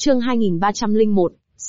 Chương 2301,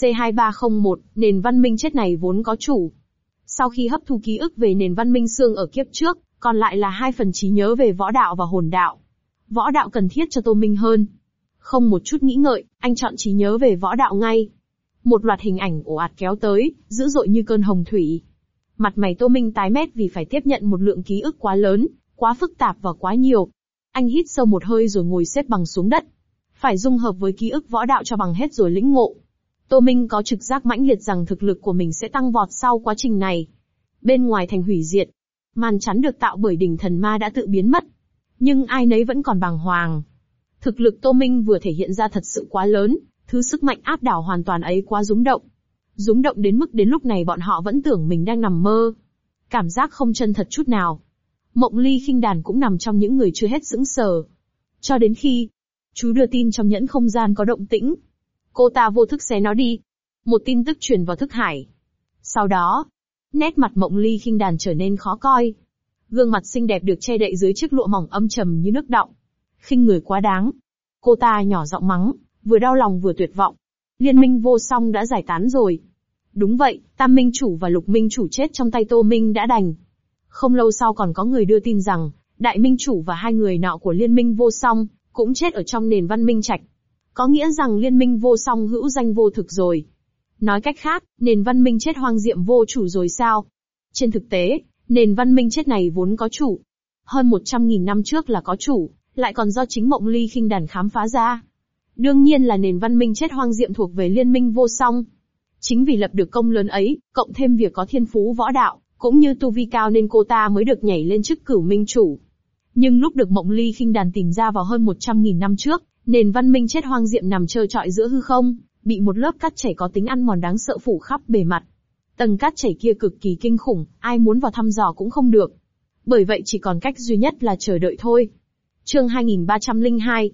C2301, nền văn minh chết này vốn có chủ. Sau khi hấp thu ký ức về nền văn minh xương ở kiếp trước, còn lại là 2 phần trí nhớ về võ đạo và hồn đạo. Võ đạo cần thiết cho Tô Minh hơn. Không một chút nghĩ ngợi, anh chọn trí nhớ về võ đạo ngay. Một loạt hình ảnh ồ ạt kéo tới, dữ dội như cơn hồng thủy. Mặt mày Tô Minh tái mét vì phải tiếp nhận một lượng ký ức quá lớn, quá phức tạp và quá nhiều. Anh hít sâu một hơi rồi ngồi xếp bằng xuống đất. Phải dung hợp với ký ức võ đạo cho bằng hết rồi lĩnh ngộ. Tô Minh có trực giác mãnh liệt rằng thực lực của mình sẽ tăng vọt sau quá trình này. Bên ngoài thành hủy diệt, màn chắn được tạo bởi đỉnh thần ma đã tự biến mất. Nhưng ai nấy vẫn còn bàng hoàng. Thực lực Tô Minh vừa thể hiện ra thật sự quá lớn, thứ sức mạnh áp đảo hoàn toàn ấy quá rúng động. Rúng động đến mức đến lúc này bọn họ vẫn tưởng mình đang nằm mơ. Cảm giác không chân thật chút nào. Mộng Ly Khinh Đàn cũng nằm trong những người chưa hết sững sờ. Cho đến khi chú đưa tin trong nhẫn không gian có động tĩnh, cô ta vô thức xé nó đi. Một tin tức truyền vào thức hải. Sau đó, nét mặt Mộng Ly Khinh Đàn trở nên khó coi. Gương mặt xinh đẹp được che đậy dưới chiếc lụa mỏng âm trầm như nước đọng. Khinh người quá đáng. Cô ta nhỏ giọng mắng, vừa đau lòng vừa tuyệt vọng. Liên minh vô song đã giải tán rồi. Đúng vậy, Tam Minh Chủ và Lục Minh Chủ chết trong tay Tô Minh đã đành. Không lâu sau còn có người đưa tin rằng, Đại Minh Chủ và 2 người nọ của Liên minh vô song, cũng chết ở trong nền văn minh trạch. Có nghĩa rằng Liên minh vô song hữu danh vô thực rồi. Nói cách khác, nền văn minh chết hoang diệm vô chủ rồi sao? Trên thực tế, nền văn minh chết này vốn có chủ. Hơn 100.000 năm trước là có chủ, lại còn do chính Mộng Ly Khinh Đàn khám phá ra. Đương nhiên là nền văn minh chết hoang diệm thuộc về Liên minh vô song. Chính vì lập được công lớn ấy, cộng thêm việc có thiên phú võ đạo, cũng như tu vi cao nên cô ta mới được nhảy lên chức Cửu Minh Chủ. Nhưng lúc được Mộng Ly Khinh Đàn tìm ra vào hơn 100.000 năm trước, nền văn minh chết hoang diệm nằm trơ trọi giữa hư không, bị một lớp cát chảy có tính ăn mòn đáng sợ phủ khắp bề mặt. Tầng cát chảy kia cực kỳ kinh khủng, ai muốn vào thăm dò cũng không được. Bởi vậy chỉ còn cách duy nhất là chờ đợi thôi. Chương 2302,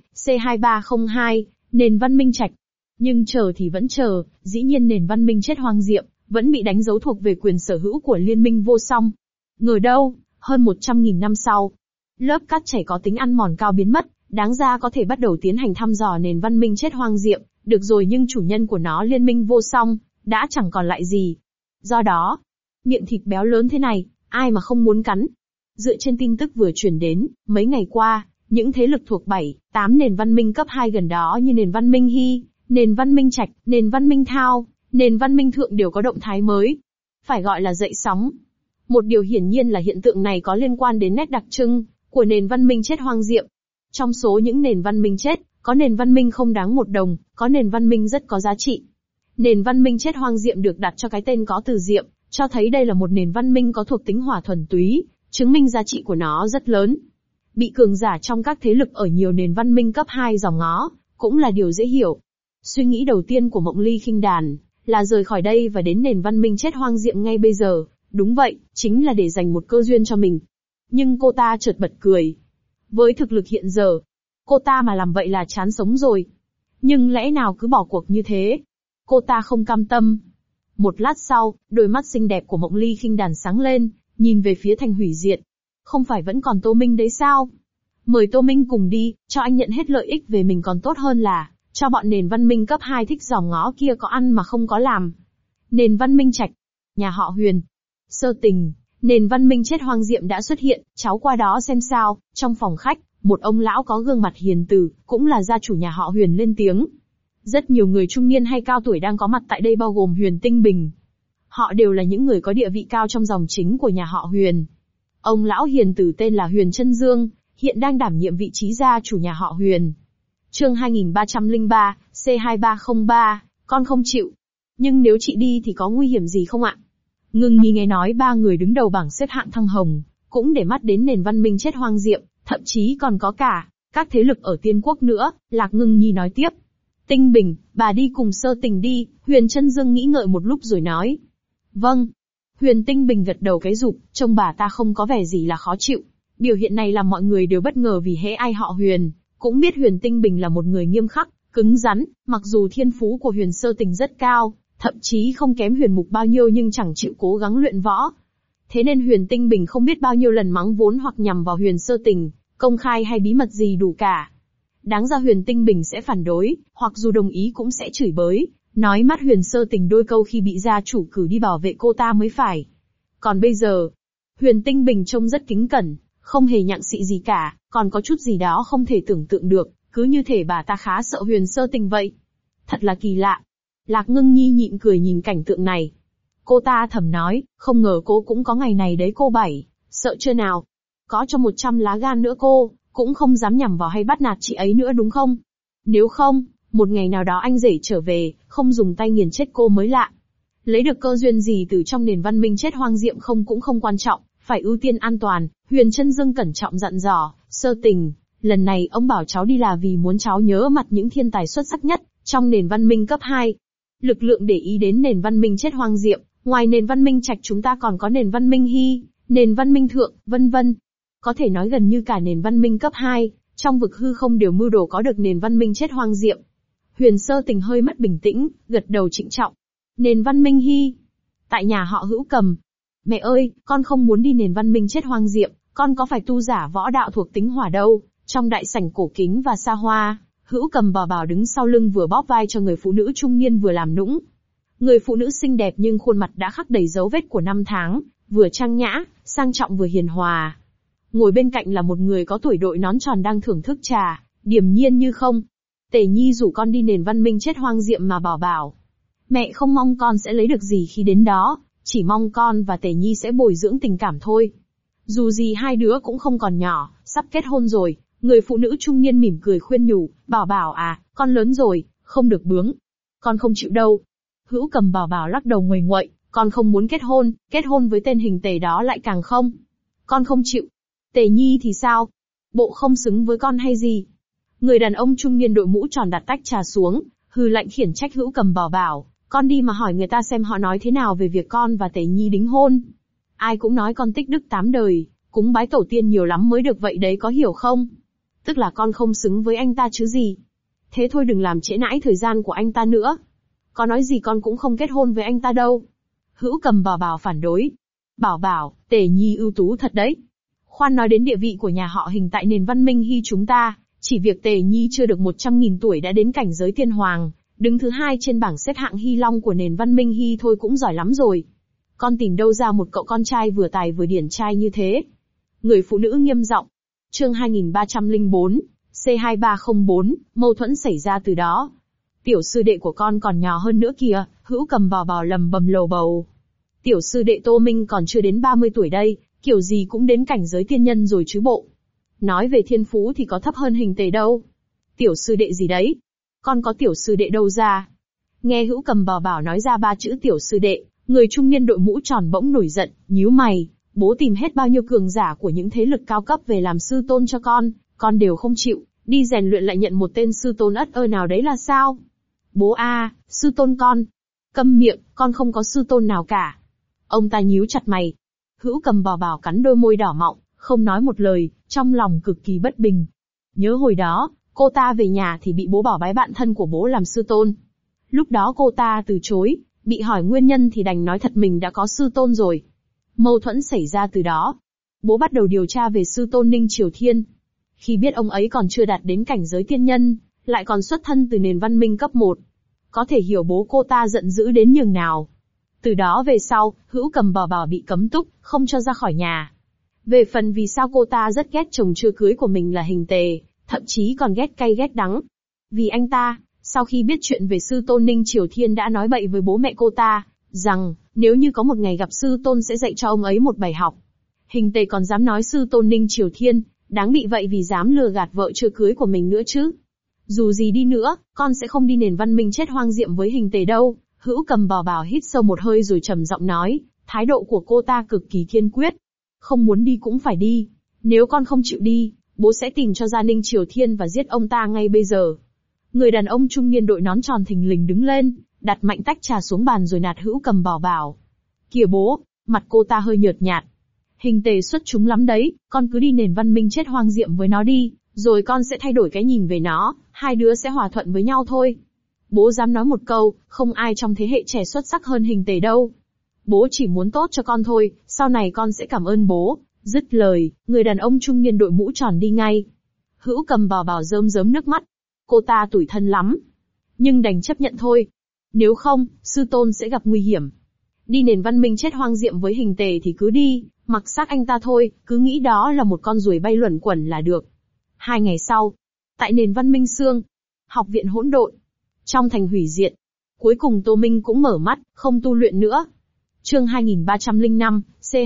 C2302, nền văn minh trạch. Nhưng chờ thì vẫn chờ, dĩ nhiên nền văn minh chết hoang diệm, vẫn bị đánh dấu thuộc về quyền sở hữu của Liên minh vô song. Ngờ đâu, hơn 100.000 năm sau, lớp cát chảy có tính ăn mòn cao biến mất, đáng ra có thể bắt đầu tiến hành thăm dò nền văn minh chết hoang diệm, được rồi nhưng chủ nhân của nó Liên minh vô song, đã chẳng còn lại gì. Do đó, miệng thịt béo lớn thế này, ai mà không muốn cắn. Dựa trên tin tức vừa truyền đến, mấy ngày qua, những thế lực thuộc 7, 8 nền văn minh cấp 2 gần đó như nền văn minh Hy, nền văn minh Trạch, nền văn minh Thao, nền văn minh Thượng đều có động thái mới. Phải gọi là dậy sóng. Một điều hiển nhiên là hiện tượng này có liên quan đến nét đặc trưng của nền văn minh chết hoang diệm. Trong số những nền văn minh chết, có nền văn minh không đáng một đồng, có nền văn minh rất có giá trị. Nền văn minh chết hoang diệm được đặt cho cái tên có từ diệm, cho thấy đây là một nền văn minh có thuộc tính hỏa thuần túy, chứng minh giá trị của nó rất lớn. Bị cường giả trong các thế lực ở nhiều nền văn minh cấp 2 dòm ngó, cũng là điều dễ hiểu. Suy nghĩ đầu tiên của Mộng Ly Khinh Đàn là rời khỏi đây và đến nền văn minh chết hoang diệm ngay bây giờ, đúng vậy, chính là để dành một cơ duyên cho mình. Nhưng cô ta chợt bật cười. Với thực lực hiện giờ, cô ta mà làm vậy là chán sống rồi. Nhưng lẽ nào cứ bỏ cuộc như thế? Cô ta không cam tâm. Một lát sau, đôi mắt xinh đẹp của Mộng Ly Khinh Đàn sáng lên, nhìn về phía thành hủy diệt. Không phải vẫn còn Tô Minh đấy sao? Mời Tô Minh cùng đi, cho anh nhận hết lợi ích về mình còn tốt hơn là cho bọn nền văn minh cấp 2 thích dòm ngó kia có ăn mà không có làm. Nền văn minh Trạch, nhà họ Huyền. Sơ Tình, nền văn minh chết hoang diệm đã xuất hiện, cháu qua đó xem sao. Trong phòng khách, một ông lão có gương mặt hiền từ, cũng là gia chủ nhà họ Huyền lên tiếng. Rất nhiều người trung niên hay cao tuổi đang có mặt tại đây bao gồm Huyền Tinh Bình. Họ đều là những người có địa vị cao trong dòng chính của nhà họ Huyền. Ông lão hiền từ tên là Huyền Chân Dương, hiện đang đảm nhiệm vị trí gia chủ nhà họ Huyền. Chương 2303, C2303, con không chịu. Nhưng nếu chị đi thì có nguy hiểm gì không ạ? Ngưng Nhi nghe nói 3 người đứng đầu bảng xếp hạng thăng hồng, cũng để mắt đến nền văn minh chết hoang diệm, thậm chí còn có cả các thế lực ở Tiên Quốc nữa. Lạc Ngưng Nhi nói tiếp. Tinh Bình, bà đi cùng Sơ Tình đi. Huyền Chân Dương nghĩ ngợi một lúc rồi nói. Vâng. Huyền Tinh Bình gật đầu cái rụp, trông bà ta không có vẻ gì là khó chịu. Biểu hiện này làm mọi người đều bất ngờ vì hễ ai họ Huyền, cũng biết Huyền Tinh Bình là một người nghiêm khắc, cứng rắn, mặc dù thiên phú của Huyền Sơ Tình rất cao, thậm chí không kém Huyền Mục bao nhiêu nhưng chẳng chịu cố gắng luyện võ. Thế nên Huyền Tinh Bình không biết bao nhiêu lần mắng vốn hoặc nhằm vào Huyền Sơ Tình, công khai hay bí mật gì đủ cả. Đáng ra Huyền Tinh Bình sẽ phản đối, hoặc dù đồng ý cũng sẽ chửi bới, nói mắt Huyền Sơ Tình đôi câu khi bị gia chủ cử đi bảo vệ cô ta mới phải. Còn bây giờ, Huyền Tinh Bình trông rất kính cẩn, không hề nhặng xị gì cả, còn có chút gì đó không thể tưởng tượng được, cứ như thể bà ta khá sợ Huyền Sơ Tình vậy. Thật là kỳ lạ. Lạc Ngưng Nhi nhịn cười nhìn cảnh tượng này. Cô ta thầm nói, không ngờ cô cũng có ngày này đấy cô Bảy, sợ chưa nào. Có cho 100 lá gan nữa cô, cũng không dám nhằm vào hay bắt nạt chị ấy nữa đúng không? Nếu không, một ngày nào đó anh rể trở về, không dùng tay nghiền chết cô mới lạ. Lấy được cơ duyên gì từ trong nền văn minh chết hoang diệm không cũng không quan trọng, phải ưu tiên an toàn. Huyền Chân Dương cẩn trọng dặn dò, Sơ Tình, lần này ông bảo cháu đi là vì muốn cháu nhớ mặt những thiên tài xuất sắc nhất trong nền văn minh cấp 2. Lực lượng để ý đến nền văn minh chết hoang diệm, ngoài nền văn minh trạch chúng ta còn có nền văn minh hy, nền văn minh thượng, vân vân. Có thể nói gần như cả nền văn minh cấp 2, trong vực hư không đều mưu đồ có được nền văn minh chết hoang diệm. Huyền Sơ Tình hơi mất bình tĩnh, gật đầu trịnh trọng. Nền văn minh hy. Tại nhà họ Hữu Cầm. Mẹ ơi, con không muốn đi nền văn minh chết hoang diệm, con có phải tu giả võ đạo thuộc tính hỏa đâu. Trong đại sảnh cổ kính và xa hoa, Hữu Cầm Bảo Bảo đứng sau lưng vừa bóp vai cho người phụ nữ trung niên vừa làm nũng. Người phụ nữ xinh đẹp nhưng khuôn mặt đã khắc đầy dấu vết của năm tháng, vừa trang nhã, sang trọng vừa hiền hòa. Ngồi bên cạnh là một người có tuổi đội nón tròn đang thưởng thức trà, điềm nhiên như không. Tề Nhi rủ con đi nền văn minh chết hoang diệm mà Bảo Bảo. Mẹ không mong con sẽ lấy được gì khi đến đó, chỉ mong con và Tề Nhi sẽ bồi dưỡng tình cảm thôi. Dù gì hai đứa cũng không còn nhỏ, sắp kết hôn rồi. Người phụ nữ trung niên mỉm cười khuyên nhủ, Bảo Bảo à, con lớn rồi, không được bướng. Con không chịu đâu. Hữu Cầm Bảo Bảo lắc đầu nguầy nguậy, con không muốn kết hôn với tên hình tề đó lại càng không. Con không chịu. Tề Nhi thì sao? Bộ không xứng với con hay gì? Người đàn ông trung niên đội mũ tròn đặt tách trà xuống, hừ lạnh khiển trách Hữu Cầm Bảo Bảo, con đi mà hỏi người ta xem họ nói thế nào về việc con và Tề Nhi đính hôn. Ai cũng nói con tích đức 8 đời, cúng bái tổ tiên nhiều lắm mới được vậy đấy có hiểu không? Tức là con không xứng với anh ta chứ gì. Thế thôi đừng làm trễ nãi thời gian của anh ta nữa. Có nói gì con cũng không kết hôn với anh ta đâu. Hữu Cầm Bảo Bảo phản đối. Bảo Bảo, Tề Nhi ưu tú thật đấy. Khoan nói đến địa vị của nhà họ Hình tại nền văn minh hy chúng ta, chỉ việc Tề Nhi chưa được 100.000 tuổi đã đến cảnh giới tiên hoàng, đứng thứ 2 trên bảng xếp hạng hy long của nền văn minh hy thôi cũng giỏi lắm rồi. Con tìm đâu ra một cậu con trai vừa tài vừa điển trai như thế? Người phụ nữ nghiêm giọng. Chương 2304, C2304, mâu thuẫn xảy ra từ đó. Tiểu sư đệ của con còn nhỏ hơn nữa kìa, Hữu Cầm Bảo Bảo lầm bầm lầu bầu. Tiểu sư đệ Tô Minh còn chưa đến 30 tuổi đây, kiểu gì cũng đến cảnh giới tiên nhân rồi chứ bộ. Nói về thiên phú thì có thấp hơn Hình tề đâu. Tiểu sư đệ gì đấy? Con có tiểu sư đệ đâu ra? Nghe Hữu Cầm Bảo Bảo nói ra 3 chữ tiểu sư đệ, người trung niên đội mũ tròn bỗng nổi giận, nhíu mày. Bố tìm hết bao nhiêu cường giả của những thế lực cao cấp về làm sư tôn cho con đều không chịu, đi rèn luyện lại nhận một tên sư tôn ất ơ nào đấy là sao? Bố a, sư tôn con. Câm miệng, con không có sư tôn nào cả. Ông ta nhíu chặt mày. Hữu Cầm Bảo Bảo cắn đôi môi đỏ mọng, không nói một lời, trong lòng cực kỳ bất bình. Nhớ hồi đó, cô ta về nhà thì bị bố bảo bái bạn thân của bố làm sư tôn. Lúc đó cô ta từ chối, bị hỏi nguyên nhân thì đành nói thật mình đã có sư tôn rồi. Mâu thuẫn xảy ra từ đó. Bố bắt đầu điều tra về sư tôn Ninh Triều Thiên. Khi biết ông ấy còn chưa đạt đến cảnh giới tiên nhân, lại còn xuất thân từ nền văn minh cấp 1. Có thể hiểu bố cô ta giận dữ đến nhường nào. Từ đó về sau, Hữu Cầm Bảo Bảo bị cấm túc, không cho ra khỏi nhà. Về phần vì sao cô ta rất ghét chồng chưa cưới của mình là Hình tề, thậm chí còn ghét cay ghét đắng. Vì anh ta, sau khi biết chuyện về sư tôn Ninh Triều Thiên đã nói bậy với bố mẹ cô ta, rằng, nếu như có một ngày gặp sư tôn sẽ dạy cho ông ấy một bài học. Hình tề còn dám nói sư tôn Ninh Triều Thiên, đáng bị vậy vì dám lừa gạt vợ chưa cưới của mình nữa chứ. Dù gì đi nữa, con sẽ không đi nền văn minh chết hoang diệm với Hình tề đâu. Hữu Cầm Bảo Bảo hít sâu một hơi rồi trầm giọng nói, thái độ của cô ta cực kỳ kiên quyết. Không muốn đi cũng phải đi. Nếu con không chịu đi, bố sẽ tìm cho ra Ninh Triều Thiên và giết ông ta ngay bây giờ. Người đàn ông trung niên đội nón tròn thình lình đứng lên, đặt mạnh tách trà xuống bàn rồi nạt Hữu Cầm Bảo Bảo. Kìa bố, mặt cô ta hơi nhợt nhạt. Hình tề xuất chúng lắm đấy, con cứ đi nền văn minh chết hoang diệm với nó đi, rồi con sẽ thay đổi cái nhìn về nó, hai đứa sẽ hòa thuận với nhau thôi. Bố dám nói một câu, không ai trong thế hệ trẻ xuất sắc hơn Hình tề đâu. Bố chỉ muốn tốt cho con thôi, sau này con sẽ cảm ơn bố. Dứt lời, người đàn ông trung niên đội mũ tròn đi ngay. Hữu Cầm bò bò rơm rớm nước mắt. Cô ta tủi thân lắm. Nhưng đành chấp nhận thôi. Nếu không, sư tôn sẽ gặp nguy hiểm. Đi nền văn minh chết hoang diệm với Hình Tề thì cứ đi, mặc xác anh ta thôi, cứ nghĩ đó là một con ruồi bay luẩn quẩn là được. 2 ngày sau, tại nền văn minh xương, học viện hỗn độn, trong thành hủy diệt, cuối cùng Tô Minh cũng mở mắt, không tu luyện nữa. Chương 2305,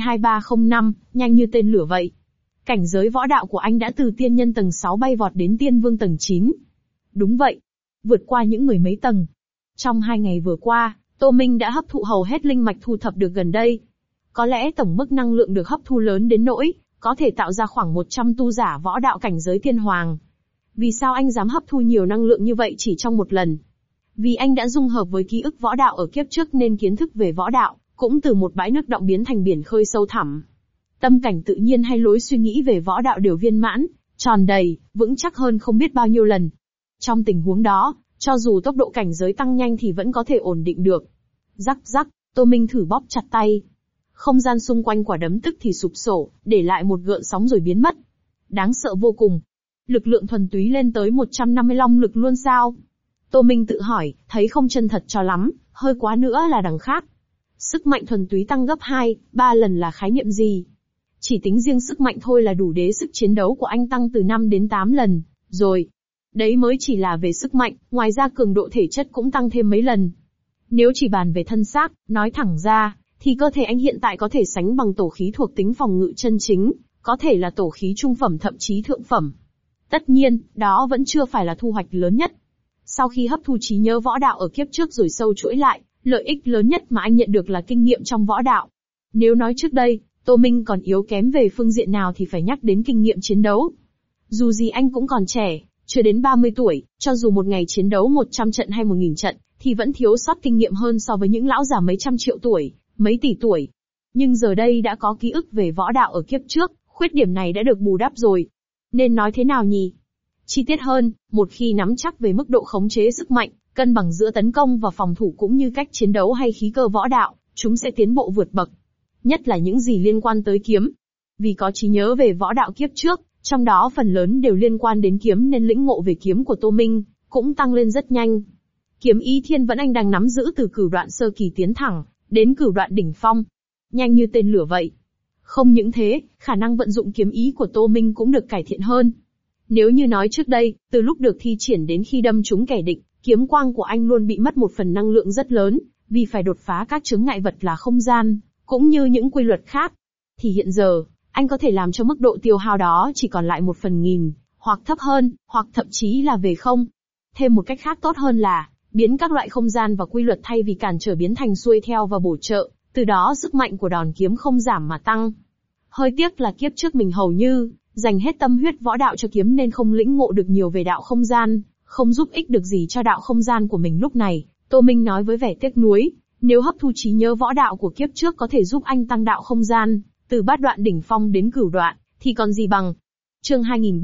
C2305, nhanh như tên lửa vậy. Cảnh giới võ đạo của anh đã từ tiên nhân tầng 6 bay vọt đến tiên vương tầng 9. Đúng vậy, vượt qua những mười mấy tầng. Trong 2 ngày vừa qua, Tô Minh đã hấp thụ hầu hết linh mạch thu thập được gần đây. Có lẽ tổng mức năng lượng được hấp thu lớn đến nỗi, có thể tạo ra khoảng 100 tu giả võ đạo cảnh giới tiên hoàng. Vì sao anh dám hấp thu nhiều năng lượng như vậy chỉ trong một lần? Vì anh đã dung hợp với ký ức võ đạo ở kiếp trước nên kiến thức về võ đạo, cũng từ một bãi nước đọng biến thành biển khơi sâu thẳm. Tâm cảnh tự nhiên hay lối suy nghĩ về võ đạo đều viên mãn, tròn đầy, vững chắc hơn không biết bao nhiêu lần. Trong tình huống đó, cho dù tốc độ cảnh giới tăng nhanh thì vẫn có thể ổn định được. Rắc rắc, Tô Minh thử bóp chặt tay. Không gian xung quanh quả đấm tức thì sụp sổ, để lại một gợn sóng rồi biến mất. Đáng sợ vô cùng. Lực lượng thuần túy lên tới 150 long lực luôn sao? Tô Minh tự hỏi, thấy không chân thật cho lắm, hơi quá nữa là đằng khác. Sức mạnh thuần túy tăng gấp 2, 3 lần là khái niệm gì? Chỉ tính riêng sức mạnh thôi là đủ để sức chiến đấu của anh tăng từ 5 đến 8 lần, rồi. Đấy mới chỉ là về sức mạnh, ngoài ra cường độ thể chất cũng tăng thêm mấy lần. Nếu chỉ bàn về thân xác, nói thẳng ra, thì cơ thể anh hiện tại có thể sánh bằng tổ khí thuộc tính phòng ngự chân chính, có thể là tổ khí trung phẩm thậm chí thượng phẩm. Tất nhiên, đó vẫn chưa phải là thu hoạch lớn nhất. Sau khi hấp thu trí nhớ võ đạo ở kiếp trước rồi sâu chuỗi lại, lợi ích lớn nhất mà anh nhận được là kinh nghiệm trong võ đạo. Nếu nói trước đây, Tô Minh còn yếu kém về phương diện nào thì phải nhắc đến kinh nghiệm chiến đấu. Dù gì anh cũng còn trẻ, chưa đến 30 tuổi, cho dù một ngày chiến đấu 100 trận hay 1000 trận, thì vẫn thiếu sót kinh nghiệm hơn so với những lão già mấy trăm triệu tuổi, mấy tỷ tuổi. Nhưng giờ đây đã có ký ức về võ đạo ở kiếp trước, khuyết điểm này đã được bù đắp rồi. Nên nói thế nào nhỉ? Chi tiết hơn, một khi nắm chắc về mức độ khống chế sức mạnh, cân bằng giữa tấn công và phòng thủ cũng như cách chiến đấu hay khí cơ võ đạo, chúng sẽ tiến bộ vượt bậc. Nhất là những gì liên quan tới kiếm. Vì có trí nhớ về võ đạo kiếp trước, trong đó phần lớn đều liên quan đến kiếm nên lĩnh ngộ về kiếm của Tô Minh cũng tăng lên rất nhanh. Kiếm ý thiên vẫn anh đang nắm giữ từ cửu đoạn sơ kỳ tiến thẳng đến cửu đoạn đỉnh phong, nhanh như tên lửa vậy. Không những thế, khả năng vận dụng kiếm ý của Tô Minh cũng được cải thiện hơn. Nếu như nói trước đây, từ lúc được thi triển đến khi đâm trúng kẻ địch, kiếm quang của anh luôn bị mất một phần năng lượng rất lớn, vì phải đột phá các chướng ngại vật là không gian, cũng như những quy luật khác. Thì hiện giờ, anh có thể làm cho mức độ tiêu hao đó chỉ còn lại 1/1000, hoặc thấp hơn, hoặc thậm chí là về không. Thêm một cách khác tốt hơn là, biến các loại không gian và quy luật thay vì cản trở biến thành xuôi theo và bổ trợ, từ đó sức mạnh của đòn kiếm không giảm mà tăng. Hơi tiếc là kiếp trước mình hầu như dành hết tâm huyết võ đạo cho kiếm nên không lĩnh ngộ được nhiều về đạo không gian, không giúp ích được gì cho đạo không gian của mình lúc này. Tô Minh nói với vẻ tiếc nuối, nếu hấp thu trí nhớ võ đạo của kiếp trước có thể giúp anh tăng đạo không gian, từ bát đoạn đỉnh phong đến cửu đoạn, thì còn gì bằng. Chương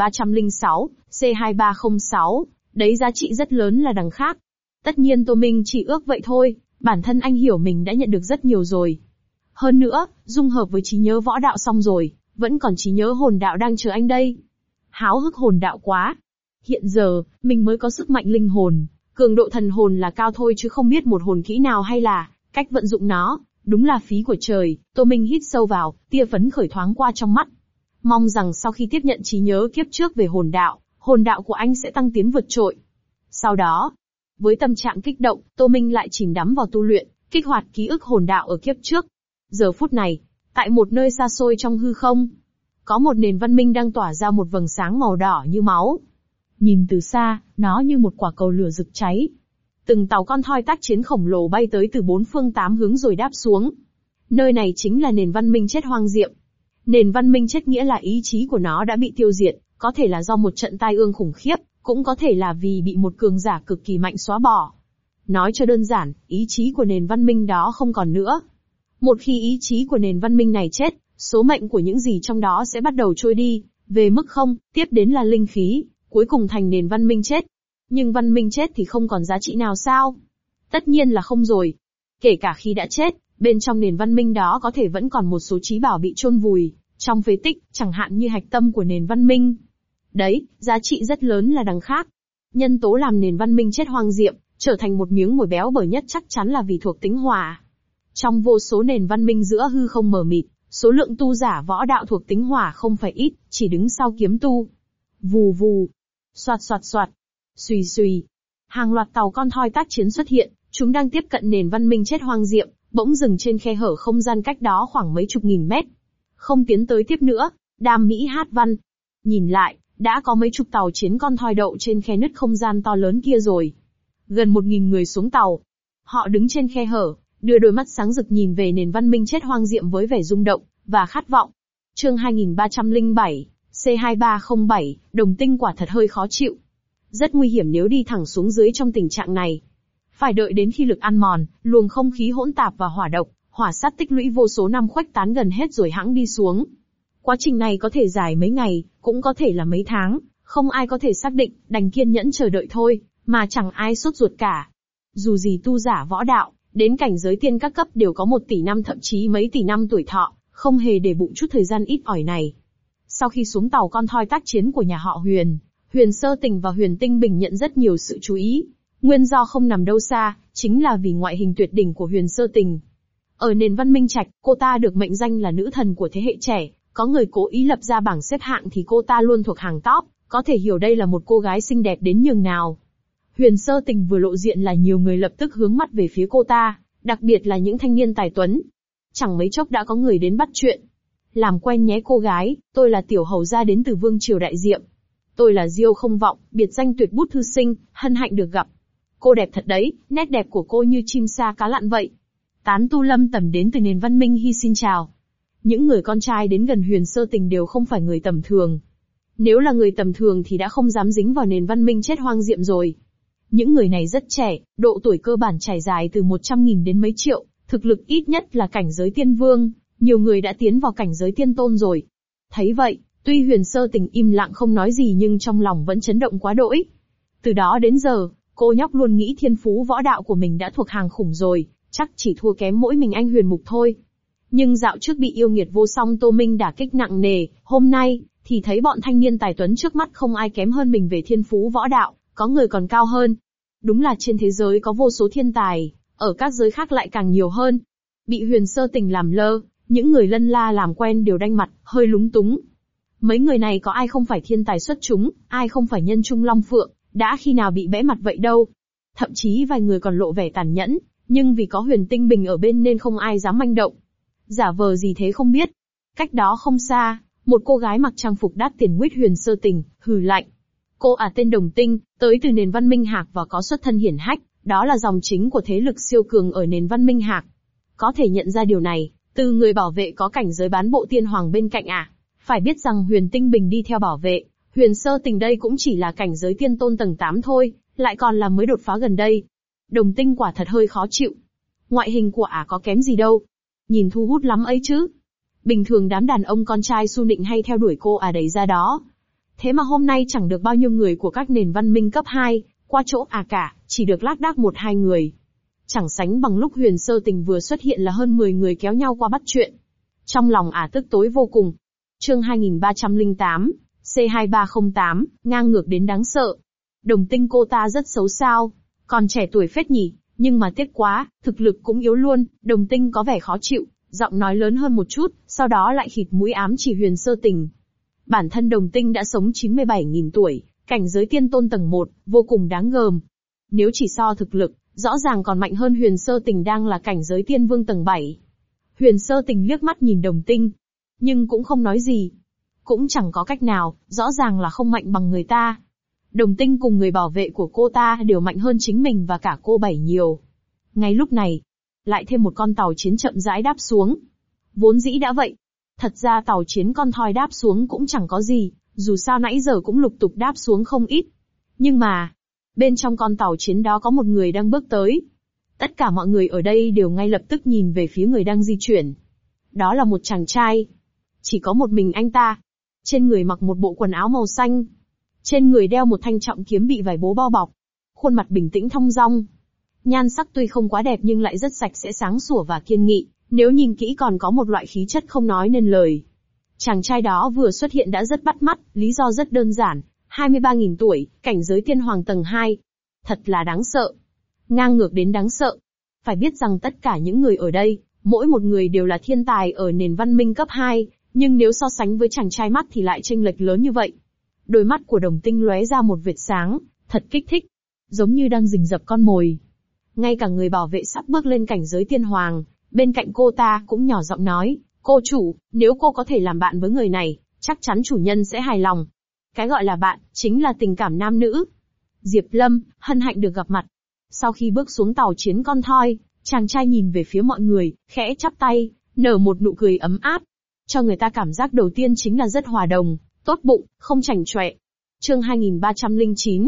2306, C2306, đấy giá trị rất lớn là đằng khác. Tất nhiên Tô Minh chỉ ước vậy thôi, bản thân anh hiểu mình đã nhận được rất nhiều rồi. Hơn nữa, dung hợp với trí nhớ võ đạo xong rồi, vẫn còn trí nhớ hồn đạo đang chờ anh đây. Háo hức hồn đạo quá. Hiện giờ, mình mới có sức mạnh linh hồn, cường độ thần hồn là cao thôi chứ không biết một hồn kỹ nào hay là cách vận dụng nó, đúng là phí của trời. Tô Minh hít sâu vào, tia phấn khởi thoáng qua trong mắt. Mong rằng sau khi tiếp nhận trí nhớ kiếp trước về hồn đạo của anh sẽ tăng tiến vượt trội. Sau đó, với tâm trạng kích động, Tô Minh lại chìm đắm vào tu luyện, kích hoạt ký ức hồn đạo ở kiếp trước. Giờ phút này, tại một nơi xa xôi trong hư không, có một nền văn minh đang tỏa ra một vầng sáng màu đỏ như máu. Nhìn từ xa, nó như một quả cầu lửa rực cháy. Từng tàu con thoi tác chiến khổng lồ bay tới từ 4 phương 8 hướng rồi đáp xuống. Nơi này chính là nền văn minh chết hoang diệm. Nền văn minh chết nghĩa là ý chí của nó đã bị tiêu diệt, có thể là do một trận tai ương khủng khiếp, cũng có thể là vì bị một cường giả cực kỳ mạnh xóa bỏ. Nói cho đơn giản, ý chí của nền văn minh đó không còn nữa. Một khi ý chí của nền văn minh này chết, số mệnh của những gì trong đó sẽ bắt đầu trôi đi, về mức không, tiếp đến là linh khí, cuối cùng thành nền văn minh chết. Nhưng văn minh chết thì không còn giá trị nào sao? Tất nhiên là không rồi. Kể cả khi đã chết, bên trong nền văn minh đó có thể vẫn còn một số trí bảo bị chôn vùi, trong phế tích, chẳng hạn như hạch tâm của nền văn minh. Đấy, giá trị rất lớn là đằng khác. Nhân tố làm nền văn minh chết hoang diệm, trở thành một miếng mồi béo bở nhất chắc chắn là vì thuộc tính hỏa. Trong vô số nền văn minh giữa hư không mờ mịt, số lượng tu giả võ đạo thuộc tính hỏa không phải ít, chỉ đứng sau kiếm tu. Vù vù, xoạt xoạt xoạt, xùy xùy. Hàng loạt tàu con thoi tác chiến xuất hiện, chúng đang tiếp cận nền văn minh chết hoang diệm, bỗng dừng trên khe hở không gian cách đó khoảng mấy chục nghìn mét. Không tiến tới tiếp nữa, đam mỹ hát văn. Nhìn lại, đã có mấy chục tàu chiến con thoi đậu trên khe nứt không gian to lớn kia rồi. Gần 1.000 người xuống tàu. Họ đứng trên khe hở, đưa đôi mắt sáng rực nhìn về nền văn minh chết hoang diệm với vẻ rung động và khát vọng. Chương 2307, C2307, đồng tinh quả thật hơi khó chịu. Rất nguy hiểm nếu đi thẳng xuống dưới trong tình trạng này. Phải đợi đến khi lực ăn mòn, luồng không khí hỗn tạp và hỏa độc, hỏa sát tích lũy vô số năm khuếch tán gần hết rồi hãng đi xuống. Quá trình này có thể dài mấy ngày, cũng có thể là mấy tháng, không ai có thể xác định, đành kiên nhẫn chờ đợi thôi, mà chẳng ai sốt ruột cả. Dù gì tu giả võ đạo, đến cảnh giới tiên các cấp đều có 1 tỷ năm thậm chí mấy tỷ năm tuổi thọ, không hề để bụng chút thời gian ít ỏi này. Sau khi xuống tàu con thoi tác chiến của nhà họ Huyền, Huyền Sơ Tình và Huyền Tinh Bình nhận rất nhiều sự chú ý. Nguyên do không nằm đâu xa, chính là vì ngoại hình tuyệt đỉnh của Huyền Sơ Tình. Ở nền văn minh trạch, cô ta được mệnh danh là nữ thần của thế hệ trẻ, có người cố ý lập ra bảng xếp hạng thì cô ta luôn thuộc hàng top, có thể hiểu đây là một cô gái xinh đẹp đến nhường nào. Huyền Sơ Tình vừa lộ diện là nhiều người lập tức hướng mắt về phía cô ta, đặc biệt là những thanh niên tài tuấn. Chẳng mấy chốc đã có người đến bắt chuyện. Làm quen nhé cô gái, tôi là tiểu hầu gia đến từ Vương Triều Đại Diệm. Tôi là Diêu Không Vọng, biệt danh Tuyệt Bút Thư Sinh, hân hạnh được gặp. Cô đẹp thật đấy, nét đẹp của cô như chim sa cá lặn vậy. Tán tu Lâm Tầm đến từ nền văn minh Hy xin chào. Những người con trai đến gần Huyền Sơ Tình đều không phải người tầm thường. Nếu là người tầm thường thì đã không dám dính vào nền văn minh chết hoang diệm rồi. Những người này rất trẻ, độ tuổi cơ bản trải dài từ 100.000 đến mấy triệu, thực lực ít nhất là cảnh giới tiên vương, nhiều người đã tiến vào cảnh giới tiên tôn rồi. Thấy vậy, tuy Huyền Sơ Tình im lặng không nói gì nhưng trong lòng vẫn chấn động quá đỗi. Từ đó đến giờ, cô nhóc luôn nghĩ thiên phú võ đạo của mình đã thuộc hàng khủng rồi, chắc chỉ thua kém mỗi mình anh Huyền Mục thôi. Nhưng dạo trước bị yêu nghiệt vô song Tô Minh đả kích nặng nề, hôm nay, thì thấy bọn thanh niên tài tuấn trước mắt không ai kém hơn mình về thiên phú võ đạo, có người còn cao hơn. Đúng là trên thế giới có vô số thiên tài, ở các giới khác lại càng nhiều hơn. Bị Huyền Sơ Tình làm lơ, những người lân la làm quen đều đanh mặt, hơi lúng túng. Mấy người này có ai không phải thiên tài xuất chúng, ai không phải nhân trung long phượng, đã khi nào bị bẽ mặt vậy đâu. Thậm chí vài người còn lộ vẻ tàn nhẫn, nhưng vì có Huyền Tinh Bình ở bên nên không ai dám manh động. Giả vờ gì thế không biết. Cách đó không xa, một cô gái mặc trang phục đắt tiền nguyết Huyền Sơ Tình, hừ lạnh. Cô tên Đồng Tinh, tới từ nền văn minh Hạc và có xuất thân hiển hách, đó là dòng chính của thế lực siêu cường ở nền văn minh Hạc. Có thể nhận ra điều này, từ người bảo vệ có cảnh giới bán bộ tiên hoàng bên cạnh Phải biết rằng Huyền Tinh Bình đi theo bảo vệ, Huyền Sơ Tình đây cũng chỉ là cảnh giới tiên tôn tầng 8 thôi, lại còn là mới đột phá gần đây. Đồng Tinh quả thật hơi khó chịu. Ngoại hình của có kém gì đâu. Nhìn thu hút lắm ấy chứ. Bình thường đám đàn ông con trai su nịnh hay theo đuổi cô đẩy ra đó. Thế mà hôm nay chẳng được bao nhiêu người của các nền văn minh cấp 2, qua chỗ cả, chỉ được lác đác 1-2 người. Chẳng sánh bằng lúc Huyền Sơ Tình vừa xuất hiện là hơn 10 người kéo nhau qua bắt chuyện. Trong lòng tức tối vô cùng. Chương 2308, C2308, ngang ngược đến đáng sợ. Đồng Tinh cô ta rất xấu sao, còn trẻ tuổi phết nhỉ, nhưng mà tiếc quá, thực lực cũng yếu luôn. Đồng Tinh có vẻ khó chịu, giọng nói lớn hơn một chút, sau đó lại khịt mũi ám chỉ Huyền Sơ Tình. Bản thân Đồng Tinh đã sống 97.000 tuổi, cảnh giới tiên tôn tầng 1, vô cùng đáng gờm. Nếu chỉ so thực lực, rõ ràng còn mạnh hơn Huyền Sơ Tình đang là cảnh giới tiên vương tầng 7. Huyền Sơ Tình liếc mắt nhìn Đồng Tinh, nhưng cũng không nói gì. Cũng chẳng có cách nào, rõ ràng là không mạnh bằng người ta. Đồng Tinh cùng người bảo vệ của cô ta đều mạnh hơn chính mình và cả cô Bảy nhiều. Ngay lúc này, lại thêm một con tàu chiến chậm rãi đáp xuống. Vốn dĩ đã vậy. Thật ra tàu chiến con thoi đáp xuống cũng chẳng có gì, dù sao nãy giờ cũng lục tục đáp xuống không ít. Nhưng mà, bên trong con tàu chiến đó có một người đang bước tới. Tất cả mọi người ở đây đều ngay lập tức nhìn về phía người đang di chuyển. Đó là một chàng trai. Chỉ có một mình anh ta. Trên người mặc một bộ quần áo màu xanh. Trên người đeo một thanh trọng kiếm bị vải bố bao bọc. Khuôn mặt bình tĩnh thong dong. Nhan sắc tuy không quá đẹp nhưng lại rất sạch sẽ sáng sủa và kiên nghị, nếu nhìn kỹ còn có một loại khí chất không nói nên lời. Chàng trai đó vừa xuất hiện đã rất bắt mắt, lý do rất đơn giản, 23.000 tuổi, cảnh giới tiên hoàng tầng 2. Thật là đáng sợ. Ngang ngược đến đáng sợ. Phải biết rằng tất cả những người ở đây, mỗi một người đều là thiên tài ở nền văn minh cấp 2, nhưng nếu so sánh với chàng trai mắt thì lại chênh lệch lớn như vậy. Đôi mắt của Đồng Tinh lóe ra một vệt sáng, thật kích thích. Giống như đang rình rập con mồi. Ngay cả người bảo vệ sắp bước lên cảnh giới tiên hoàng, bên cạnh cô ta cũng nhỏ giọng nói, cô chủ, nếu cô có thể làm bạn với người này, chắc chắn chủ nhân sẽ hài lòng. Cái gọi là bạn, chính là tình cảm nam nữ. Diệp Lâm, hân hạnh được gặp mặt. Sau khi bước xuống tàu chiến con thoi, chàng trai nhìn về phía mọi người, khẽ chắp tay, nở một nụ cười ấm áp. Cho người ta cảm giác đầu tiên chính là rất hòa đồng, tốt bụng, không chảnh chọe. Chương 2309,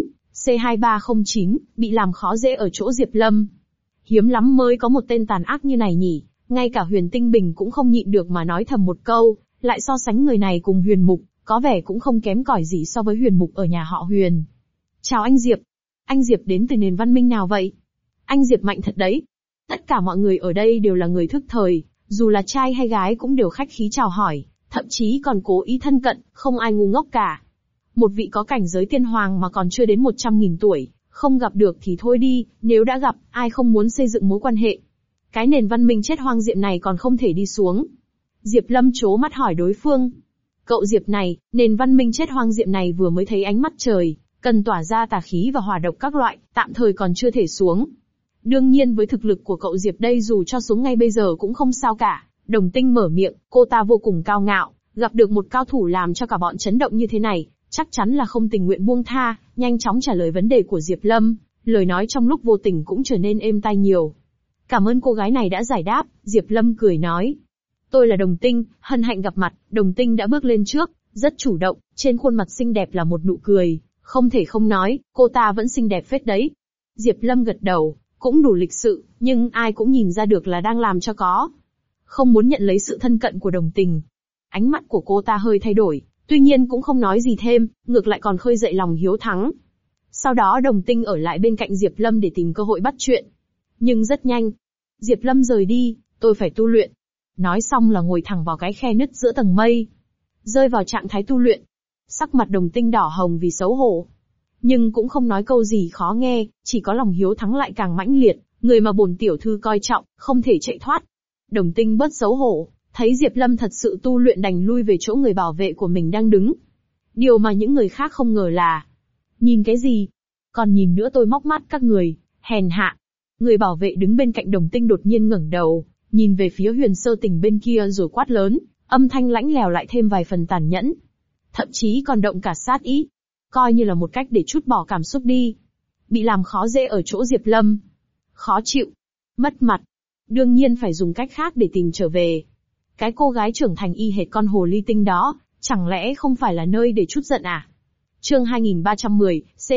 C2309, bị làm khó dễ ở chỗ Diệp Lâm. Hiếm lắm mới có một tên tàn ác như này nhỉ, ngay cả Huyền Tinh Bình cũng không nhịn được mà nói thầm một câu, lại so sánh người này cùng Huyền Mục, có vẻ cũng không kém cỏi gì so với Huyền Mục ở nhà họ Huyền. Chào anh Diệp. Anh Diệp đến từ nền văn minh nào vậy? Anh Diệp mạnh thật đấy. Tất cả mọi người ở đây đều là người thức thời, dù là trai hay gái cũng đều khách khí chào hỏi, thậm chí còn cố ý thân cận, không ai ngu ngốc cả. Một vị có cảnh giới tiên hoàng mà còn chưa đến 100.000 tuổi, không gặp được thì thôi đi, nếu đã gặp, ai không muốn xây dựng mối quan hệ. Cái nền văn minh chết hoang diệm này còn không thể đi xuống. Diệp Lâm trố mắt hỏi đối phương. Cậu Diệp này, nền văn minh chết hoang diệm này vừa mới thấy ánh mắt trời, cần tỏa ra tà khí và hỏa độc các loại, tạm thời còn chưa thể xuống. Đương nhiên với thực lực của cậu Diệp đây dù cho xuống ngay bây giờ cũng không sao cả. Đồng Tinh mở miệng, cô ta vô cùng cao ngạo, gặp được một cao thủ làm cho cả bọn chấn động như thế này, chắc chắn là không tình nguyện buông tha, nhanh chóng trả lời vấn đề của Diệp Lâm, lời nói trong lúc vô tình cũng trở nên êm tai nhiều. Cảm ơn cô gái này đã giải đáp, Diệp Lâm cười nói. Tôi là Đồng Tinh, hân hạnh gặp mặt. Đồng Tinh đã bước lên trước, rất chủ động, trên khuôn mặt xinh đẹp là một nụ cười, không thể không nói, cô ta vẫn xinh đẹp phết đấy. Diệp Lâm gật đầu, cũng đủ lịch sự, nhưng ai cũng nhìn ra được là đang làm cho có. Không muốn nhận lấy sự thân cận của Đồng Tinh. Ánh mắt của cô ta hơi thay đổi, tuy nhiên cũng không nói gì thêm, ngược lại còn khơi dậy lòng hiếu thắng. Sau đó Đồng Tinh ở lại bên cạnh Diệp Lâm để tìm cơ hội bắt chuyện. Nhưng rất nhanh, Diệp Lâm rời đi, tôi phải tu luyện. Nói xong là ngồi thẳng vào cái khe nứt giữa tầng mây. Rơi vào trạng thái tu luyện. Sắc mặt Đồng Tinh đỏ hồng vì xấu hổ. Nhưng cũng không nói câu gì khó nghe, chỉ có lòng hiếu thắng lại càng mãnh liệt, người mà bổn tiểu thư coi trọng, không thể chạy thoát. Đồng Tinh bớt xấu hổ, thấy Diệp Lâm thật sự tu luyện đành lui về chỗ người bảo vệ của mình đang đứng. Điều mà những người khác không ngờ là, nhìn cái gì? Còn nhìn nữa tôi móc mắt các người, hèn hạ. Người bảo vệ đứng bên cạnh Đồng Tinh đột nhiên ngẩng đầu, nhìn về phía Huyền Sơ Tình bên kia rồi quát lớn, âm thanh lãnh lèo lại thêm vài phần tàn nhẫn. Thậm chí còn động cả sát ý. Coi như là một cách để trút bỏ cảm xúc đi. Bị làm khó dễ ở chỗ Diệp Lâm. Khó chịu. Mất mặt. Đương nhiên phải dùng cách khác để tìm trở về. Cái cô gái trưởng thành y hệt con hồ ly tinh đó, chẳng lẽ không phải là nơi để trút giận à? Chương 2310,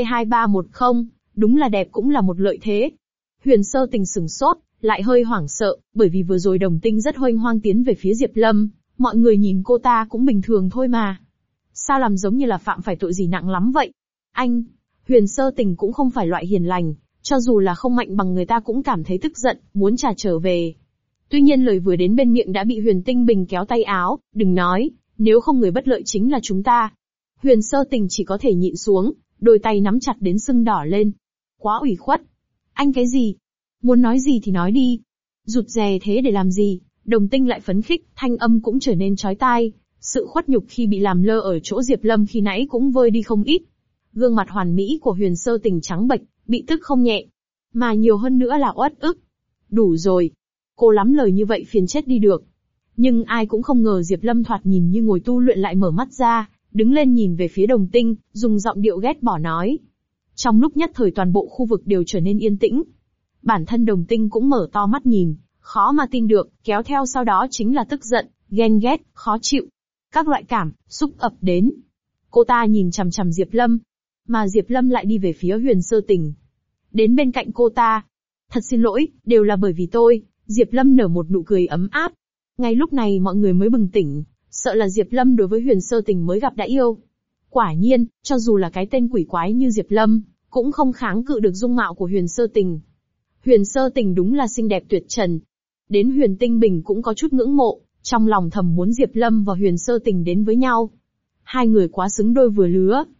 C2310, đúng là đẹp cũng là một lợi thế. Huyền Sơ Tình sửng sốt, lại hơi hoảng sợ, bởi vì vừa rồi Đồng Tinh rất hoanh hoang tiến về phía Diệp Lâm, mọi người nhìn cô ta cũng bình thường thôi mà. Sao làm giống như là phạm phải tội gì nặng lắm vậy? Anh, Huyền Sơ Tình cũng không phải loại hiền lành, cho dù là không mạnh bằng người ta cũng cảm thấy tức giận, muốn trả trở về. Tuy nhiên lời vừa đến bên miệng đã bị Huyền Tinh Bình kéo tay áo, đừng nói, nếu không người bất lợi chính là chúng ta. Huyền Sơ Tình chỉ có thể nhịn xuống, đôi tay nắm chặt đến sưng đỏ lên. Quá ủy khuất. Anh cái gì? Muốn nói gì thì nói đi. Rụt rè thế để làm gì? Đồng Tinh lại phấn khích, thanh âm cũng trở nên chói tai. Sự khuất nhục khi bị làm lơ ở chỗ Diệp Lâm khi nãy cũng vơi đi không ít. Gương mặt hoàn mỹ của Huyền Sơ Tình trắng bệch, bị tức không nhẹ. Mà nhiều hơn nữa là uất ức. Đủ rồi. Cô lắm lời như vậy phiền chết đi được. Nhưng ai cũng không ngờ Diệp Lâm thoạt nhìn như ngồi tu luyện lại mở mắt ra, đứng lên nhìn về phía Đồng Tinh, dùng giọng điệu ghét bỏ nói. Trong lúc nhất thời toàn bộ khu vực đều trở nên yên tĩnh. Bản thân Đồng Tinh cũng mở to mắt nhìn, khó mà tin được, kéo theo sau đó chính là tức giận, ghen ghét, khó chịu. Các loại cảm, xúc ập đến. Cô ta nhìn chằm chằm Diệp Lâm, mà Diệp Lâm lại đi về phía Huyền Sơ Tình. Đến bên cạnh cô ta. Thật xin lỗi, đều là bởi vì tôi. Diệp Lâm nở một nụ cười ấm áp. Ngay lúc này mọi người mới bừng tỉnh, sợ là Diệp Lâm đối với Huyền Sơ Tình mới gặp đã yêu. Quả nhiên, cho dù là cái tên quỷ quái như Diệp Lâm, cũng không kháng cự được dung mạo của Huyền Sơ Tình. Huyền Sơ Tình đúng là xinh đẹp tuyệt trần. Đến Huyền Tinh Bình cũng có chút ngưỡng mộ, trong lòng thầm muốn Diệp Lâm và Huyền Sơ Tình đến với nhau. Hai người quá xứng đôi vừa lứa.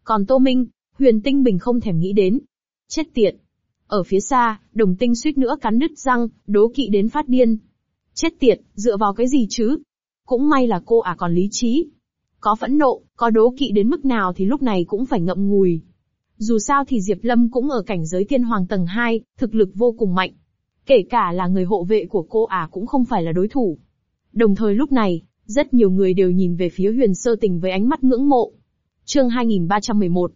Còn Tô Minh, Huyền Tinh Bình không thèm nghĩ đến. Chết tiệt. Ở phía xa, Đồng Tinh suýt nữa cắn đứt răng, đố kỵ đến phát điên. Chết tiệt, dựa vào cái gì chứ? Cũng may là cô còn lý trí. Có phẫn nộ, có đố kỵ đến mức nào thì lúc này cũng phải ngậm ngùi. Dù sao thì Diệp Lâm cũng ở cảnh giới Tiên Hoàng tầng 2, thực lực vô cùng mạnh. Kể cả là người hộ vệ của cô cũng không phải là đối thủ. Đồng thời lúc này, rất nhiều người đều nhìn về phía Huyền Sơ Tình với ánh mắt ngưỡng mộ. Chương 2311,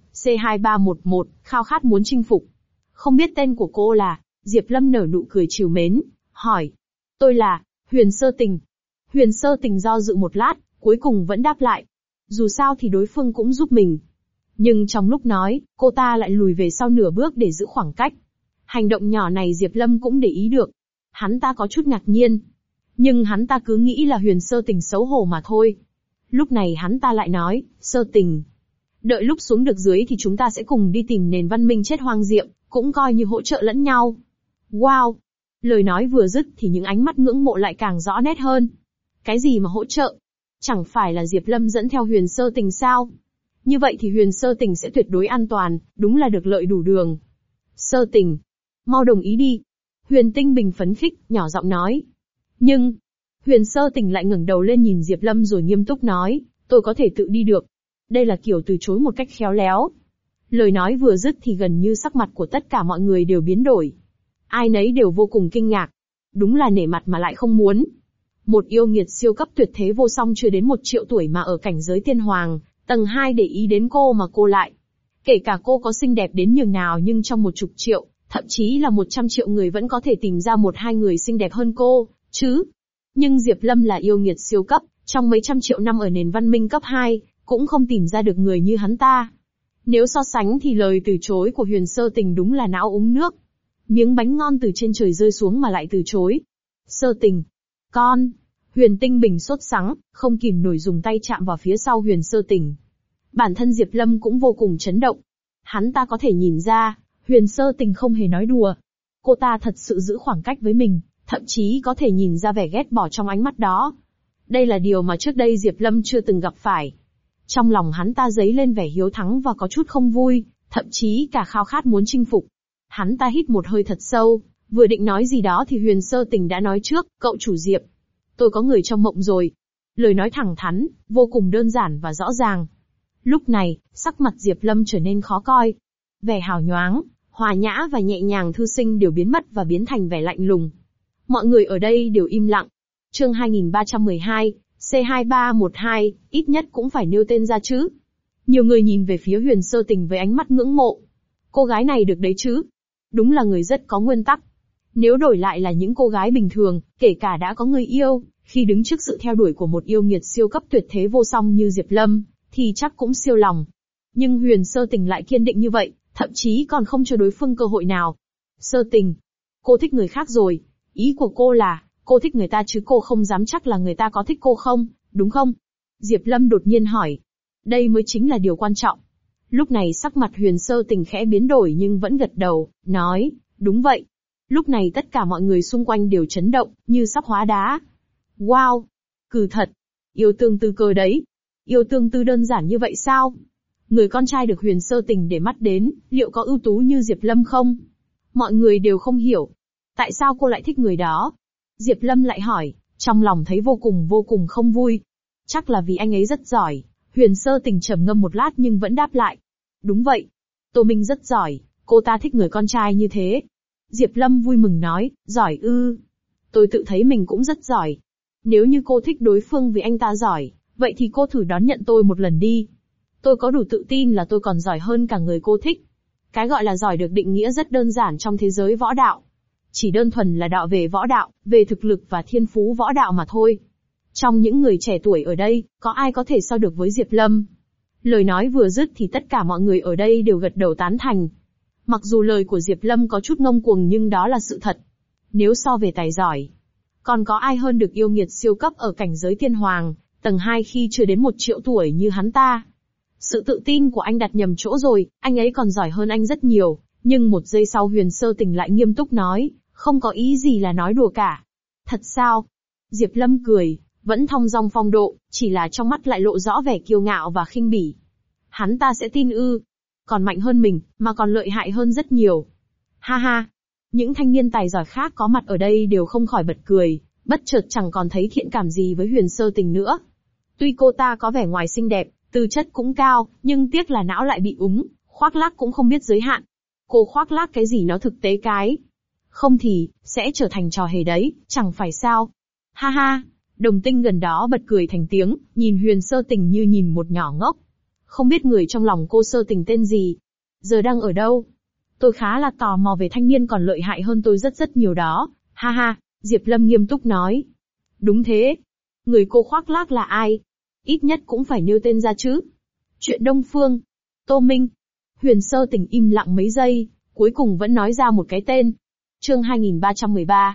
C2311, khao khát muốn chinh phục. Không biết tên của cô là? Diệp Lâm nở nụ cười trìu mến, hỏi. Tôi là Huyền Sơ Tình. Huyền Sơ Tình do dự một lát, cuối cùng vẫn đáp lại. Dù sao thì đối phương cũng giúp mình. Nhưng trong lúc nói, cô ta lại lùi về sau nửa bước để giữ khoảng cách. Hành động nhỏ này Diệp Lâm cũng để ý được. Hắn ta có chút ngạc nhiên. Nhưng hắn ta cứ nghĩ là Huyền Sơ Tình xấu hổ mà thôi. Lúc này hắn ta lại nói, Sơ Tình. Đợi lúc xuống được dưới thì chúng ta sẽ cùng đi tìm nền văn minh chết hoang diệm, cũng coi như hỗ trợ lẫn nhau. Wow! Lời nói vừa dứt thì những ánh mắt ngưỡng mộ lại càng rõ nét hơn. Cái gì mà hỗ trợ? Chẳng phải là Diệp Lâm dẫn theo Huyền Sơ Tình sao? Như vậy thì Huyền Sơ Tình sẽ tuyệt đối an toàn, đúng là được lợi đủ đường. Sơ Tình, mau đồng ý đi. Huyền Tinh Bình phấn khích, nhỏ giọng nói. Nhưng, Huyền Sơ Tình lại ngẩng đầu lên nhìn Diệp Lâm rồi nghiêm túc nói, tôi có thể tự đi được. Đây là kiểu từ chối một cách khéo léo. Lời nói vừa dứt thì gần như sắc mặt của tất cả mọi người đều biến đổi. Ai nấy đều vô cùng kinh ngạc. Đúng là nể mặt mà lại không muốn. Một yêu nghiệt siêu cấp tuyệt thế vô song chưa đến 1 triệu tuổi mà ở cảnh giới Tiên Hoàng, tầng 2 để ý đến cô mà cô lại. Kể cả cô có xinh đẹp đến nhường nào nhưng trong 10 triệu, thậm chí là 100 triệu người vẫn có thể tìm ra 1-2 người xinh đẹp hơn cô, chứ. Nhưng Diệp Lâm là yêu nghiệt siêu cấp, trong mấy trăm triệu năm ở nền văn minh cấp 2, cũng không tìm ra được người như hắn ta. Nếu so sánh thì lời từ chối của Huyền Sơ Tình đúng là não uống nước. Miếng bánh ngon từ trên trời rơi xuống mà lại từ chối. Sơ Tình. Con. Huyền Tinh Bình sốt sắng, không kìm nổi dùng tay chạm vào phía sau Huyền Sơ Tình. Bản thân Diệp Lâm cũng vô cùng chấn động. Hắn ta có thể nhìn ra, Huyền Sơ Tình không hề nói đùa. Cô ta thật sự giữ khoảng cách với mình, thậm chí có thể nhìn ra vẻ ghét bỏ trong ánh mắt đó. Đây là điều mà trước đây Diệp Lâm chưa từng gặp phải. Trong lòng hắn ta dấy lên vẻ hiếu thắng và có chút không vui, thậm chí cả khao khát muốn chinh phục. Hắn ta hít một hơi thật sâu, vừa định nói gì đó thì Huyền Sơ Tình đã nói trước, cậu chủ Diệp. Tôi có người trong mộng rồi. Lời nói thẳng thắn, vô cùng đơn giản và rõ ràng. Lúc này, sắc mặt Diệp Lâm trở nên khó coi. Vẻ hào nhoáng, hòa nhã và nhẹ nhàng thư sinh đều biến mất và biến thành vẻ lạnh lùng. Mọi người ở đây đều im lặng. Chương 2312, C2312, ít nhất cũng phải nêu tên ra chứ. Nhiều người nhìn về phía Huyền Sơ Tình với ánh mắt ngưỡng mộ. Cô gái này được đấy chứ. Đúng là người rất có nguyên tắc. Nếu đổi lại là những cô gái bình thường, kể cả đã có người yêu, khi đứng trước sự theo đuổi của một yêu nghiệt siêu cấp tuyệt thế vô song như Diệp Lâm, thì chắc cũng siêu lòng. Nhưng Huyền Sơ Tình lại kiên định như vậy, thậm chí còn không cho đối phương cơ hội nào. Sơ Tình, cô thích người khác rồi. Ý của cô là, cô thích người ta chứ cô không dám chắc là người ta có thích cô không, đúng không? Diệp Lâm đột nhiên hỏi. Đây mới chính là điều quan trọng. Lúc này sắc mặt Huyền Sơ Tình khẽ biến đổi nhưng vẫn gật đầu, nói, đúng vậy. Lúc này tất cả mọi người xung quanh đều chấn động, như sắp hóa đá. Wow! Cừ thật! Yêu tương tư cơ đấy! Yêu tương tư đơn giản như vậy sao? Người con trai được Huyền Sơ Tình để mắt đến, liệu có ưu tú như Diệp Lâm không? Mọi người đều không hiểu. Tại sao cô lại thích người đó? Diệp Lâm lại hỏi, trong lòng thấy vô cùng không vui. Chắc là vì anh ấy rất giỏi. Huyền Sơ Tình trầm ngâm một lát nhưng vẫn đáp lại. Đúng vậy. Tô Minh rất giỏi, cô ta thích người con trai như thế. Diệp Lâm vui mừng nói, giỏi ư. Tôi tự thấy mình cũng rất giỏi. Nếu như cô thích đối phương vì anh ta giỏi, vậy thì cô thử đón nhận tôi một lần đi. Tôi có đủ tự tin là tôi còn giỏi hơn cả người cô thích. Cái gọi là giỏi được định nghĩa rất đơn giản trong thế giới võ đạo. Chỉ đơn thuần là đạo về võ đạo, về thực lực và thiên phú võ đạo mà thôi. Trong những người trẻ tuổi ở đây, có ai có thể so được với Diệp Lâm? Lời nói vừa dứt thì tất cả mọi người ở đây đều gật đầu tán thành. Mặc dù lời của Diệp Lâm có chút ngông cuồng nhưng đó là sự thật. Nếu so về tài giỏi, còn có ai hơn được yêu nghiệt siêu cấp ở cảnh giới Tiên Hoàng, tầng 2 khi chưa đến 1 triệu tuổi như hắn ta? Sự tự tin của anh đặt nhầm chỗ rồi, anh ấy còn giỏi hơn anh rất nhiều. Nhưng một giây sau Huyền Sơ Tình lại nghiêm túc nói, không có ý gì là nói đùa cả. Thật sao? Diệp Lâm cười, vẫn thong dong phong độ, chỉ là trong mắt lại lộ rõ vẻ kiêu ngạo và khinh bỉ. Hắn ta sẽ tin ư? Còn mạnh hơn mình, mà còn lợi hại hơn rất nhiều. Ha ha. Những thanh niên tài giỏi khác có mặt ở đây đều không khỏi bật cười, bất chợt chẳng còn thấy thiện cảm gì với Huyền Sơ Tình nữa. Tuy cô ta có vẻ ngoài xinh đẹp, tư chất cũng cao, nhưng tiếc là não lại bị úng, khoác lác cũng không biết giới hạn. Cô khoác lác cái gì nó thực tế cái. Không thì, sẽ trở thành trò hề đấy, chẳng phải sao. Ha ha. Đồng Tinh gần đó bật cười thành tiếng, nhìn Huyền Sơ Tình như nhìn một nhỏ ngốc. Không biết người trong lòng cô Sơ Tình tên gì? Giờ đang ở đâu? Tôi khá là tò mò về thanh niên còn lợi hại hơn tôi rất rất nhiều đó. Ha ha, Diệp Lâm nghiêm túc nói. Đúng thế. Người cô khoác lác là ai? Ít nhất cũng phải nêu tên ra chứ. Chuyện Đông Phương. Tô Minh. Huyền Sơ Tình im lặng mấy giây, cuối cùng vẫn nói ra một cái tên. Chương 2313,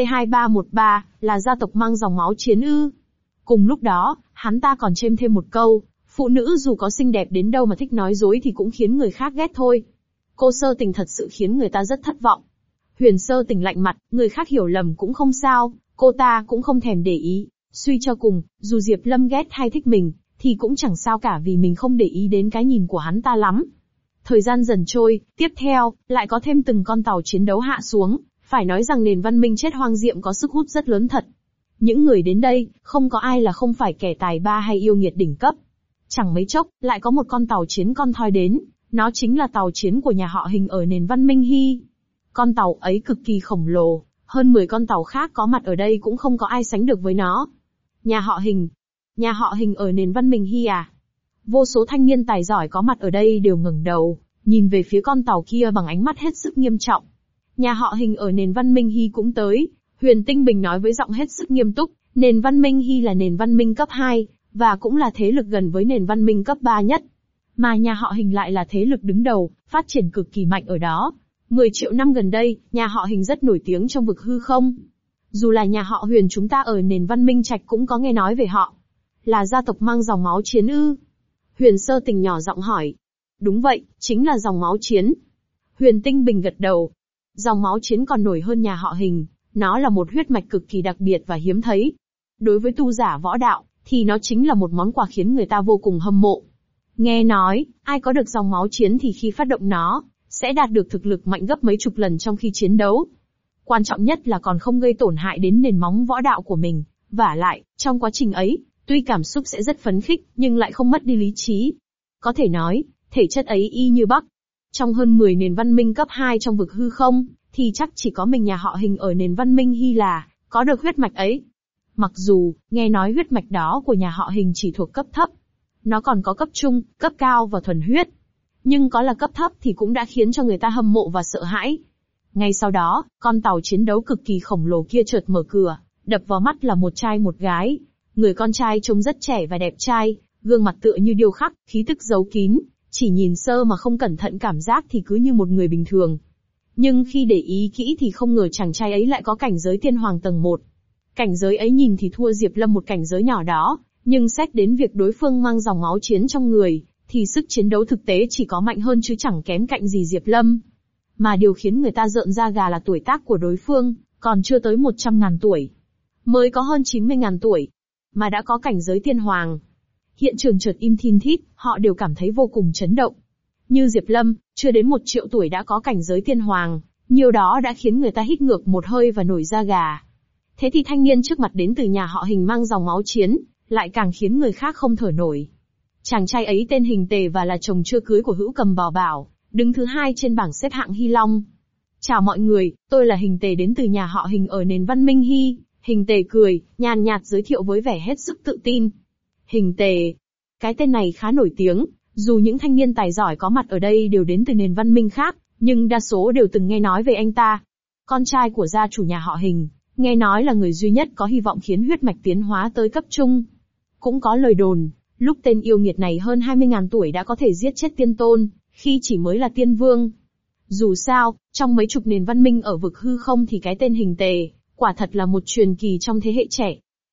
C2313, là gia tộc mang dòng máu chiến ư. Cùng lúc đó, hắn ta còn chêm thêm một câu, phụ nữ dù có xinh đẹp đến đâu mà thích nói dối thì cũng khiến người khác ghét thôi. Cô Sơ Tình thật sự khiến người ta rất thất vọng. Huyền Sơ Tình lạnh mặt, người khác hiểu lầm cũng không sao, cô ta cũng không thèm để ý. Suy cho cùng, dù Diệp Lâm ghét hay thích mình, thì cũng chẳng sao cả vì mình không để ý đến cái nhìn của hắn ta lắm. Thời gian dần trôi, tiếp theo, lại có thêm từng con tàu chiến đấu hạ xuống, phải nói rằng nền văn minh chết hoang diệm có sức hút rất lớn thật. Những người đến đây, không có ai là không phải kẻ tài ba hay yêu nghiệt đỉnh cấp. Chẳng mấy chốc, lại có một con tàu chiến con thoi đến, nó chính là tàu chiến của nhà họ Hình ở nền văn minh Hy. Con tàu ấy cực kỳ khổng lồ, hơn 10 con tàu khác có mặt ở đây cũng không có ai sánh được với nó. Nhà họ Hình. Nhà họ Hình ở nền văn minh Hy à? Vô số thanh niên tài giỏi có mặt ở đây đều ngẩng đầu, nhìn về phía con tàu kia bằng ánh mắt hết sức nghiêm trọng. Nhà họ Hình ở nền văn minh Hy cũng tới, Huyền Tinh Bình nói với giọng hết sức nghiêm túc, nền văn minh Hy là nền văn minh cấp 2, và cũng là thế lực gần với nền văn minh cấp 3 nhất. Mà nhà họ Hình lại là thế lực đứng đầu, phát triển cực kỳ mạnh ở đó. 10 triệu năm gần đây, nhà họ Hình rất nổi tiếng trong vực hư không. Dù là nhà họ Huyền chúng ta ở nền văn minh Trạch cũng có nghe nói về họ. Là gia tộc mang dòng máu chiến ư? Huyền Sơ Tình nhỏ giọng hỏi. Đúng vậy, chính là dòng máu chiến. Huyền Tinh Bình gật đầu. Dòng máu chiến còn nổi hơn nhà họ Hình, nó là một huyết mạch cực kỳ đặc biệt và hiếm thấy. Đối với tu giả võ đạo, thì nó chính là một món quà khiến người ta vô cùng hâm mộ. Nghe nói, ai có được dòng máu chiến thì khi phát động nó, sẽ đạt được thực lực mạnh gấp mấy chục lần trong khi chiến đấu. Quan trọng nhất là còn không gây tổn hại đến nền móng võ đạo của mình. Vả lại, trong quá trình ấy, tuy cảm xúc sẽ rất phấn khích, nhưng lại không mất đi lý trí. Có thể nói, thể chất ấy y như Bắc. Trong hơn 10 nền văn minh cấp 2 trong vực hư không, thì chắc chỉ có mình nhà họ Hình ở nền văn minh Hy là có được huyết mạch ấy. Mặc dù, nghe nói huyết mạch đó của nhà họ Hình chỉ thuộc cấp thấp. Nó còn có cấp trung, cấp cao và thuần huyết. Nhưng có là cấp thấp thì cũng đã khiến cho người ta hâm mộ và sợ hãi. Ngay sau đó, con tàu chiến đấu cực kỳ khổng lồ kia chợt mở cửa, đập vào mắt là một trai một gái. Người con trai trông rất trẻ và đẹp trai, gương mặt tựa như điêu khắc, khí tức giấu kín, chỉ nhìn sơ mà không cẩn thận cảm giác thì cứ như một người bình thường. Nhưng khi để ý kỹ thì không ngờ chàng trai ấy lại có cảnh giới tiên hoàng tầng 1. Cảnh giới ấy nhìn thì thua Diệp Lâm một cảnh giới nhỏ đó, nhưng xét đến việc đối phương mang dòng máu chiến trong người, thì sức chiến đấu thực tế chỉ có mạnh hơn chứ chẳng kém cạnh gì Diệp Lâm. Mà điều khiến người ta rợn da gà là tuổi tác của đối phương, còn chưa tới 100.000 tuổi. Mới có hơn 90.000 tuổi, mà đã có cảnh giới tiên hoàng. Hiện trường chợt im thin thít, họ đều cảm thấy vô cùng chấn động. Như Diệp Lâm, chưa đến 1 triệu tuổi đã có cảnh giới tiên hoàng, nhiều đó đã khiến người ta hít ngược một hơi và nổi da gà. Thế thì thanh niên trước mặt đến từ nhà họ Hình mang dòng máu chiến, lại càng khiến người khác không thở nổi. Chàng trai ấy tên Hình Tề và là chồng chưa cưới của Hữu Cầm Bảo Bảo, đứng thứ 2 trên bảng xếp hạng Hy Long. Chào mọi người, tôi là Hình Tề đến từ nhà họ Hình ở nền văn minh Hy. Hình Tề cười, nhàn nhạt giới thiệu với vẻ hết sức tự tin. Hình Tề. Cái tên này khá nổi tiếng, dù những thanh niên tài giỏi có mặt ở đây đều đến từ nền văn minh khác, nhưng đa số đều từng nghe nói về anh ta. Con trai của gia chủ nhà họ Hình, nghe nói là người duy nhất có hy vọng khiến huyết mạch tiến hóa tới cấp trung. Cũng có lời đồn, lúc tên yêu nghiệt này hơn 20.000 tuổi đã có thể giết chết tiên tôn, khi chỉ mới là tiên vương. Dù sao, trong mấy chục nền văn minh ở vực hư không thì cái tên Hình Tề, quả thật là một truyền kỳ trong thế hệ trẻ.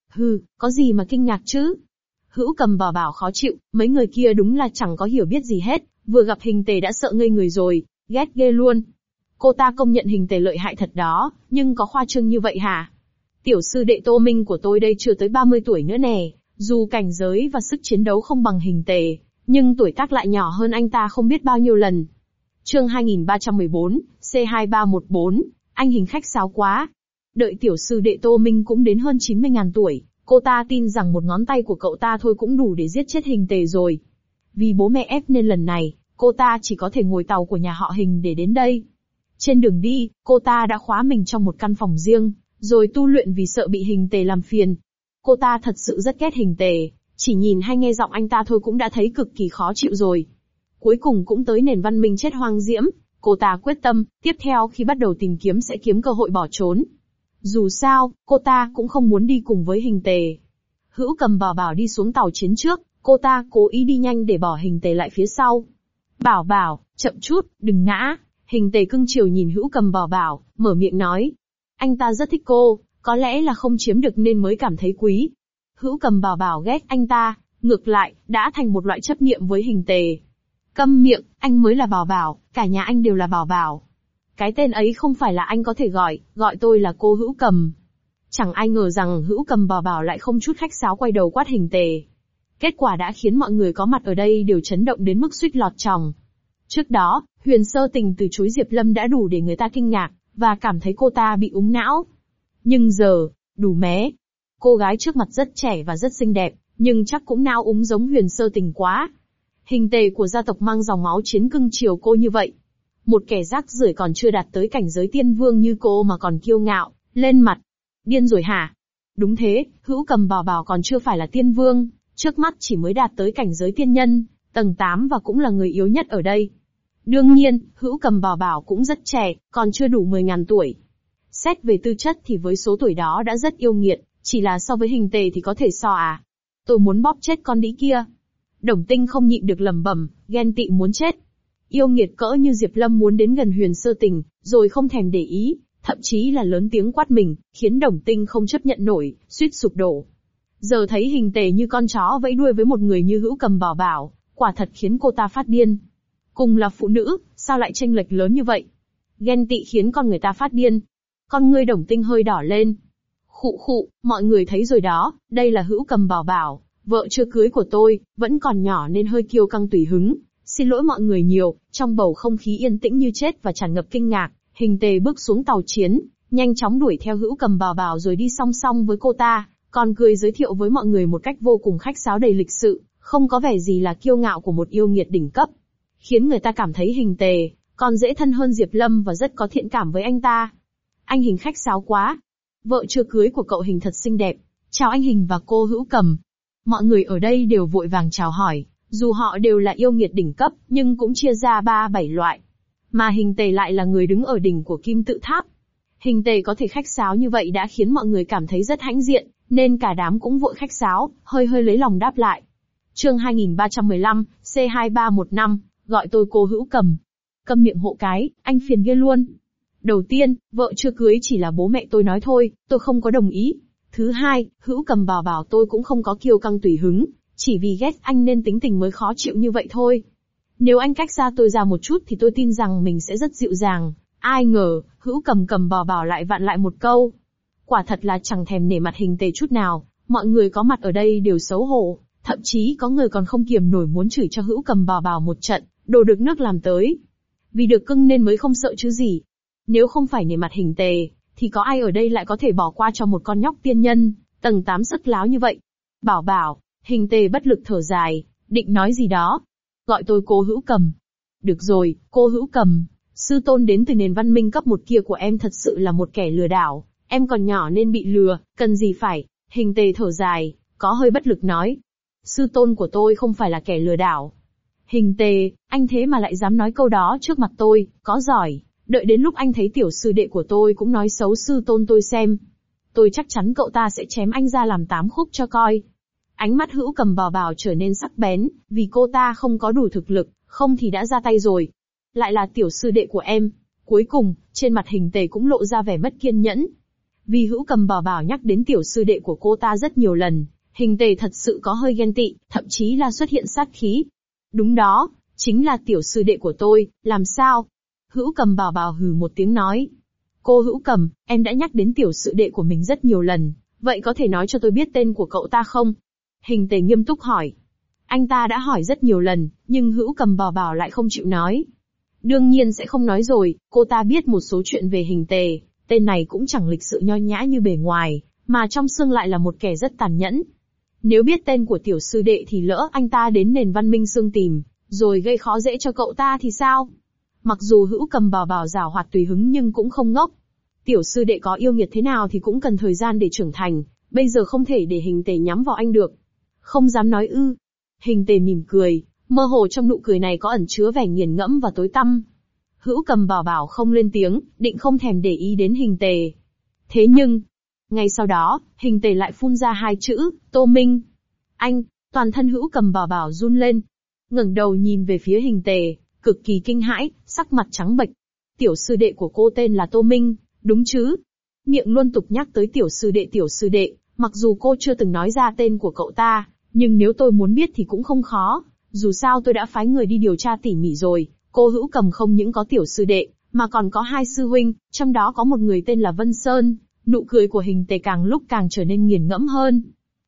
Có gì mà kinh ngạc chứ? Hữu Cầm Bảo Bảo khó chịu, mấy người kia đúng là chẳng có hiểu biết gì hết, vừa gặp Hình Tề đã sợ ngây người rồi, ghét ghê luôn. Cô ta công nhận Hình Tề lợi hại thật đó, nhưng có khoa trương như vậy hả? Tiểu sư đệ Tô Minh của tôi đây chưa tới 30 tuổi nữa nè, dù cảnh giới và sức chiến đấu không bằng Hình Tề, nhưng tuổi tác lại nhỏ hơn anh ta không biết bao nhiêu lần. Chương 2314, C2314, anh Hình khách sáo quá. Đợi tiểu sư đệ Tô Minh cũng đến hơn 90.000 tuổi, cô ta tin rằng một ngón tay của cậu ta thôi cũng đủ để giết chết Hình Tề rồi. Vì bố mẹ ép nên lần này, cô ta chỉ có thể ngồi tàu của nhà họ Hình để đến đây. Trên đường đi, cô ta đã khóa mình trong một căn phòng riêng, rồi tu luyện vì sợ bị Hình Tề làm phiền. Cô ta thật sự rất ghét Hình Tề, chỉ nhìn hay nghe giọng anh ta thôi cũng đã thấy cực kỳ khó chịu rồi. Cuối cùng cũng tới nền văn minh chết hoang diễm, cô ta quyết tâm, tiếp theo khi bắt đầu tìm kiếm sẽ kiếm cơ hội bỏ trốn. Dù sao, cô ta cũng không muốn đi cùng với Hình Tề. Hữu Cầm bảo Bảo đi xuống tàu chiến trước, cô ta cố ý đi nhanh để bỏ Hình Tề lại phía sau. Bảo Bảo, chậm chút, đừng ngã. Hình Tề cưng chiều nhìn Hữu Cầm bảo Bảo, mở miệng nói. Anh ta rất thích cô, có lẽ là không chiếm được nên mới cảm thấy quý. Hữu Cầm bảo Bảo ghét anh ta, ngược lại, đã thành một loại chấp niệm với Hình Tề. Câm miệng, anh mới là Bảo Bảo, cả nhà anh đều là Bảo Bảo. Cái tên ấy không phải là anh có thể gọi tôi là cô Hữu Cầm. Chẳng ai ngờ rằng Hữu Cầm bảo Bảo lại không chút khách sáo quay đầu quát Hình Tề. Kết quả đã khiến mọi người có mặt ở đây đều chấn động đến mức suýt lọt chòng. Trước đó, Huyền Sơ Tình từ chối Diệp Lâm đã đủ để người ta kinh ngạc, và cảm thấy cô ta bị úng não. Nhưng giờ, đủ mé. Cô gái trước mặt rất trẻ và rất xinh đẹp, nhưng chắc cũng não úng giống Huyền Sơ Tình quá. Hình Tề của gia tộc mang dòng máu chiến cưng chiều cô như vậy. Một kẻ rác rưởi còn chưa đạt tới cảnh giới tiên vương như cô mà còn kiêu ngạo, lên mặt. Điên rồi hả? Đúng thế, Hữu Cầm bảo Bảo còn chưa phải là tiên vương, trước mắt chỉ mới đạt tới cảnh giới tiên nhân, tầng 8 và cũng là người yếu nhất ở đây. Đương nhiên, Hữu Cầm bảo Bảo cũng rất trẻ, còn chưa đủ 10.000 tuổi. Xét về tư chất thì với số tuổi đó đã rất yêu nghiệt, chỉ là so với Hình Tề thì có thể so à? Tôi muốn bóp chết con đĩ kia. Đồng Tinh không nhịn được lẩm bẩm, ghen tị muốn chết. Yêu nghiệt cỡ như Diệp Lâm muốn đến gần Huyền Sơ Tình, rồi không thèm để ý, thậm chí là lớn tiếng quát mình, khiến Đồng Tinh không chấp nhận nổi, suýt sụp đổ. Giờ thấy Hình Tề như con chó vẫy đuôi với một người như Hữu Cầm bảo Bảo, quả thật khiến cô ta phát điên. Cùng là phụ nữ, sao lại chênh lệch lớn như vậy? Ghen tị khiến con người ta phát điên. Con ngươi Đồng Tinh hơi đỏ lên. Khụ khụ, mọi người thấy rồi đó, đây là Hữu Cầm bảo Bảo, vợ chưa cưới của tôi, vẫn còn nhỏ nên hơi kiêu căng tùy hứng. Xin lỗi mọi người nhiều. Trong bầu không khí yên tĩnh như chết và tràn ngập kinh ngạc, Hình Tề bước xuống tàu chiến, nhanh chóng đuổi theo Hữu Cầm bảo Bảo rồi đi song song với cô ta, còn cười giới thiệu với mọi người một cách vô cùng khách sáo đầy lịch sự, không có vẻ gì là kiêu ngạo của một yêu nghiệt đỉnh cấp. Khiến người ta cảm thấy Hình Tề còn dễ thân hơn Diệp Lâm và rất có thiện cảm với anh ta. Anh Hình khách sáo quá. Vợ chưa cưới của cậu Hình thật xinh đẹp. Chào anh Hình và cô Hữu Cầm. Mọi người ở đây đều vội vàng chào hỏi. Dù họ đều là yêu nghiệt đỉnh cấp, nhưng cũng chia ra 3-7 loại. Mà Hình Tề lại là người đứng ở đỉnh của kim tự tháp. Hình Tề có thể khách sáo như vậy đã khiến mọi người cảm thấy rất hãnh diện, nên cả đám cũng vội khách sáo, hơi lấy lòng đáp lại. Chương 2315, C2315, gọi tôi cô Hữu Cầm. Câm miệng hộ cái, anh phiền ghê luôn. Đầu tiên, vợ chưa cưới chỉ là bố mẹ tôi nói thôi, tôi không có đồng ý. Thứ hai, Hữu Cầm bảo tôi cũng không có kiêu căng tùy hứng, chỉ vì ghét anh nên tính tình mới khó chịu như vậy thôi. Nếu anh cách xa tôi ra một chút thì tôi tin rằng mình sẽ rất dịu dàng. Ai ngờ, Hữu Cầm bảo lại vặn lại một câu. Quả thật là chẳng thèm nể mặt Hình Tề chút nào, mọi người có mặt ở đây đều xấu hổ, thậm chí có người còn không kiềm nổi muốn chửi cho Hữu Cầm bảo một trận, đồ được nước làm tới. Vì được cưng nên mới không sợ chứ gì. Nếu không phải nể mặt Hình Tề, thì có ai ở đây lại có thể bỏ qua cho một con nhóc tiên nhân, tầng 8 sức láo như vậy. Bảo, Hình Tề bất lực thở dài, định nói gì đó. Gọi tôi cô Hữu Cầm. Được rồi, cô Hữu Cầm, sư tôn đến từ nền văn minh cấp 1 kia của em thật sự là một kẻ lừa đảo, em còn nhỏ nên bị lừa, cần gì phải. Hình Tề thở dài, có hơi bất lực nói. Sư tôn của tôi không phải là kẻ lừa đảo. Hình Tề, anh thế mà lại dám nói câu đó trước mặt tôi, có giỏi, đợi đến lúc anh thấy tiểu sư đệ của tôi cũng nói xấu sư tôn tôi xem. Tôi chắc chắn cậu ta sẽ chém anh ra làm 8 khúc cho coi. Ánh mắt Hữu Cầm bảo trở nên sắc bén, vì cô ta không có đủ thực lực, không thì đã ra tay rồi. Lại là tiểu sư đệ của em. Cuối cùng, trên mặt Hình Tề cũng lộ ra vẻ mất kiên nhẫn. Vì Hữu Cầm bảo nhắc đến tiểu sư đệ của cô ta rất nhiều lần, Hình Tề thật sự có hơi ghen tị, thậm chí là xuất hiện sát khí. Đúng đó, chính là tiểu sư đệ của tôi, làm sao? Hữu Cầm bảo hừ một tiếng nói. Cô Hữu Cầm, em đã nhắc đến tiểu sư đệ của mình rất nhiều lần, vậy có thể nói cho tôi biết tên của cậu ta không? Hình Tề nghiêm túc hỏi. Anh ta đã hỏi rất nhiều lần, nhưng Hữu Cầm bảo lại không chịu nói. Đương nhiên sẽ không nói rồi, cô ta biết một số chuyện về Hình Tề, tên này cũng chẳng lịch sự nho nhã như bề ngoài, mà trong xương lại là một kẻ rất tàn nhẫn. Nếu biết tên của tiểu sư đệ thì lỡ anh ta đến nền văn minh xương tìm, rồi gây khó dễ cho cậu ta thì sao? Mặc dù Hữu Cầm bảo giảo hoạt tùy hứng nhưng cũng không ngốc. Tiểu sư đệ có yêu nghiệt thế nào thì cũng cần thời gian để trưởng thành, bây giờ không thể để Hình Tề nhắm vào anh được. Không dám nói ư. Hình Tề mỉm cười, mơ hồ trong nụ cười này có ẩn chứa vẻ nghiền ngẫm và tối tăm. Hữu Cầm bảo không lên tiếng, định không thèm để ý đến Hình Tề. Thế nhưng, ngay sau đó, Hình Tề lại phun ra hai chữ, Tô Minh. Anh, toàn thân Hữu Cầm bảo run lên. Ngẩng đầu nhìn về phía Hình Tề, cực kỳ kinh hãi, sắc mặt trắng bệch. Tiểu sư đệ của cô tên là Tô Minh, đúng chứ? Miệng luôn tục nhắc tới tiểu sư đệ, mặc dù cô chưa từng nói ra tên của cậu ta, nhưng nếu tôi muốn biết thì cũng không khó, dù sao tôi đã phái người đi điều tra tỉ mỉ rồi, cô Hữu Cầm không những có tiểu sư đệ, mà còn có hai sư huynh, trong đó có một người tên là Vân Sơn. Nụ cười của Hình Tề càng lúc càng trở nên nghiền ngẫm hơn.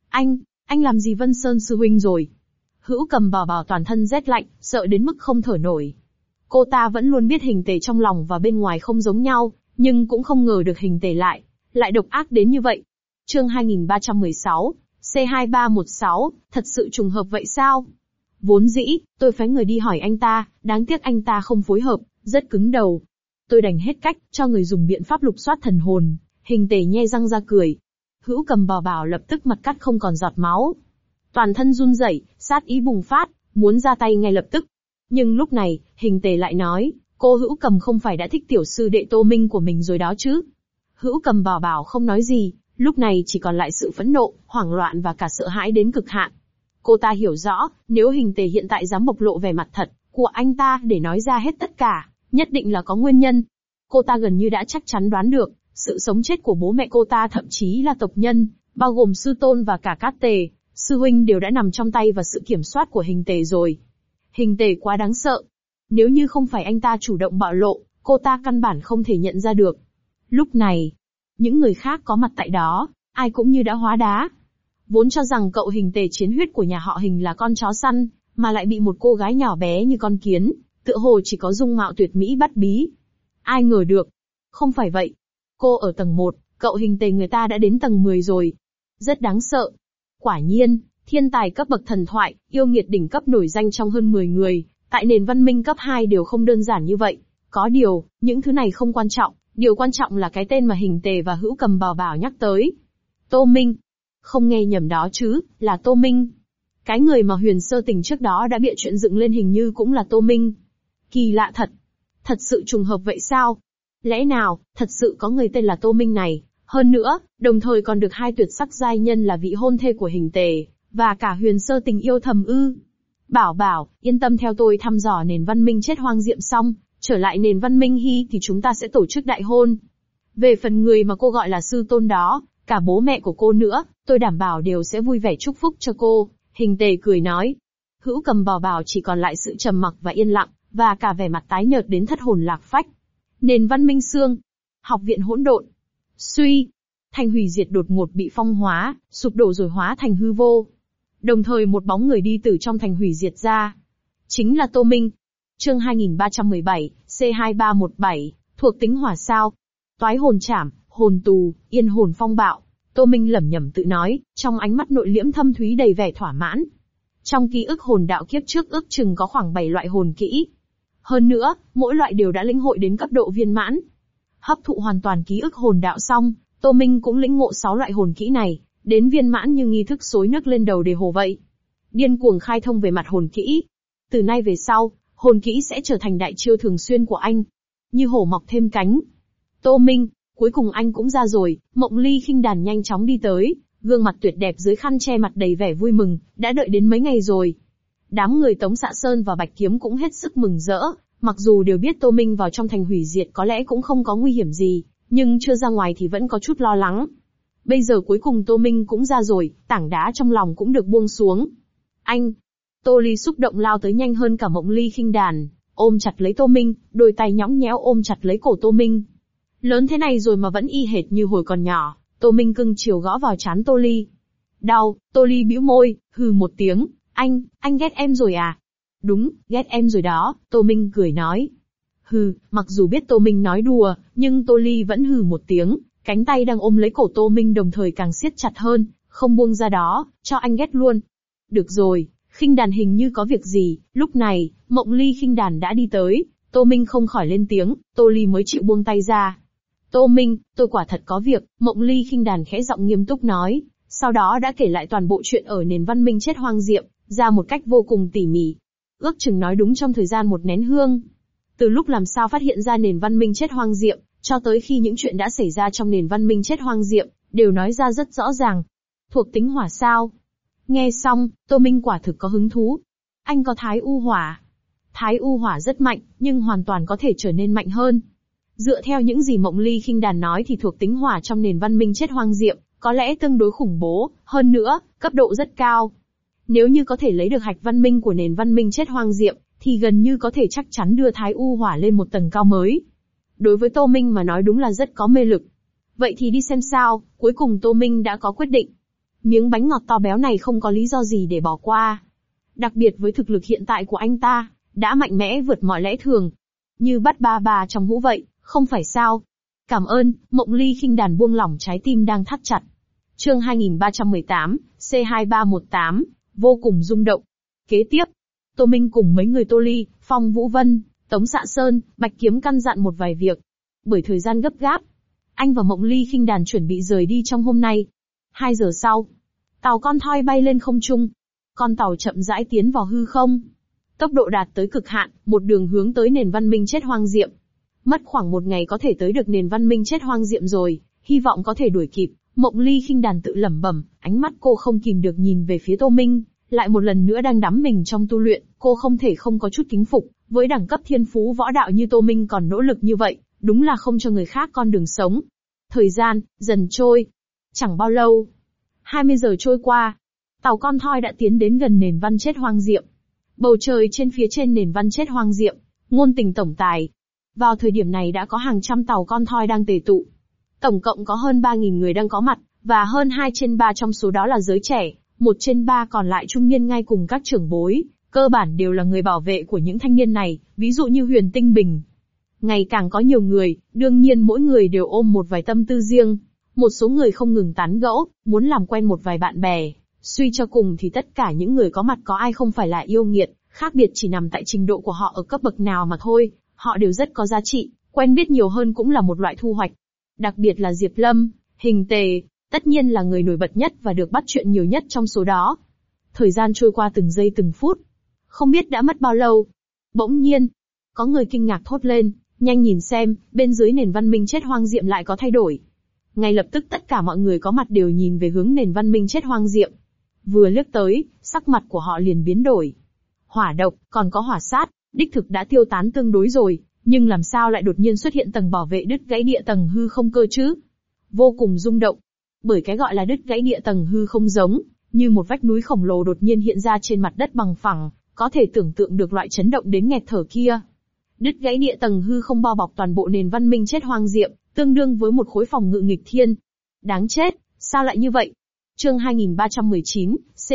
Anh làm gì Vân Sơn sư huynh rồi? Hữu Cầm bảo toàn thân rét lạnh, sợ đến mức không thở nổi. Cô ta vẫn luôn biết Hình Tề trong lòng và bên ngoài không giống nhau, nhưng cũng không ngờ được Hình Tề lại độc ác đến như vậy. Chương 2316, C2316, thật sự trùng hợp vậy sao? Vốn dĩ, tôi phái người đi hỏi anh ta, đáng tiếc anh ta không phối hợp, rất cứng đầu. Tôi đành hết cách, cho người dùng biện pháp lục soát thần hồn. Hình Tề nhe răng ra cười. Hữu Cầm bảo lập tức mặt cắt không còn giọt máu. Toàn thân run rẩy, sát ý bùng phát, muốn ra tay ngay lập tức. Nhưng lúc này, Hình Tề lại nói, cô Hữu Cầm không phải đã thích tiểu sư đệ Tô Minh của mình rồi đó chứ? Hữu Cầm bảo không nói gì, lúc này chỉ còn lại sự phẫn nộ, hoảng loạn và cả sợ hãi đến cực hạn. Cô ta hiểu rõ, nếu Hình Tề hiện tại dám bộc lộ vẻ mặt thật của anh ta để nói ra hết tất cả, nhất định là có nguyên nhân. Cô ta gần như đã chắc chắn đoán được, sự sống chết của bố mẹ cô ta thậm chí là tộc nhân, bao gồm sư tôn và cả Cát Tề, sư huynh đều đã nằm trong tay và sự kiểm soát của Hình Tề rồi. Hình Tề quá đáng sợ. Nếu như không phải anh ta chủ động bạo lộ, cô ta căn bản không thể nhận ra được. Lúc này, những người khác có mặt tại đó, ai cũng như đã hóa đá. Vốn cho rằng cậu Hình Tề chiến huyết của nhà họ Hình là con chó săn, mà lại bị một cô gái nhỏ bé như con kiến, tựa hồ chỉ có dung mạo tuyệt mỹ bắt bí. Ai ngờ được. Không phải vậy. Cô ở tầng 1, cậu Hình Tề người ta đã đến tầng 10 rồi. Rất đáng sợ. Quả nhiên, thiên tài cấp bậc thần thoại, yêu nghiệt đỉnh cấp nổi danh trong hơn 10 người, tại nền văn minh cấp 2 đều không đơn giản như vậy. Có điều, những thứ này không quan trọng, điều quan trọng là cái tên mà Hình Tề và Hữu Cầm bảo nhắc tới. Tô Minh. Không nghe nhầm đó chứ, là Tô Minh. Cái người mà Huyền Sơ Tình trước đó đã bịa chuyện dựng lên hình như cũng là Tô Minh. Kỳ lạ thật. Thật sự trùng hợp vậy sao? Lẽ nào, thật sự có người tên là Tô Minh này, hơn nữa, đồng thời còn được hai tuyệt sắc giai nhân là vị hôn thê của Hình Tề, và cả Huyền Sơ Tình yêu thầm ư. Bảo, yên tâm theo tôi thăm dò nền văn minh chết hoang diệm xong, trở lại nền văn minh Hy thì chúng ta sẽ tổ chức đại hôn. Về phần người mà cô gọi là sư tôn đó, cả bố mẹ của cô nữa, tôi đảm bảo đều sẽ vui vẻ chúc phúc cho cô. Hình Tề cười nói. Hữu Cầm bảo chỉ còn lại sự trầm mặc và yên lặng, và cả vẻ mặt tái nhợt đến thất hồn lạc phách. Nền văn minh xương. Học viện hỗn độn. Suy. Thành hủy diệt đột ngột bị phong hóa, sụp đổ rồi hóa thành hư vô. Đồng thời một bóng người đi từ trong thành hủy diệt ra. Chính là Tô Minh. Chương 2317, C2317, thuộc tính hỏa sao. Toái hồn trảm, hồn tù, yên hồn phong bạo. Tô Minh lẩm nhẩm tự nói, trong ánh mắt nội liễm thâm thúy đầy vẻ thỏa mãn. Trong ký ức hồn đạo kiếp trước ước chừng có khoảng 7 loại hồn kỹ. Hơn nữa, mỗi loại đều đã lĩnh hội đến cấp độ viên mãn. Hấp thụ hoàn toàn ký ức hồn đạo xong, Tô Minh cũng lĩnh ngộ 6 loại hồn kỹ này, đến viên mãn như nghi thức xối nước lên đầu đề hồ vậy. Điên cuồng khai thông về mặt hồn kỹ. Từ nay về sau, hồn kỹ sẽ trở thành đại chiêu thường xuyên của anh. Như hổ mọc thêm cánh. Tô Minh, cuối cùng anh cũng ra rồi. Mộng Ly khinh đàn nhanh chóng đi tới, gương mặt tuyệt đẹp dưới khăn che mặt đầy vẻ vui mừng, đã đợi đến mấy ngày rồi. Đám người Tống Xạ Sơn và Bạch Kiếm cũng hết sức mừng rỡ, mặc dù đều biết Tô Minh vào trong thành hủy diệt có lẽ cũng không có nguy hiểm gì, nhưng chưa ra ngoài thì vẫn có chút lo lắng. Bây giờ cuối cùng Tô Minh cũng ra rồi, tảng đá trong lòng cũng được buông xuống. Anh! Tô Ly xúc động lao tới nhanh hơn cả Mộng Ly khinh đàn, ôm chặt lấy Tô Minh, đôi tay nhõng nhẽo ôm chặt lấy cổ Tô Minh. Lớn thế này rồi mà vẫn y hệt như hồi còn nhỏ, Tô Minh cưng chiều gõ vào trán Tô Ly. Đau, Tô Ly bĩu môi, hừ một tiếng, Anh ghét em rồi à? Đúng, ghét em rồi đó, Tô Minh cười nói. Hừ, mặc dù biết Tô Minh nói đùa, nhưng Tô Ly vẫn hừ một tiếng, cánh tay đang ôm lấy cổ Tô Minh đồng thời càng siết chặt hơn, không buông ra đó, cho anh ghét luôn. Được rồi, khinh đàn hình như có việc gì, lúc này, Mộng Ly khinh đàn đã đi tới, Tô Minh không khỏi lên tiếng, Tô Ly mới chịu buông tay ra. Tô Minh, tôi quả thật có việc, Mộng Ly khinh đàn khẽ giọng nghiêm túc nói, sau đó đã kể lại toàn bộ chuyện ở nền văn minh chết hoang diệm, ra một cách vô cùng tỉ mỉ. Ước chừng nói đúng trong thời gian một nén hương. Từ lúc làm sao phát hiện ra nền văn minh chết hoang diệm, cho tới khi những chuyện đã xảy ra trong nền văn minh chết hoang diệm, đều nói ra rất rõ ràng. Thuộc tính hỏa sao? Nghe xong, Tô Minh quả thực có hứng thú. Anh có Thái U hỏa. Thái U hỏa rất mạnh, nhưng hoàn toàn có thể trở nên mạnh hơn. Dựa theo những gì Mộng Ly khinh đàn nói thì thuộc tính hỏa trong nền văn minh chết hoang diệm, có lẽ tương đối khủng bố, hơn nữa, cấp độ rất cao. Nếu như có thể lấy được hạch văn minh của nền văn minh chết hoang diệm, thì gần như có thể chắc chắn đưa Thái U hỏa lên một tầng cao mới. Đối với Tô Minh mà nói đúng là rất có mê lực. Vậy thì đi xem sao, cuối cùng Tô Minh đã có quyết định. Miếng bánh ngọt to béo này không có lý do gì để bỏ qua. Đặc biệt với thực lực hiện tại của anh ta, đã mạnh mẽ vượt mọi lẽ thường. Như bắt ba bà trong hũ vậy, không phải sao. Cảm ơn, Mộng Ly khinh đàn buông lỏng trái tim đang thắt chặt. Chương 2318, C2318, vô cùng rung động. Kế tiếp, Tô Minh cùng mấy người Tô Ly, Phong Vũ Vân, Tống Xạ Sơn, Bạch Kiếm căn dặn một vài việc. Bởi thời gian gấp gáp, anh và Mộng Ly khinh đàn chuẩn bị rời đi trong hôm nay. 2 giờ sau, tàu con thoi bay lên không trung. Con tàu chậm rãi tiến vào hư không. Tốc độ đạt tới cực hạn, một đường hướng tới nền văn minh chết hoang diệm. Mất khoảng 1 ngày có thể tới được nền văn minh chết hoang diệm rồi, hy vọng có thể đuổi kịp. Mộng Ly khinh đàn tự lẩm bẩm, ánh mắt cô không kìm được nhìn về phía Tô Minh, lại một lần nữa đang đắm mình trong tu luyện, cô không thể không có chút kính phục, với đẳng cấp thiên phú võ đạo như Tô Minh còn nỗ lực như vậy, đúng là không cho người khác con đường sống. Thời gian dần trôi, chẳng bao lâu, 20 giờ trôi qua, tàu con thoi đã tiến đến gần nền văn chết hoang diệm. Bầu trời trên phía trên nền văn chết hoang diệm, ngôn tình tổng tài. Vào thời điểm này đã có hàng trăm tàu con thoi đang tề tụ. Tổng cộng có hơn 3.000 người đang có mặt, và hơn 2 trên 3 trong số đó là giới trẻ, 1 trên 3 còn lại trung niên ngay cùng các trưởng bối, cơ bản đều là người bảo vệ của những thanh niên này, ví dụ như Huyền Tinh Bình. Ngày càng có nhiều người, đương nhiên mỗi người đều ôm một vài tâm tư riêng. Một số người không ngừng tán gẫu, muốn làm quen một vài bạn bè. Suy cho cùng thì tất cả những người có mặt có ai không phải là yêu nghiệt, khác biệt chỉ nằm tại trình độ của họ ở cấp bậc nào mà thôi, họ đều rất có giá trị, quen biết nhiều hơn cũng là một loại thu hoạch. Đặc biệt là Diệp Lâm, Hình Tề, tất nhiên là người nổi bật nhất và được bắt chuyện nhiều nhất trong số đó. Thời gian trôi qua từng giây từng phút, không biết đã mất bao lâu. Bỗng nhiên, có người kinh ngạc thốt lên, nhanh nhìn xem, bên dưới nền văn minh chết hoang diệm lại có thay đổi. Ngay lập tức tất cả mọi người có mặt đều nhìn về hướng nền văn minh chết hoang diệm. Vừa liếc tới, sắc mặt của họ liền biến đổi. Hỏa độc, còn có hỏa sát, đích thực đã tiêu tán tương đối rồi, nhưng làm sao lại đột nhiên xuất hiện tầng bảo vệ đứt gãy địa tầng hư không cơ chứ? Vô cùng rung động. Bởi cái gọi là đứt gãy địa tầng hư không giống như một vách núi khổng lồ đột nhiên hiện ra trên mặt đất bằng phẳng, có thể tưởng tượng được loại chấn động đến nghẹt thở kia. Đứt gãy địa tầng hư không bao bọc toàn bộ nền văn minh chết hoang diệm, tương đương với một khối phòng ngự nghịch thiên. Đáng chết, sao lại như vậy? Chương 2319,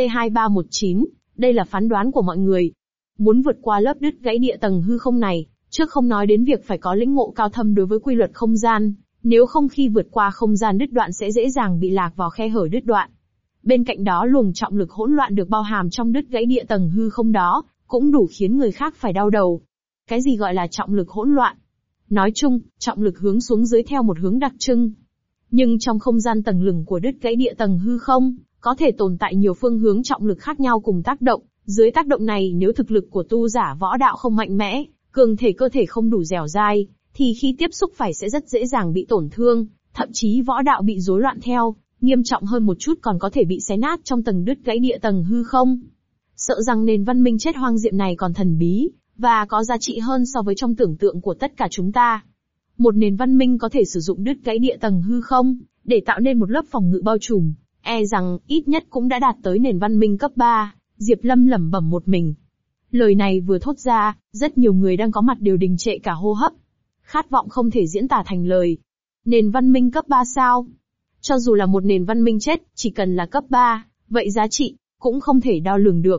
C2319, đây là phán đoán của mọi người. Muốn vượt qua lớp đứt gãy địa tầng hư không này, trước không nói đến việc phải có lĩnh ngộ cao thâm đối với quy luật không gian, nếu không khi vượt qua không gian đứt đoạn sẽ dễ dàng bị lạc vào khe hở đứt đoạn. Bên cạnh đó luồng trọng lực hỗn loạn được bao hàm trong đứt gãy địa tầng hư không đó, cũng đủ khiến người khác phải đau đầu. Cái gì gọi là trọng lực hỗn loạn? Nói chung, trọng lực hướng xuống dưới theo một hướng đặc trưng. Nhưng trong không gian tầng lửng của đứt gãy địa tầng hư không, có thể tồn tại nhiều phương hướng trọng lực khác nhau cùng tác động. Dưới tác động này nếu thực lực của tu giả võ đạo không mạnh mẽ, cường thể cơ thể không đủ dẻo dai, thì khi tiếp xúc phải sẽ rất dễ dàng bị tổn thương, thậm chí võ đạo bị rối loạn theo, nghiêm trọng hơn một chút còn có thể bị xé nát trong tầng đứt gãy địa tầng hư không. Sợ rằng nền văn minh chết hoang diệm này còn thần bí, và có giá trị hơn so với trong tưởng tượng của tất cả chúng ta. Một nền văn minh có thể sử dụng đứt gãy địa tầng hư không, để tạo nên một lớp phòng ngự bao trùm, e rằng ít nhất cũng đã đạt tới nền văn minh cấp 3, Diệp Lâm lẩm bẩm một mình. Lời này vừa thốt ra, rất nhiều người đang có mặt đều đình trệ cả hô hấp. Khát vọng không thể diễn tả thành lời. Nền văn minh cấp 3 sao? Cho dù là một nền văn minh chết, chỉ cần là cấp 3, vậy giá trị cũng không thể đo lường được.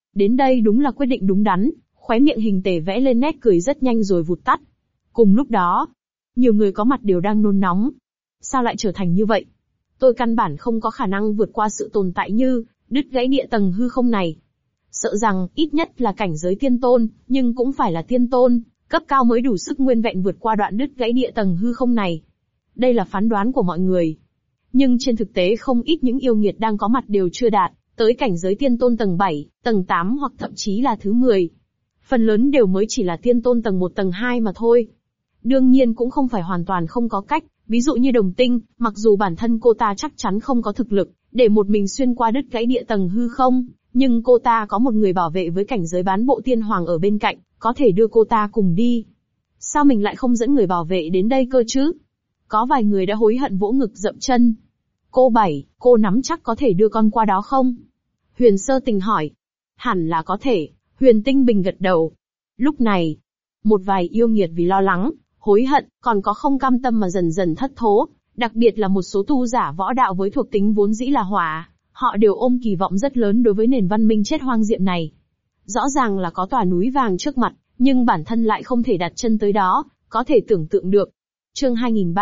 Đến đây đúng là quyết định đúng đắn, khóe miệng Hình Tề vẽ lên nét cười rất nhanh rồi vụt tắt. Cùng lúc đó, nhiều người có mặt đều đang nôn nóng. Sao lại trở thành như vậy? Tôi căn bản không có khả năng vượt qua sự tồn tại như đứt gãy địa tầng hư không này. Sợ rằng, ít nhất là cảnh giới tiên tôn, nhưng cũng phải là tiên tôn, cấp cao mới đủ sức nguyên vẹn vượt qua đoạn đứt gãy địa tầng hư không này. Đây là phán đoán của mọi người. Nhưng trên thực tế không ít những yêu nghiệt đang có mặt đều chưa đạt tới cảnh giới tiên tôn tầng 7, tầng 8 hoặc thậm chí là thứ 10. Phần lớn đều mới chỉ là tiên tôn tầng 1 tầng 2 mà thôi. Đương nhiên cũng không phải hoàn toàn không có cách, ví dụ như Đồng Tinh, mặc dù bản thân cô ta chắc chắn không có thực lực để một mình xuyên qua đứt gãy địa tầng hư không, nhưng cô ta có một người bảo vệ với cảnh giới bán bộ tiên hoàng ở bên cạnh, có thể đưa cô ta cùng đi. Sao mình lại không dẫn người bảo vệ đến đây cơ chứ? Có vài người đã hối hận vỗ ngực dậm chân. Cô Bảy, cô nắm chắc có thể đưa con qua đó không? Huyền Sơ Tình hỏi. Hẳn là có thể, Huyền Tinh Bình gật đầu. Lúc này, một vài yêu nghiệt vì lo lắng, hối hận, còn có không cam tâm mà dần dần thất thố, đặc biệt là một số tu giả võ đạo với thuộc tính vốn dĩ là hỏa, họ đều ôm kỳ vọng rất lớn đối với nền văn minh chết hoang diệm này. Rõ ràng là có tòa núi vàng trước mặt, nhưng bản thân lại không thể đặt chân tới đó, có thể tưởng tượng được. Chương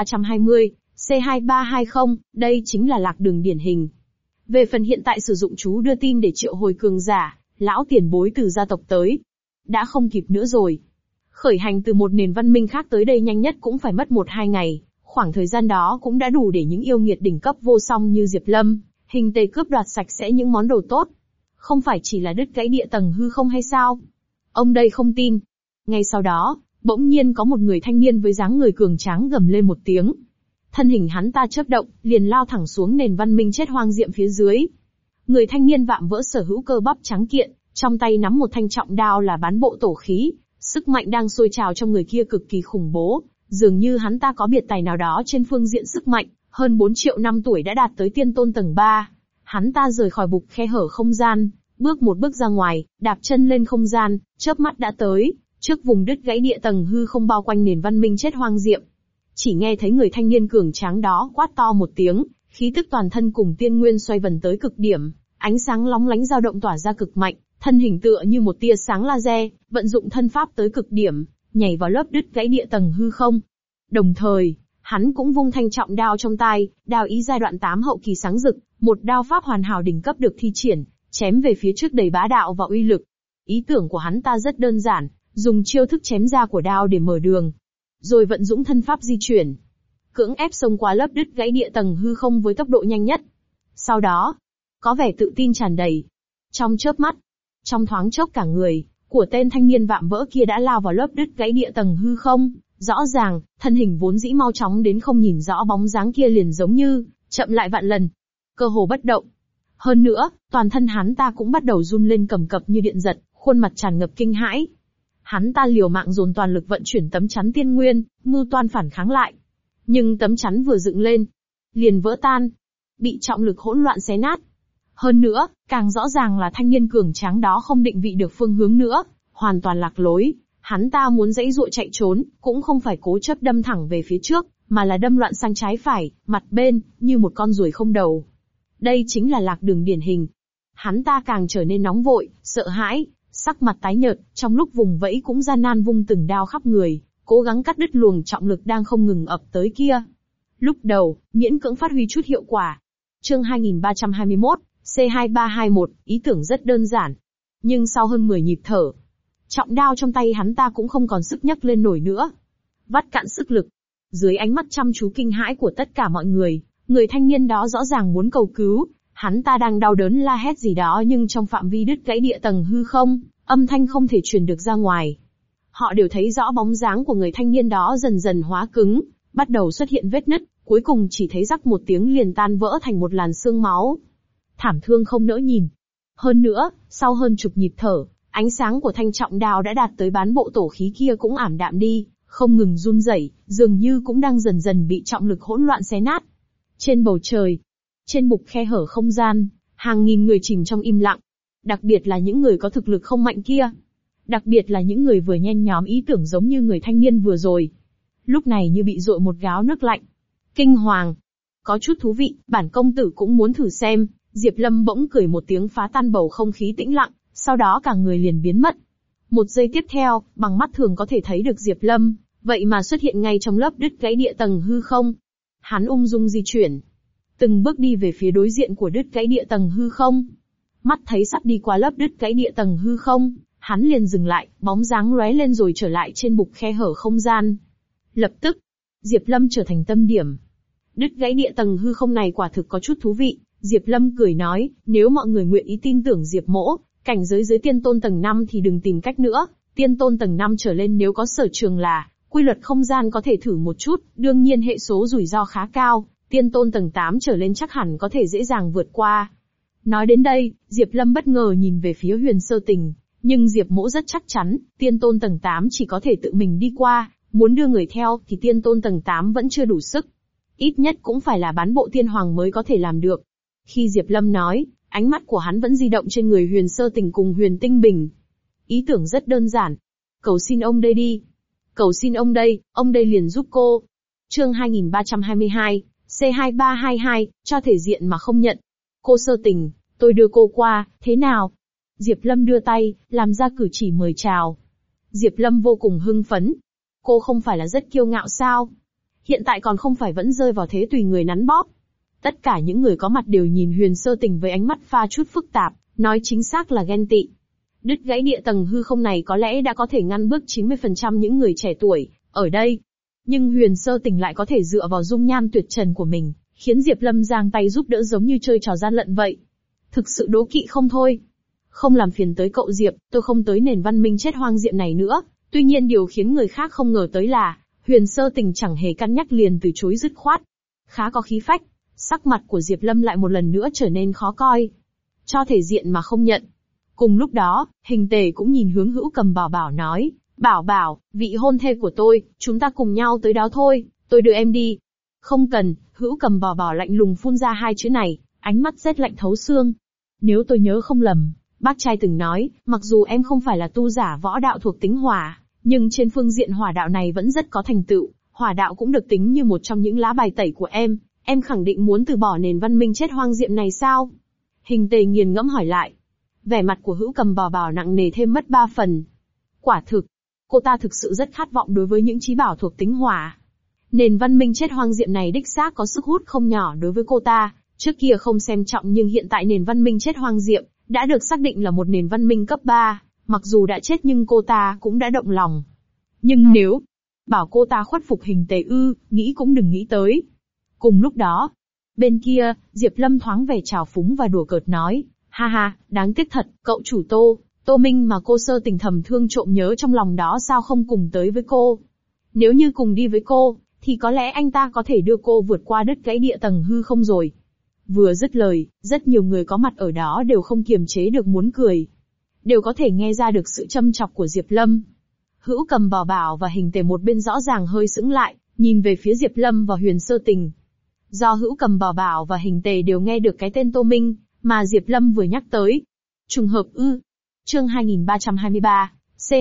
2320, C2320, đây chính là lạc đường điển hình. Về phần hiện tại sử dụng chú đưa tin để triệu hồi cường giả, lão tiền bối từ gia tộc tới. Đã không kịp nữa rồi. Khởi hành từ một nền văn minh khác tới đây nhanh nhất cũng phải mất 1-2 ngày, khoảng thời gian đó cũng đã đủ để những yêu nghiệt đỉnh cấp vô song như Diệp Lâm, Hình Tề cướp đoạt sạch sẽ những món đồ tốt. Không phải chỉ là đứt gãy địa tầng hư không hay sao? Ông đây không tin. Ngay sau đó, bỗng nhiên có một người thanh niên với dáng người cường tráng gầm lên một tiếng. Thân hình hắn ta chớp động, liền lao thẳng xuống nền văn minh chết hoang diệm phía dưới. Người thanh niên vạm vỡ sở hữu cơ bắp trắng kiện, trong tay nắm một thanh trọng đao là bán bộ tổ khí, sức mạnh đang sôi trào trong người kia cực kỳ khủng bố, dường như hắn ta có biệt tài nào đó trên phương diện sức mạnh, hơn 4 triệu năm tuổi đã đạt tới tiên tôn tầng 3. Hắn ta rời khỏi bục khe hở không gian, bước một bước ra ngoài, đạp chân lên không gian, chớp mắt đã tới, trước vùng đứt gãy địa tầng hư không bao quanh nền văn minh chết hoang diệm. Chỉ nghe thấy người thanh niên cường tráng đó quát to một tiếng, khí tức toàn thân cùng tiên nguyên xoay vần tới cực điểm, ánh sáng lóng lánh dao động tỏa ra cực mạnh, thân hình tựa như một tia sáng laser, vận dụng thân pháp tới cực điểm, nhảy vào lớp đứt gãy địa tầng hư không. Đồng thời, hắn cũng vung thanh trọng đao trong tay, đao ý giai đoạn 8 hậu kỳ sáng rực, một đao pháp hoàn hảo đỉnh cấp được thi triển, chém về phía trước đầy bá đạo và uy lực. Ý tưởng của hắn ta rất đơn giản, dùng chiêu thức chém ra của đao để mở đường, rồi vận dụng thân pháp di chuyển, cưỡng ép xông qua lớp đứt gãy địa tầng hư không với tốc độ nhanh nhất. Sau đó, có vẻ tự tin tràn đầy. Trong chớp mắt, trong thoáng chốc cả người của tên thanh niên vạm vỡ kia đã lao vào lớp đứt gãy địa tầng hư không. Rõ ràng, thân hình vốn dĩ mau chóng đến không nhìn rõ bóng dáng kia liền giống như chậm lại vạn lần, cơ hồ bất động. Hơn nữa, toàn thân hắn ta cũng bắt đầu run lên cầm cập như điện giật, khuôn mặt tràn ngập kinh hãi. Hắn ta liều mạng dồn toàn lực vận chuyển tấm chắn tiên nguyên, mưu toan phản kháng lại. Nhưng tấm chắn vừa dựng lên, liền vỡ tan, bị trọng lực hỗn loạn xé nát. Hơn nữa, càng rõ ràng là thanh niên cường tráng đó không định vị được phương hướng nữa, hoàn toàn lạc lối. Hắn ta muốn giãy giụa chạy trốn, cũng không phải cố chấp đâm thẳng về phía trước, mà là đâm loạn sang trái phải, mặt bên, như một con ruồi không đầu. Đây chính là lạc đường điển hình. Hắn ta càng trở nên nóng vội, sợ hãi, sắc mặt tái nhợt, trong lúc vùng vẫy cũng gian nan vung từng đao khắp người, cố gắng cắt đứt luồng trọng lực đang không ngừng ập tới kia. Lúc đầu, miễn cưỡng phát huy chút hiệu quả. Chương 2321, C2321, ý tưởng rất đơn giản. Nhưng sau hơn 10 nhịp thở, trọng đao trong tay hắn ta cũng không còn sức nhấc lên nổi nữa. Vắt cạn sức lực. Dưới ánh mắt chăm chú kinh hãi của tất cả mọi người, người thanh niên đó rõ ràng muốn cầu cứu. Hắn ta đang đau đớn la hét gì đó nhưng trong phạm vi đứt gãy địa tầng hư không, âm thanh không thể truyền được ra ngoài. Họ đều thấy rõ bóng dáng của người thanh niên đó dần dần hóa cứng, bắt đầu xuất hiện vết nứt, cuối cùng chỉ thấy rắc một tiếng liền tan vỡ thành một làn xương máu. Thảm thương không nỡ nhìn. Hơn nữa, sau hơn chục nhịp thở, ánh sáng của thanh trọng đao đã đạt tới bán bộ tổ khí kia cũng ảm đạm đi, không ngừng run rẩy, dường như cũng đang dần dần bị trọng lực hỗn loạn xé nát. Trên bầu trời, trên bục khe hở không gian, hàng nghìn người chìm trong im lặng. Đặc biệt là những người có thực lực không mạnh kia. Đặc biệt là những người vừa nhen nhóm ý tưởng giống như người thanh niên vừa rồi. Lúc này như bị dội một gáo nước lạnh. Kinh hoàng. Có chút thú vị, bản công tử cũng muốn thử xem. Diệp Lâm bỗng cười một tiếng phá tan bầu không khí tĩnh lặng, sau đó cả người liền biến mất. Một giây tiếp theo, bằng mắt thường có thể thấy được Diệp Lâm, vậy mà xuất hiện ngay trong lớp đứt gãy địa tầng hư không. Hắn ung dung di chuyển, từng bước đi về phía đối diện của đứt gãy địa tầng hư không. Mắt thấy sắp đi qua lớp đứt gãy địa tầng hư không, hắn liền dừng lại, bóng dáng lóe lên rồi trở lại trên bục khe hở không gian. Lập tức, Diệp Lâm trở thành tâm điểm. Đứt gãy địa tầng hư không này quả thực có chút thú vị, Diệp Lâm cười nói, nếu mọi người nguyện ý tin tưởng Diệp Mỗ, cảnh giới dưới tiên tôn tầng 5 thì đừng tìm cách nữa, tiên tôn tầng 5 trở lên nếu có sở trường là, quy luật không gian có thể thử một chút, đương nhiên hệ số rủi ro khá cao, tiên tôn tầng 8 trở lên chắc hẳn có thể dễ dàng vượt qua. Nói đến đây, Diệp Lâm bất ngờ nhìn về phía Huyền Sơ Tình, nhưng Diệp Mỗ rất chắc chắn, tiên tôn tầng 8 chỉ có thể tự mình đi qua, muốn đưa người theo thì tiên tôn tầng 8 vẫn chưa đủ sức. Ít nhất cũng phải là bán bộ tiên hoàng mới có thể làm được. Khi Diệp Lâm nói, ánh mắt của hắn vẫn di động trên người Huyền Sơ Tình cùng Huyền Tinh Bình. Ý tưởng rất đơn giản. Cầu xin ông đây đi. Cầu xin ông đây liền giúp cô. Chương 2322, C2322, cho thể diện mà không nhận. Cô Sơ Tình, tôi đưa cô qua, thế nào? Diệp Lâm đưa tay, làm ra cử chỉ mời chào. Diệp Lâm vô cùng hưng phấn. Cô không phải là rất kiêu ngạo sao? Hiện tại còn không phải vẫn rơi vào thế tùy người nắn bóp. Tất cả những người có mặt đều nhìn Huyền Sơ Tình với ánh mắt pha chút phức tạp, nói chính xác là ghen tị. Đứt gãy địa tầng hư không này có lẽ đã có thể ngăn bước 90% những người trẻ tuổi ở đây. Nhưng Huyền Sơ Tình lại có thể dựa vào dung nhan tuyệt trần của mình, khiến Diệp Lâm giang tay giúp đỡ giống như chơi trò gian lận vậy. Thực sự đố kỵ không thôi. Không làm phiền tới cậu Diệp, tôi không tới nền văn minh chết hoang diệm này nữa. Tuy nhiên điều khiến người khác không ngờ tới là, Huyền Sơ Tình chẳng hề cân nhắc liền từ chối dứt khoát. Khá có khí phách. Sắc mặt của Diệp Lâm lại một lần nữa trở nên khó coi. Cho thể diện mà không nhận. Cùng lúc đó, Hình Tề cũng nhìn hướng Hữu Cầm Bảo Bảo nói, Bảo Bảo, vị hôn thê của tôi, chúng ta cùng nhau tới đó thôi, tôi đưa em đi. Không cần, Hữu Cầm Bảo Bảo lạnh lùng phun ra hai chữ này, ánh mắt rét lạnh thấu xương. Nếu tôi nhớ không lầm, bác trai từng nói, mặc dù em không phải là tu giả võ đạo thuộc tính hỏa, nhưng trên phương diện hỏa đạo này vẫn rất có thành tựu, hỏa đạo cũng được tính như một trong những lá bài tẩy của em khẳng định muốn từ bỏ nền văn minh chết hoang diệm này sao? Hình Tề nghiền ngẫm hỏi lại. Vẻ mặt của Hữu Cầm Bảo Bảo nặng nề thêm mất 3 phần. Quả thực, cô ta thực sự rất khát vọng đối với những chí bảo thuộc tính hỏa. Nền văn minh chết hoang diệm này đích xác có sức hút không nhỏ đối với cô ta, trước kia không xem trọng nhưng hiện tại nền văn minh chết hoang diệm đã được xác định là một nền văn minh cấp 3, mặc dù đã chết nhưng cô ta cũng đã động lòng. Nhưng nếu bảo cô ta khuất phục Hình Tề nghĩ cũng đừng nghĩ tới. Cùng lúc đó, bên kia, Diệp Lâm thoáng vẻ trào phúng và đùa cợt nói, ha ha, đáng tiếc thật, cậu chủ Tô Minh mà cô Sơ Tình thầm thương trộm nhớ trong lòng đó sao không cùng tới với cô. Nếu như cùng đi với cô, thì có lẽ anh ta có thể đưa cô vượt qua đứt gãy địa tầng hư không rồi. Vừa dứt lời, rất nhiều người có mặt ở đó đều không kiềm chế được muốn cười. Đều có thể nghe ra được sự châm chọc của Diệp Lâm. Hữu Cầm Bảo Bảo và Hình Tề một bên rõ ràng hơi sững lại, nhìn về phía Diệp Lâm và Huyền Sơ Tình. Do Hữu Cầm Bảo Bảo và Hình Tề đều nghe được cái tên Tô Minh mà Diệp Lâm vừa nhắc tới. Trùng hợp Chương 2323,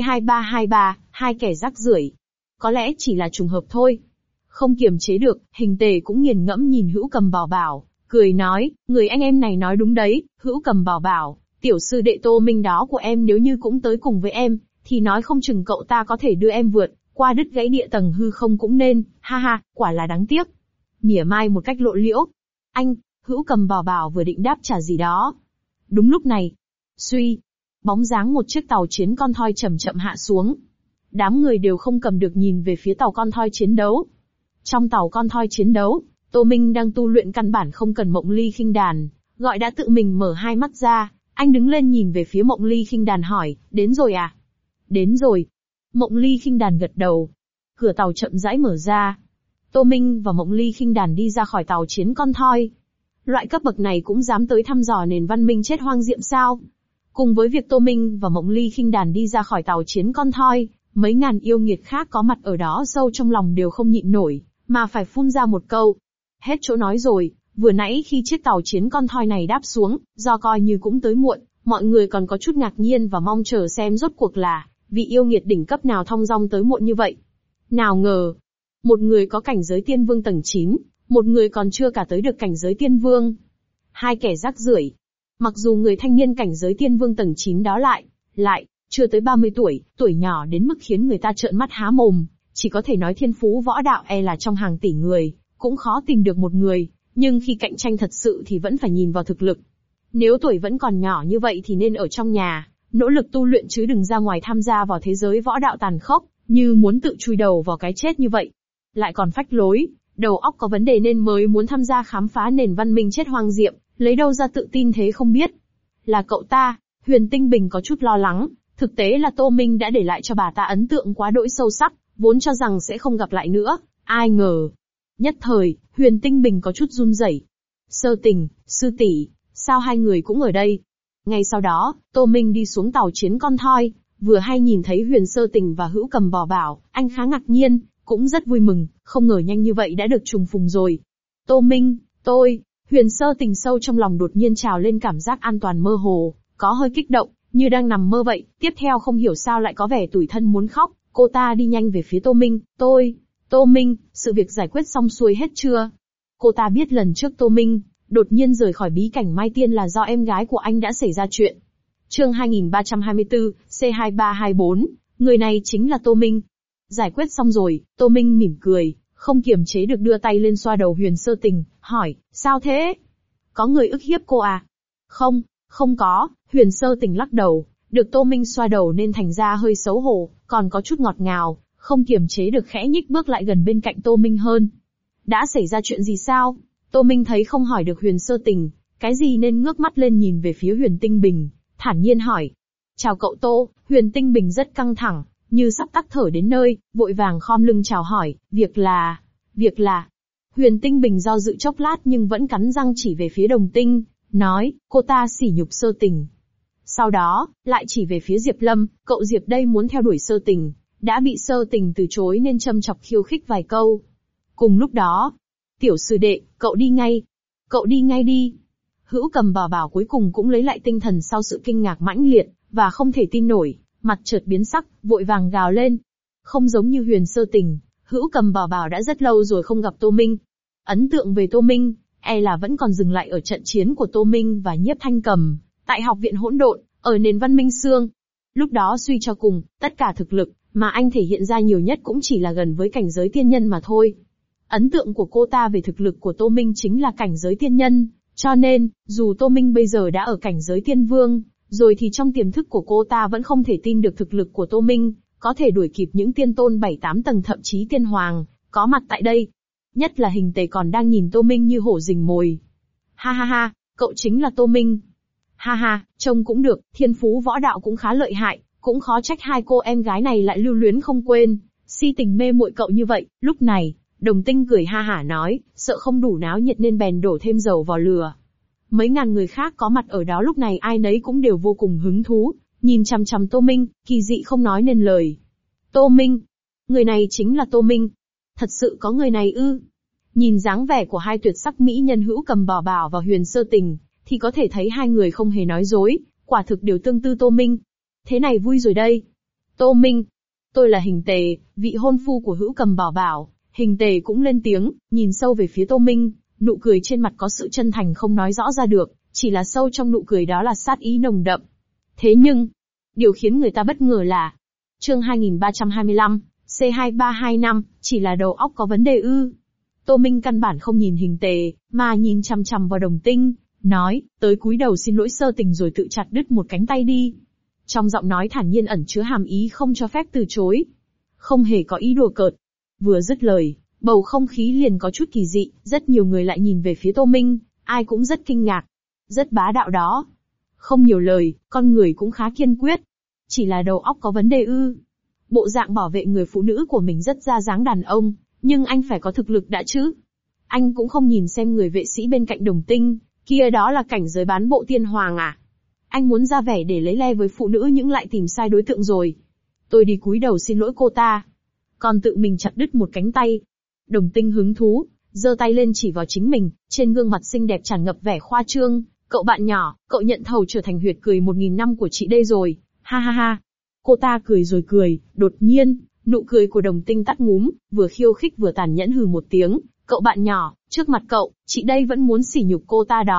C2323, hai kẻ rác rưởi. Có lẽ chỉ là trùng hợp thôi. Không kiềm chế được, Hình Tề cũng nghiền ngẫm nhìn Hữu Cầm Bảo Bảo, cười nói, người anh em này nói đúng đấy, Hữu Cầm Bảo Bảo, tiểu sư đệ Tô Minh đó của em nếu như cũng tới cùng với em, thì nói không chừng cậu ta có thể đưa em vượt qua đứt gãy địa tầng hư không cũng nên, ha ha, quả là đáng tiếc. Mỉa mai một cách lộ liễu. Anh, Hữu Cầm Bảo Bảo vừa định đáp trả gì đó. Đúng lúc này, suy, bóng dáng một chiếc tàu chiến con thoi chậm chậm hạ xuống. Đám người đều không cầm được nhìn về phía tàu con thoi chiến đấu. Trong tàu con thoi chiến đấu, Tô Minh đang tu luyện căn bản không cần Mộng Ly Khinh Đàn, gọi đã tự mình mở hai mắt ra, anh đứng lên nhìn về phía Mộng Ly Khinh Đàn hỏi, đến rồi à? Đến rồi. Mộng Ly Khinh Đàn gật đầu. Cửa tàu chậm rãi mở ra. Tô Minh và Mộng Ly Khinh Đàn đi ra khỏi tàu chiến con thoi. Loại cấp bậc này cũng dám tới thăm dò nền văn minh chết hoang diệm sao? Cùng với việc Tô Minh và Mộng Ly Khinh Đàn đi ra khỏi tàu chiến con thoi, mấy ngàn yêu nghiệt khác có mặt ở đó sâu trong lòng đều không nhịn nổi, mà phải phun ra một câu. Hết chỗ nói rồi, vừa nãy khi chiếc tàu chiến con thoi này đáp xuống, do coi như cũng tới muộn, mọi người còn có chút ngạc nhiên và mong chờ xem rốt cuộc là vị yêu nghiệt đỉnh cấp nào thong dong tới muộn như vậy. Nào ngờ, một người có cảnh giới tiên vương tầng 9, một người còn chưa cả tới được cảnh giới tiên vương. Hai kẻ rác rưởi. Mặc dù người thanh niên cảnh giới tiên vương tầng 9 đó lại, chưa tới 30 tuổi, tuổi nhỏ đến mức khiến người ta trợn mắt há mồm, chỉ có thể nói thiên phú võ đạo là trong hàng tỷ người, cũng khó tìm được một người, nhưng khi cạnh tranh thật sự thì vẫn phải nhìn vào thực lực. Nếu tuổi vẫn còn nhỏ như vậy thì nên ở trong nhà, nỗ lực tu luyện chứ đừng ra ngoài tham gia vào thế giới võ đạo tàn khốc, như muốn tự chui đầu vào cái chết như vậy. Lại còn phách lối, đầu óc có vấn đề nên mới muốn tham gia khám phá nền văn minh chết hoang diệm, lấy đâu ra tự tin thế không biết. Là cậu ta, Huyền Tinh Bình có chút lo lắng, thực tế là Tô Minh đã để lại cho bà ta ấn tượng quá đỗi sâu sắc, vốn cho rằng sẽ không gặp lại nữa, ai ngờ. Nhất thời, Huyền Tinh Bình có chút run rẩy. Sơ Tình, sư tỷ, sao hai người cũng ở đây? Ngay sau đó, Tô Minh đi xuống tàu chiến con thoi, vừa hay nhìn thấy Huyền Sơ Tình và Hữu Cầm Bò Bảo, anh khá ngạc nhiên, cũng rất vui mừng, không ngờ nhanh như vậy đã được trùng phùng rồi. Tô Minh, Huyền Sơ Tình sâu trong lòng đột nhiên trào lên cảm giác an toàn mơ hồ, có hơi kích động, như đang nằm mơ vậy, tiếp theo không hiểu sao lại có vẻ tủi thân muốn khóc, cô ta đi nhanh về phía Tô Minh, Tô Minh, sự việc giải quyết xong xuôi hết chưa? Cô ta biết lần trước Tô Minh đột nhiên rời khỏi bí cảnh Mai Tiên là do em gái của anh đã xảy ra chuyện. Chương 2324, C2324, người này chính là Tô Minh. Giải quyết xong rồi, Tô Minh mỉm cười, không kiềm chế được đưa tay lên xoa đầu Huyền Sơ Tình, hỏi, sao thế? Có người ức hiếp cô à? Không có, Huyền Sơ Tình lắc đầu, được Tô Minh xoa đầu nên thành ra hơi xấu hổ, còn có chút ngọt ngào, không kiềm chế được khẽ nhích bước lại gần bên cạnh Tô Minh hơn. Đã xảy ra chuyện gì sao? Tô Minh thấy không hỏi được Huyền Sơ Tình, cái gì nên ngước mắt lên nhìn về phía Huyền Tinh Bình, thản nhiên hỏi. Chào cậu Tô, Huyền Tinh Bình rất căng thẳng, như sắp tắc thở đến nơi, vội vàng khom lưng chào hỏi, việc là. Huyền Tinh Bình do dự chốc lát nhưng vẫn cắn răng chỉ về phía Đồng Tinh, nói, cô ta sỉ nhục Sơ Tình. Sau đó, lại chỉ về phía Diệp Lâm, cậu Diệp đây muốn theo đuổi Sơ Tình, đã bị Sơ Tình từ chối nên châm chọc khiêu khích vài câu. Cùng lúc đó, tiểu sư đệ, cậu đi ngay đi. Hữu Cầm Bò Bảo cuối cùng cũng lấy lại tinh thần sau sự kinh ngạc mãnh liệt, và không thể tin nổi, mặt chợt biến sắc, vội vàng gào lên. Không giống như Huyền Sơ Tình, Hữu Cầm Bò Bảo đã rất lâu rồi không gặp Tô Minh. Ấn tượng về Tô Minh, là vẫn còn dừng lại ở trận chiến của Tô Minh và Nhiếp Thanh Cầm, tại Học viện Hỗn Độn, ở nền văn minh xương. Lúc đó suy cho cùng, tất cả thực lực mà anh thể hiện ra nhiều nhất cũng chỉ là gần với cảnh giới tiên nhân mà thôi. Ấn tượng của cô ta về thực lực của Tô Minh chính là cảnh giới tiên nhân, cho nên, dù Tô Minh bây giờ đã ở cảnh giới tiên vương, rồi thì trong tiềm thức của cô ta vẫn không thể tin được thực lực của Tô Minh, có thể đuổi kịp những tiên tôn 7-8 tầng thậm chí tiên hoàng, có mặt tại đây. Nhất là Hình Tề còn đang nhìn Tô Minh như hổ rình mồi. Ha ha ha, cậu chính là Tô Minh. Ha ha, trông cũng được, thiên phú võ đạo cũng khá lợi hại, cũng khó trách hai cô em gái này lại lưu luyến không quên, si tình mê muội cậu như vậy. Lúc này, Đồng Tinh cười ha hả nói, sợ không đủ náo nhiệt nên bèn đổ thêm dầu vào lửa. Mấy ngàn người khác có mặt ở đó lúc này ai nấy cũng đều vô cùng hứng thú, nhìn chằm chằm Tô Minh, kỳ dị không nói nên lời. Tô Minh, người này chính là Tô Minh. Thật sự có người này ư? Nhìn dáng vẻ của hai tuyệt sắc mỹ nhân Hữu Cầm Bò Bảo và Huyền Sơ Tình, thì có thể thấy hai người không hề nói dối, quả thực đều tương tư Tô Minh. Thế này vui rồi đây. Tô Minh, tôi là Hình Tề, vị hôn phu của Hữu Cầm Bò Bảo. Hình Tề cũng lên tiếng, nhìn sâu về phía Tô Minh, nụ cười trên mặt có sự chân thành không nói rõ ra được, chỉ là sâu trong nụ cười đó là sát ý nồng đậm. Thế nhưng, điều khiến người ta bất ngờ là, chương 2325, C2325, chỉ là đầu óc có vấn đề ư? Tô Minh căn bản không nhìn Hình Tề, mà nhìn chằm chằm vào Đồng Tinh, nói, tới cúi đầu xin lỗi Sơ Tình rồi tự chặt đứt một cánh tay đi. Trong giọng nói thản nhiên ẩn chứa hàm ý không cho phép từ chối. Không hề có ý đùa cợt. Vừa dứt lời, bầu không khí liền có chút kỳ dị, rất nhiều người lại nhìn về phía Tô Minh, ai cũng rất kinh ngạc. Rất bá đạo đó. Không nhiều lời, con người cũng khá kiên quyết. Chỉ là đầu óc có vấn đề ư? Bộ dạng bảo vệ người phụ nữ của mình rất ra dáng đàn ông, nhưng anh phải có thực lực đã chứ. Anh cũng không nhìn xem người vệ sĩ bên cạnh Đồng Tinh, kia đó là cảnh giới bán bộ tiên hoàng à? Anh muốn ra vẻ để lấy le với phụ nữ nhưng lại tìm sai đối tượng rồi. Tôi đi cúi đầu xin lỗi cô ta, còn tự mình chặt đứt một cánh tay. Đồng Tinh hứng thú, giơ tay lên chỉ vào chính mình, trên gương mặt xinh đẹp tràn ngập vẻ khoa trương. Cậu bạn nhỏ, cậu nhận thầu trở thành huyệt cười 1000 năm của chị đây rồi, ha ha ha. Cô ta cười rồi cười, đột nhiên, nụ cười của Đồng Tinh tắt ngúm, vừa khiêu khích vừa tàn nhẫn hừ một tiếng. Cậu bạn nhỏ, trước mặt cậu, chị đây vẫn muốn sỉ nhục cô ta đó,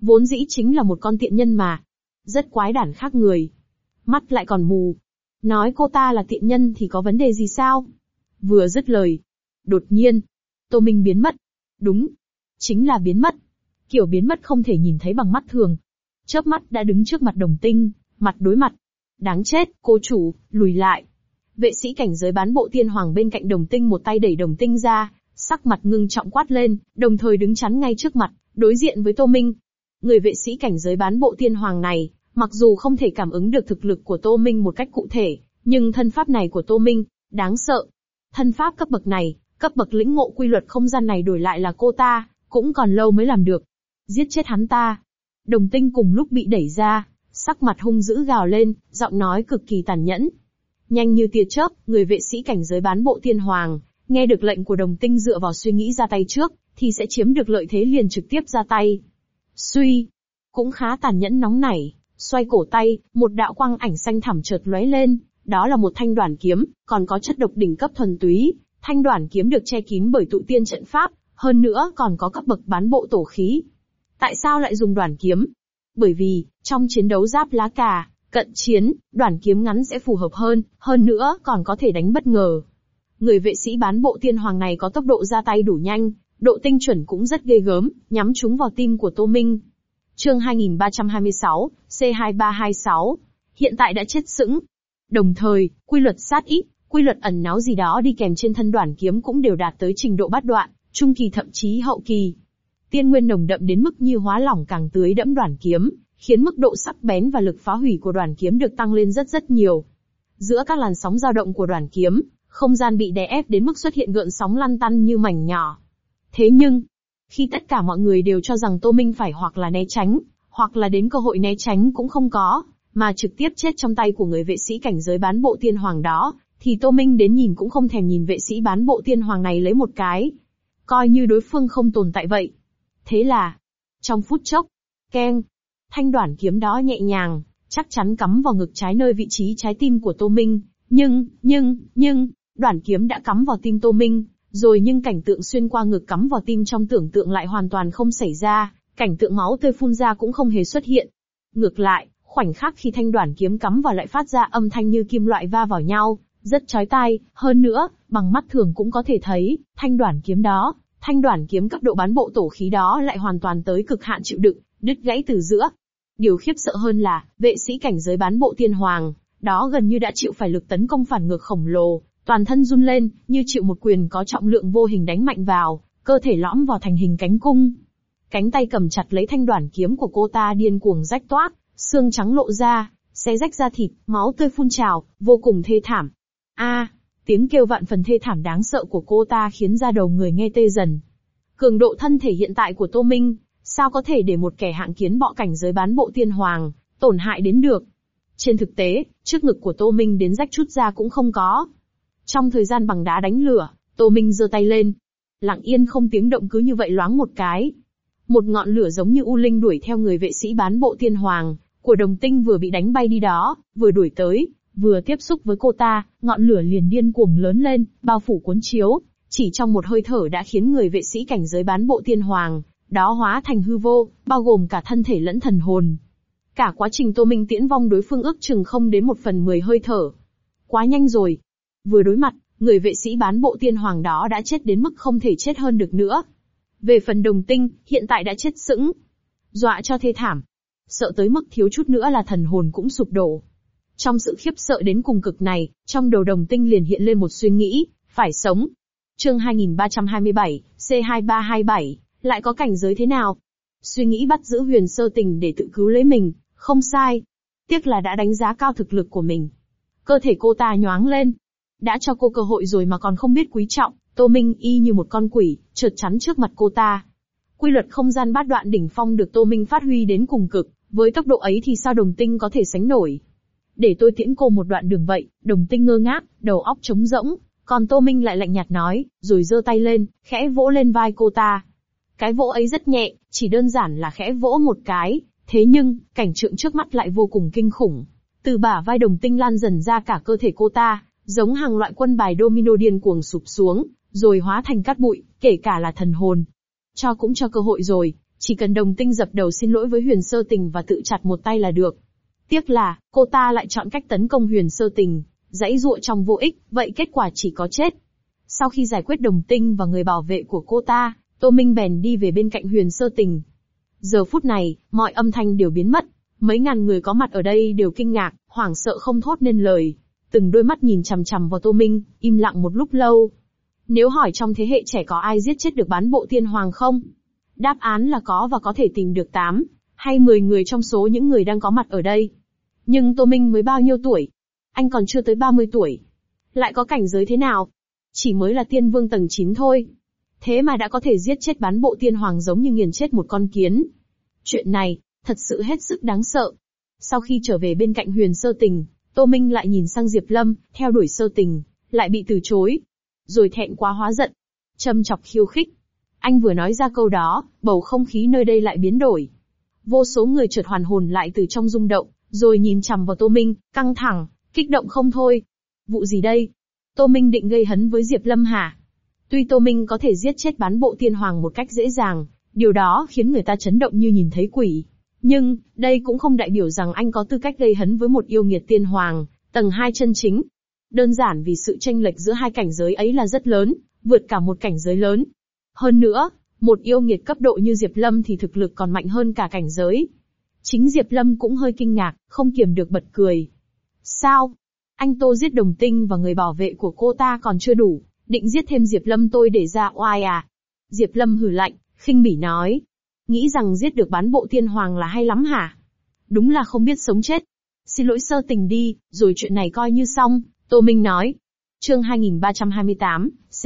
Vốn dĩ chính là một con tiện nhân mà. Rất quái đản khác người. Mắt lại còn mù. Nói cô ta là tiện nhân thì có vấn đề gì sao? Vừa dứt lời. Đột nhiên, Tô Minh biến mất. Đúng. Chính là biến mất. Kiểu biến mất không thể nhìn thấy bằng mắt thường. Chớp mắt đã đứng trước mặt Đồng Tinh, mặt đối mặt. Đáng chết, cô chủ, lùi lại. Vệ sĩ cảnh giới bán bộ tiên hoàng bên cạnh Đồng Tinh một tay đẩy Đồng Tinh ra, sắc mặt ngưng trọng quát lên, đồng thời đứng chắn ngay trước mặt, đối diện với Tô Minh. Người vệ sĩ cảnh giới bán bộ tiên hoàng này, mặc dù không thể cảm ứng được thực lực của Tô Minh một cách cụ thể, nhưng thân pháp này của Tô Minh, đáng sợ. Thân pháp cấp bậc này, cấp bậc lĩnh ngộ quy luật không gian này đổi lại là cô ta, cũng còn lâu mới làm được. Giết chết hắn ta. Đồng Tinh cùng lúc bị đẩy ra, sắc mặt hung dữ gào lên, giọng nói cực kỳ tàn nhẫn. Nhanh như tia chớp, người vệ sĩ cảnh giới bán bộ tiên hoàng, nghe được lệnh của Đồng Tinh dựa vào suy nghĩ ra tay trước, thì sẽ chiếm được lợi thế liền trực tiếp ra tay. Suy, cũng khá tàn nhẫn nóng nảy, xoay cổ tay, một đạo quang ảnh xanh thẳm chợt lóe lên, đó là một thanh đoản kiếm, còn có chất độc đỉnh cấp thuần túy. Thanh đoản kiếm được che kín bởi tụ tiên trận pháp, hơn nữa còn có cấp bậc bán bộ tổ khí. Tại sao lại dùng đoản kiếm? Bởi vì, trong chiến đấu giáp lá cà, cận chiến, đoản kiếm ngắn sẽ phù hợp hơn nữa còn có thể đánh bất ngờ. Người vệ sĩ bán bộ tiên hoàng này có tốc độ ra tay đủ nhanh, độ tinh chuẩn cũng rất ghê gớm, nhắm trúng vào tim của Tô Minh. Chương 2326, C2326, hiện tại đã chết sững. Đồng thời, quy luật sát ý, quy luật ẩn náu gì đó đi kèm trên thân đoản kiếm cũng đều đạt tới trình độ bát đoạn, trung kỳ thậm chí hậu kỳ. Tiên nguyên nồng đậm đến mức như hóa lỏng càng tưới đẫm đoản kiếm, khiến mức độ sắc bén và lực phá hủy của đoản kiếm được tăng lên rất nhiều. Giữa các làn sóng dao động của đoản kiếm, không gian bị đè ép đến mức xuất hiện gợn sóng lăn tăn như mảnh nhỏ. Thế nhưng, khi tất cả mọi người đều cho rằng Tô Minh phải hoặc là né tránh, hoặc là đến cơ hội né tránh cũng không có, mà trực tiếp chết trong tay của người vệ sĩ cảnh giới bán bộ tiên hoàng đó, thì Tô Minh đến nhìn cũng không thèm nhìn vệ sĩ bán bộ tiên hoàng này lấy một cái. Coi như đối phương không tồn tại vậy. Thế là, trong phút chốc, keng, thanh đoản kiếm đó nhẹ nhàng, chắc chắn cắm vào ngực trái nơi vị trí trái tim của Tô Minh, nhưng, đoản kiếm đã cắm vào tim Tô Minh, rồi nhưng cảnh tượng xuyên qua ngực cắm vào tim trong tưởng tượng lại hoàn toàn không xảy ra, cảnh tượng máu tươi phun ra cũng không hề xuất hiện. Ngược lại, khoảnh khắc khi thanh đoản kiếm cắm vào lại phát ra âm thanh như kim loại va vào nhau, rất chói tai, hơn nữa, bằng mắt thường cũng có thể thấy, thanh đoản kiếm cấp độ bán bộ tổ khí đó lại hoàn toàn tới cực hạn chịu đựng, đứt gãy từ giữa. Điều khiếp sợ hơn là, vệ sĩ cảnh giới bán bộ tiên hoàng, đó gần như đã chịu phải lực tấn công phản ngược khổng lồ, toàn thân run lên, như chịu một quyền có trọng lượng vô hình đánh mạnh vào, cơ thể lõm vào thành hình cánh cung. Cánh tay cầm chặt lấy thanh đoản kiếm của cô ta điên cuồng rách toác, xương trắng lộ ra, xé rách da thịt, máu tươi phun trào, vô cùng thê thảm. Tiếng kêu vạn phần thê thảm đáng sợ của cô ta khiến da đầu người nghe tê dần. Cường độ thân thể hiện tại của Tô Minh, sao có thể để một kẻ hạng kiến bọ cảnh giới bán bộ tiên hoàng, tổn hại đến được. Trên thực tế, trước ngực của Tô Minh đến rách chút da cũng không có. Trong thời gian bằng đá đánh lửa, Tô Minh giơ tay lên. Lặng yên không tiếng động cứ như vậy loáng một cái. Một ngọn lửa giống như u linh đuổi theo người vệ sĩ bán bộ tiên hoàng, của Đồng Tinh vừa bị đánh bay đi đó, vừa đuổi tới, vừa tiếp xúc với cô ta, ngọn lửa liền điên cuồng lớn lên, bao phủ cuốn chiếu, chỉ trong một hơi thở đã khiến người vệ sĩ cảnh giới bán bộ tiên hoàng, đó hóa thành hư vô, bao gồm cả thân thể lẫn thần hồn. Cả quá trình Tô Minh tiễn vong đối phương ước chừng không đến 1/10 hơi thở. Quá nhanh rồi. Vừa đối mặt, người vệ sĩ bán bộ tiên hoàng đó đã chết đến mức không thể chết hơn được nữa. Về phần Đồng Tinh, hiện tại đã chết sững. Dọa cho thê thảm. Sợ tới mức thiếu chút nữa là thần hồn cũng sụp đổ. Trong sự khiếp sợ đến cùng cực này, trong đầu Đồng Tinh liền hiện lên một suy nghĩ, phải sống. Chương 2327, C2327, lại có cảnh giới thế nào? Suy nghĩ bắt giữ Huyền Sơ Tình để tự cứu lấy mình, không sai. Tiếc là đã đánh giá cao thực lực của mình. Cơ thể cô ta nhoáng lên. Đã cho cô cơ hội rồi mà còn không biết quý trọng, Tô Minh y như một con quỷ, chợt chắn trước mặt cô ta. Quy luật không gian bát đoạn đỉnh phong được Tô Minh phát huy đến cùng cực, với tốc độ ấy thì sao Đồng Tinh có thể sánh nổi? Để tôi tiễn cô một đoạn đường vậy, Đồng Tinh ngơ ngác, đầu óc trống rỗng, còn Tô Minh lại lạnh nhạt nói, rồi giơ tay lên, khẽ vỗ lên vai cô ta. Cái vỗ ấy rất nhẹ, chỉ đơn giản là khẽ vỗ một cái, thế nhưng, cảnh tượng trước mắt lại vô cùng kinh khủng. Từ bả vai Đồng Tinh lan dần ra cả cơ thể cô ta, giống hàng loại quân bài domino điên cuồng sụp xuống, rồi hóa thành cát bụi, kể cả là thần hồn. Cho cũng cho cơ hội rồi, Chỉ cần Đồng Tinh dập đầu xin lỗi với Huyền Sơ Tình và tự chặt một tay là được. Tiếc là, cô ta lại chọn cách tấn công Huyền Sơ Tình, giãy giụa trong vô ích, vậy kết quả chỉ có chết. Sau khi giải quyết Đồng Tinh và người bảo vệ của cô ta, Tô Minh bèn đi về bên cạnh Huyền Sơ Tình. Giờ phút này, mọi âm thanh đều biến mất. Mấy ngàn người có mặt ở đây đều kinh ngạc, hoảng sợ không thốt nên lời. Từng đôi mắt nhìn chằm chằm vào Tô Minh, im lặng một lúc lâu. Nếu hỏi trong thế hệ trẻ có ai giết chết được bán bộ tiên hoàng không? Đáp án là có và có thể tìm được 8 hay 10 người trong số những người đang có mặt ở đây. Nhưng Tô Minh mới bao nhiêu tuổi? Anh còn chưa tới 30 tuổi. Lại có cảnh giới thế nào? Chỉ mới là tiên vương tầng 9 thôi. Thế mà đã có thể giết chết bán bộ tiên hoàng giống như nghiền chết một con kiến. Chuyện này, thật sự hết sức đáng sợ. Sau khi trở về bên cạnh Huyền Sơ Tình, Tô Minh lại nhìn sang Diệp Lâm, theo đuổi Sơ Tình, lại bị từ chối. Rồi thẹn quá hóa giận. Châm chọc khiêu khích. Anh vừa nói ra câu đó, bầu không khí nơi đây lại biến đổi. Vô số người chợt hoàn hồn lại từ trong rung động, rồi nhìn chằm vào Tô Minh, căng thẳng, kích động không thôi. Vụ gì đây? Tô Minh định gây hấn với Diệp Lâm hả? Tuy Tô Minh có thể giết chết bán bộ tiên hoàng một cách dễ dàng, điều đó khiến người ta chấn động như nhìn thấy quỷ. Nhưng, đây cũng không đại biểu rằng anh có tư cách gây hấn với một yêu nghiệt tiên hoàng, tầng 2 chân chính. Đơn giản vì sự chênh lệch giữa hai cảnh giới ấy là rất lớn, vượt cả một cảnh giới lớn. Hơn nữa, một yêu nghiệt cấp độ như Diệp Lâm thì thực lực còn mạnh hơn cả cảnh giới. Chính Diệp Lâm cũng hơi kinh ngạc, không kiềm được bật cười. Sao? Anh Tô giết Đồng Tinh và người bảo vệ của cô ta còn chưa đủ, định giết thêm Diệp Lâm tôi để ra oai à? Diệp Lâm hừ lạnh, khinh bỉ nói. Nghĩ rằng giết được bán bộ tiên hoàng là hay lắm hả? Đúng là không biết sống chết. Xin lỗi Sơ Tình đi, rồi chuyện này coi như xong, Tô Minh nói. Chương 2328,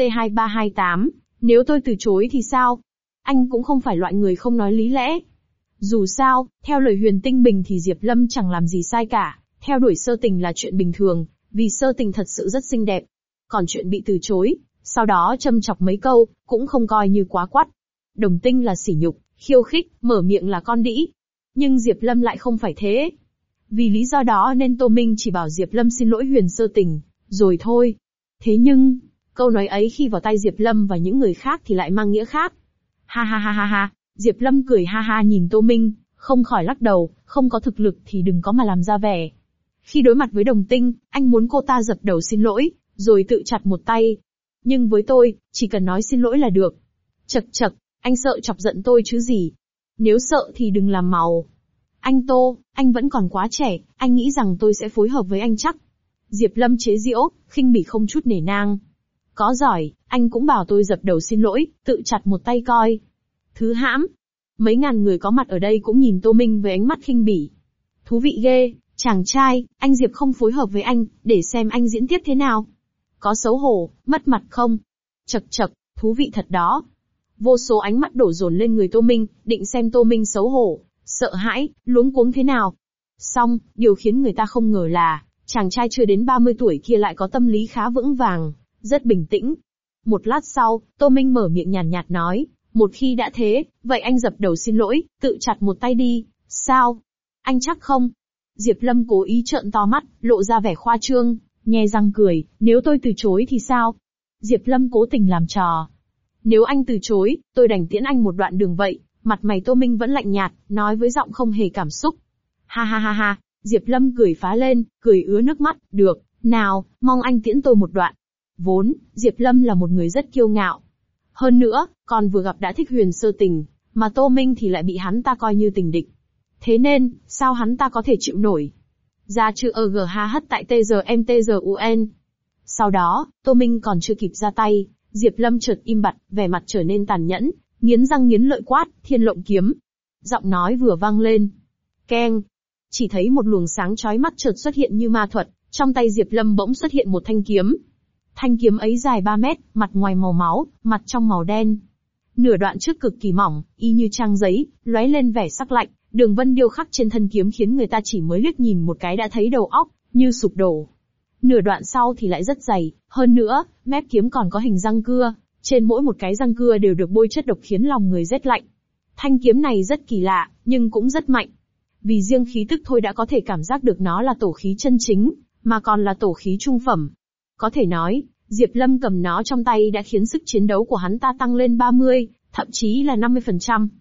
C2328, nếu tôi từ chối thì sao? Anh cũng không phải loại người không nói lý lẽ. Dù sao, theo lời Huyền Tinh Bình thì Diệp Lâm chẳng làm gì sai cả, theo đuổi Sơ Tình là chuyện bình thường, vì Sơ Tình thật sự rất xinh đẹp. Còn chuyện bị từ chối, sau đó châm chọc mấy câu, cũng không coi như quá quắt. Đồng Tinh là sỉ nhục, khiêu khích, mở miệng là con đĩ. Nhưng Diệp Lâm lại không phải thế. Vì lý do đó nên Tô Minh chỉ bảo Diệp Lâm xin lỗi Huyền Sơ Tình, rồi thôi. Thế nhưng, câu nói ấy khi vào tay Diệp Lâm và những người khác thì lại mang nghĩa khác. Ha ha ha ha ha, Diệp Lâm cười ha ha nhìn Tô Minh, không khỏi lắc đầu, không có thực lực thì đừng có mà làm ra vẻ. Khi đối mặt với Đồng Tinh, anh muốn cô ta dập đầu xin lỗi, rồi tự chặt một tay. Nhưng với tôi, chỉ cần nói xin lỗi là được. Chậc chậc, anh sợ chọc giận tôi chứ gì. Nếu sợ thì đừng làm màu. Anh Tô, anh vẫn còn quá trẻ, anh nghĩ rằng tôi sẽ phối hợp với anh chắc. Diệp Lâm chế giễu, khinh bỉ không chút nể nang. Có giỏi, anh cũng bảo tôi dập đầu xin lỗi, tự chặt một tay coi. Thứ hãm. Mấy ngàn người có mặt ở đây cũng nhìn Tô Minh với ánh mắt khinh bỉ. Thú vị ghê, chàng trai, anh Diệp không phối hợp với anh, để xem anh diễn tiếp thế nào. Có xấu hổ, mất mặt không? Chậc chậc, thú vị thật đó. Vô số ánh mắt đổ dồn lên người Tô Minh, định xem Tô Minh xấu hổ, sợ hãi, luống cuống thế nào. Song, điều khiến người ta không ngờ là, chàng trai chưa đến 30 tuổi kia lại có tâm lý khá vững vàng, rất bình tĩnh. Một lát sau, Tô Minh mở miệng nhàn nhạt nói, một khi đã thế, vậy anh dập đầu xin lỗi, tự chặt một tay đi, sao? Anh chắc không? Diệp Lâm cố ý trợn to mắt, lộ ra vẻ khoa trương, nhe răng cười, nếu tôi từ chối thì sao? Diệp Lâm cố tình làm trò. Nếu anh từ chối, tôi đành tiễn anh một đoạn đường vậy. Mặt mày Tô Minh vẫn lạnh nhạt, nói với giọng không hề cảm xúc. Ha ha ha ha, Diệp Lâm cười phá lên, cười ứa nước mắt, được, nào, mong anh tiễn tôi một đoạn. Vốn, Diệp Lâm là một người rất kiêu ngạo. Hơn nữa, còn vừa gặp đã thích Huyền Sơ Tình, mà Tô Minh thì lại bị hắn ta coi như tình địch. Thế nên, sao hắn ta có thể chịu nổi? Ra chữ EG ha hất tại TGMTGUN. Sau đó, Tô Minh còn chưa kịp ra tay, Diệp Lâm chợt im bặt, vẻ mặt trở nên tàn nhẫn, nghiến răng nghiến lợi quát, Thiên Lộng Kiếm. Giọng nói vừa vang lên. Keng. Chỉ thấy một luồng sáng chói mắt chợt xuất hiện như ma thuật, trong tay Diệp Lâm bỗng xuất hiện một thanh kiếm. Thanh kiếm ấy dài 3 mét, mặt ngoài màu máu, mặt trong màu đen. Nửa đoạn trước cực kỳ mỏng, y như trang giấy, lóe lên vẻ sắc lạnh, đường vân điêu khắc trên thân kiếm khiến người ta chỉ mới liếc nhìn một cái đã thấy đầu óc như sụp đổ. Nửa đoạn sau thì lại rất dày, hơn nữa, mép kiếm còn có hình răng cưa, trên mỗi một cái răng cưa đều được bôi chất độc khiến lòng người rét lạnh. Thanh kiếm này rất kỳ lạ, nhưng cũng rất mạnh. Vì riêng khí tức thôi đã có thể cảm giác được nó là tổ khí chân chính, mà còn là tổ khí trung phẩm. Có thể nói, Diệp Lâm cầm nó trong tay đã khiến sức chiến đấu của hắn ta tăng lên 30, thậm chí là 50%.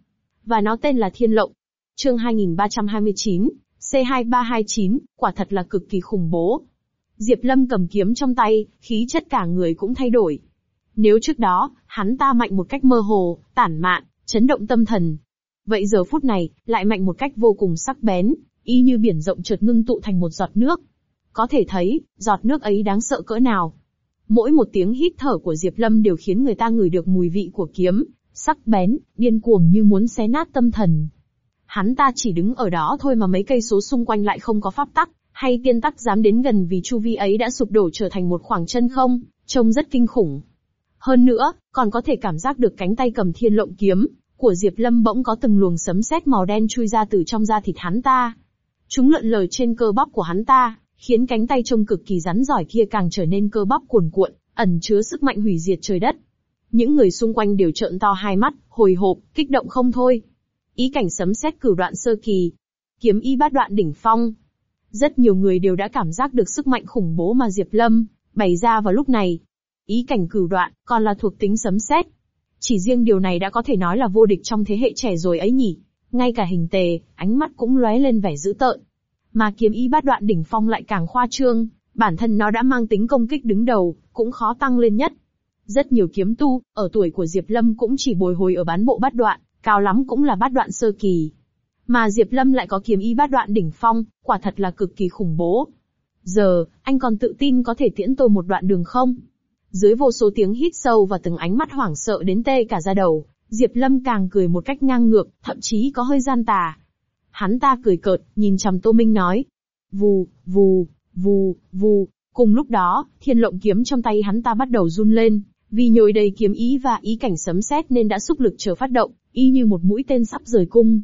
và nó tên là Thiên Lộng. Chương 2329, C2329, quả thật là cực kỳ khủng bố. Diệp Lâm cầm kiếm trong tay, khí chất cả người cũng thay đổi. Nếu trước đó, hắn ta mạnh một cách mơ hồ, tản mạn, chấn động tâm thần. Vậy giờ phút này, lại mạnh một cách vô cùng sắc bén, y như biển rộng chợt ngưng tụ thành một giọt nước. Có thể thấy, giọt nước ấy đáng sợ cỡ nào. Mỗi một tiếng hít thở của Diệp Lâm đều khiến người ta ngửi được mùi vị của kiếm, sắc bén, điên cuồng như muốn xé nát tâm thần. Hắn ta chỉ đứng ở đó thôi mà mấy cây số xung quanh lại không có pháp tắc, hay tiên tắc dám đến gần vì chu vi ấy đã sụp đổ trở thành một khoảng chân không, trông rất kinh khủng. Hơn nữa, còn có thể cảm giác được cánh tay cầm Thiên Lộng kiếm của Diệp Lâm bỗng có từng luồng sấm sét màu đen chui ra từ trong da thịt hắn ta. Chúng lượn lờ trên cơ bắp của hắn ta, khiến cánh tay trông cực kỳ rắn giỏi kia càng trở nên cơ bắp cuồn cuộn, ẩn chứa sức mạnh hủy diệt trời đất. Những người xung quanh đều trợn to hai mắt, hồi hộp, kích động không thôi. Ý cảnh sấm sét cửu đoạn sơ kỳ, kiếm y bát đoạn đỉnh phong. Rất nhiều người đều đã cảm giác được sức mạnh khủng bố mà Diệp Lâm bày ra vào lúc này. Ý cảnh cửu đoạn, còn là thuộc tính sấm sét. Chỉ riêng điều này đã có thể nói là vô địch trong thế hệ trẻ rồi ấy nhỉ. Ngay cả Hình Tề, ánh mắt cũng lóe lên vẻ dữ tợn. Mà kiếm ý bát đoạn đỉnh phong lại càng khoa trương, bản thân nó đã mang tính công kích đứng đầu, cũng khó tăng lên nhất. Rất nhiều kiếm tu, ở tuổi của Diệp Lâm cũng chỉ bồi hồi ở bán bộ bát đoạn, cao lắm cũng là bát đoạn sơ kỳ. Mà Diệp Lâm lại có kiếm ý bát đoạn đỉnh phong, quả thật là cực kỳ khủng bố. Giờ, anh còn tự tin có thể tiễn tôi một đoạn đường không? Dưới vô số tiếng hít sâu và từng ánh mắt hoảng sợ đến tê cả da đầu, Diệp Lâm càng cười một cách ngang ngược, thậm chí có hơi gian tà. Hắn ta cười cợt, nhìn chằm Tô Minh nói. Vù, vù, vù, vù. Cùng lúc đó, Thiên Lộng kiếm trong tay hắn ta bắt đầu run lên, vì nhồi đầy kiếm ý và ý cảnh sấm sét nên đã xúc lực chờ phát động, y như một mũi tên sắp rời cung.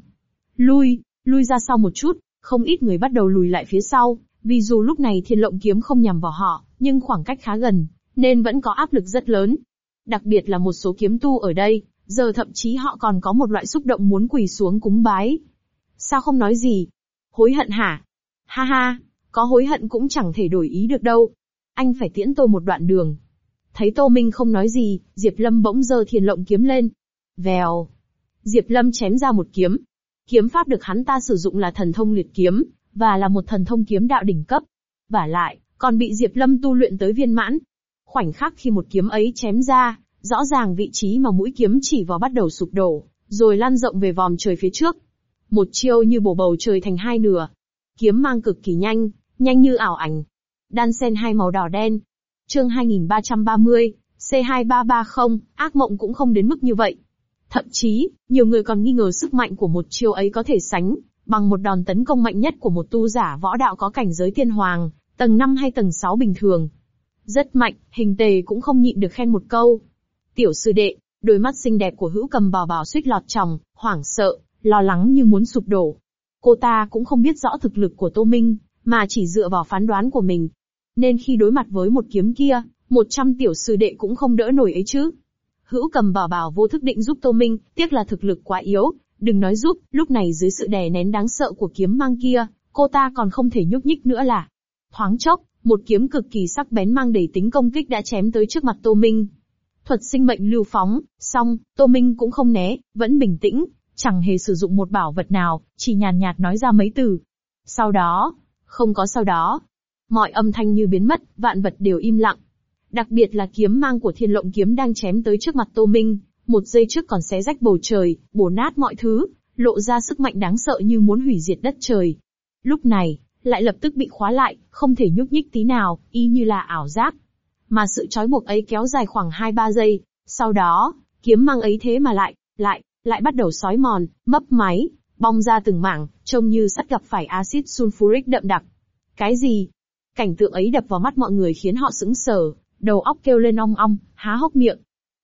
Lui ra sau một chút, không ít người bắt đầu lùi lại phía sau, vì dù lúc này Thiên Lộng kiếm không nhằm vào họ, nhưng khoảng cách khá gần, nên vẫn có áp lực rất lớn. Đặc biệt là một số kiếm tu ở đây, giờ thậm chí họ còn có một loại xúc động muốn quỳ xuống cúng bái. Sao không nói gì? Hối hận hả? Ha ha, có hối hận cũng chẳng thể đổi ý được đâu. Anh phải tiễn tôi một đoạn đường. Thấy Tô Minh không nói gì, Diệp Lâm bỗng giơ Thiên Lộng kiếm lên. Vèo. Diệp Lâm chém ra một kiếm. Kiếm pháp được hắn ta sử dụng là thần thông liệt kiếm, và là một thần thông kiếm đạo đỉnh cấp. Vả lại, còn bị Diệp Lâm tu luyện tới viên mãn. Khoảnh khắc khi một kiếm ấy chém ra, rõ ràng vị trí mà mũi kiếm chỉ vào bắt đầu sụp đổ, rồi lan rộng về vòm trời phía trước. Một chiêu như bổ bầu trời thành hai nửa. Kiếm mang cực kỳ nhanh, nhanh như ảo ảnh. Đan xen hai màu đỏ đen. Chương 2330, C2330, ác mộng cũng không đến mức như vậy. Thậm chí, nhiều người còn nghi ngờ sức mạnh của một chiêu ấy có thể sánh bằng một đòn tấn công mạnh nhất của một tu giả võ đạo có cảnh giới tiên hoàng, tầng 5 hay tầng 6 bình thường. Rất mạnh, Hình Tề cũng không nhịn được khen một câu. Tiểu sư đệ, đôi mắt xinh đẹp của Hữu Cầm Bảo Bảo suýt lọt tròng, hoảng sợ, lo lắng như muốn sụp đổ. Cô ta cũng không biết rõ thực lực của Tô Minh, mà chỉ dựa vào phán đoán của mình. Nên khi đối mặt với một kiếm kia, 100 tiểu sư đệ cũng không đỡ nổi ấy chứ. Hữu Cầm Bảo Bảo vô thức định giúp Tô Minh, tiếc là thực lực quá yếu, đừng nói giúp, lúc này dưới sự đè nén đáng sợ của kiếm mang kia, cô ta còn không thể nhúc nhích nữa là. Thoáng chốc, một kiếm cực kỳ sắc bén mang đầy tính công kích đã chém tới trước mặt Tô Minh. Thuật sinh mệnh lưu phóng, xong, Tô Minh cũng không né, vẫn bình tĩnh, chẳng hề sử dụng một bảo vật nào, chỉ nhàn nhạt nói ra mấy từ. Sau đó, không có sau đó. Mọi âm thanh như biến mất, vạn vật đều im lặng. Đặc biệt là kiếm mang của Thiên Lộng kiếm đang chém tới trước mặt Tô Minh, một giây trước còn xé rách bầu trời, bổ nát mọi thứ, lộ ra sức mạnh đáng sợ như muốn hủy diệt đất trời. Lúc này, lại lập tức bị khóa lại, không thể nhúc nhích tí nào, y như là ảo giác. Mà sự trói buộc ấy kéo dài khoảng 2-3 giây, sau đó, kiếm mang ấy thế mà lại bắt đầu xói mòn, mấp máy, bong ra từng mảng, trông như sắt gặp phải axit sulfuric đậm đặc. Cái gì? Cảnh tượng ấy đập vào mắt mọi người khiến họ sững sờ, đầu óc kêu lên ong ong, há hốc miệng.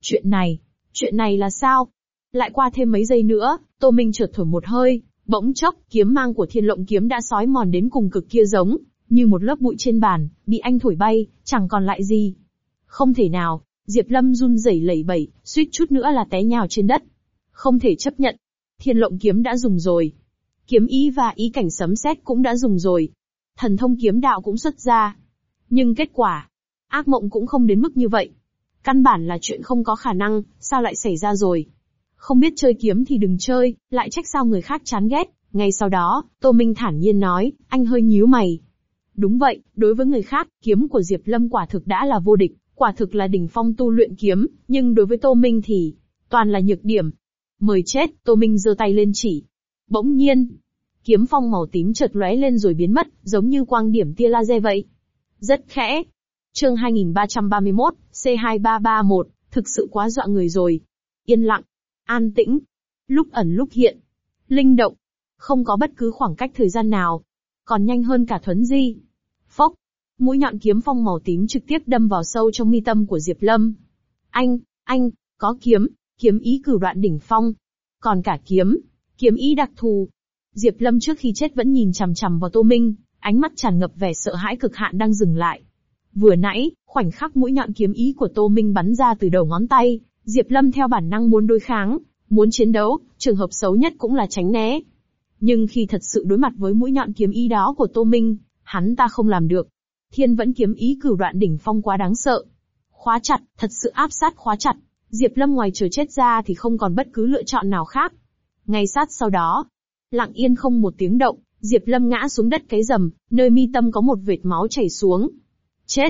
Chuyện này là sao? Lại qua thêm mấy giây nữa, Tô Minh chợt thổi một hơi, bỗng chốc, kiếm mang của Thiên Lộng kiếm đã xói mòn đến cùng cực kia giống như một lớp bụi trên bàn, bị anh thổi bay, chẳng còn lại gì. Không thể nào, Diệp Lâm run rẩy lẩy bẩy, suýt chút nữa là té nhào trên đất. Không thể chấp nhận. Thiên Lộng kiếm đã dùng rồi. Kiếm ý và ý cảnh sấm sét cũng đã dùng rồi. Thần thông kiếm đạo cũng xuất ra. Nhưng kết quả, ác mộng cũng không đến mức như vậy. Căn bản là chuyện không có khả năng, sao lại xảy ra rồi? Không biết chơi kiếm thì đừng chơi, lại trách sao người khác chán ghét. Ngay sau đó, Tô Minh thản nhiên nói, anh hơi nhíu mày. Đúng vậy, đối với người khác, kiếm của Diệp Lâm quả thực đã là vô địch, quả thực là đỉnh phong tu luyện kiếm, nhưng đối với Tô Minh thì, toàn là nhược điểm. Mời chết, Tô Minh giơ tay lên chỉ. Bỗng nhiên, kiếm phong màu tím chợt lóe lên rồi biến mất, giống như quang điểm tia laser vậy. Rất khẽ. Chương 2331, C2331, thực sự quá dọa người rồi. Yên lặng, an tĩnh, lúc ẩn lúc hiện, linh động, không có bất cứ khoảng cách thời gian nào, còn nhanh hơn cả thuấn di. Phốc, mũi nhọn kiếm phong màu tím trực tiếp đâm vào sâu trong mi tâm của Diệp Lâm. Anh, có kiếm, kiếm ý cửu đoạn đỉnh phong. Còn cả kiếm ý đặc thù. Diệp Lâm trước khi chết vẫn nhìn chằm chằm vào Tô Minh, ánh mắt tràn ngập vẻ sợ hãi cực hạn đang dừng lại. Vừa nãy, khoảnh khắc mũi nhọn kiếm ý của Tô Minh bắn ra từ đầu ngón tay, Diệp Lâm theo bản năng muốn đối kháng, muốn chiến đấu, trường hợp xấu nhất cũng là tránh né. Nhưng khi thật sự đối mặt với mũi nhọn kiếm ý đó của Tô Minh, hắn ta không làm được. Thiên vẫn kiếm ý cửu đoạn đỉnh phong quá đáng sợ. Khóa chặt, thật sự áp sát khóa chặt. Diệp Lâm ngoài chờ chết ra thì không còn bất cứ lựa chọn nào khác. Ngay sát sau đó, lặng yên không một tiếng động, Diệp Lâm ngã xuống đất cái rầm, nơi mi tâm có một vệt máu chảy xuống. Chết!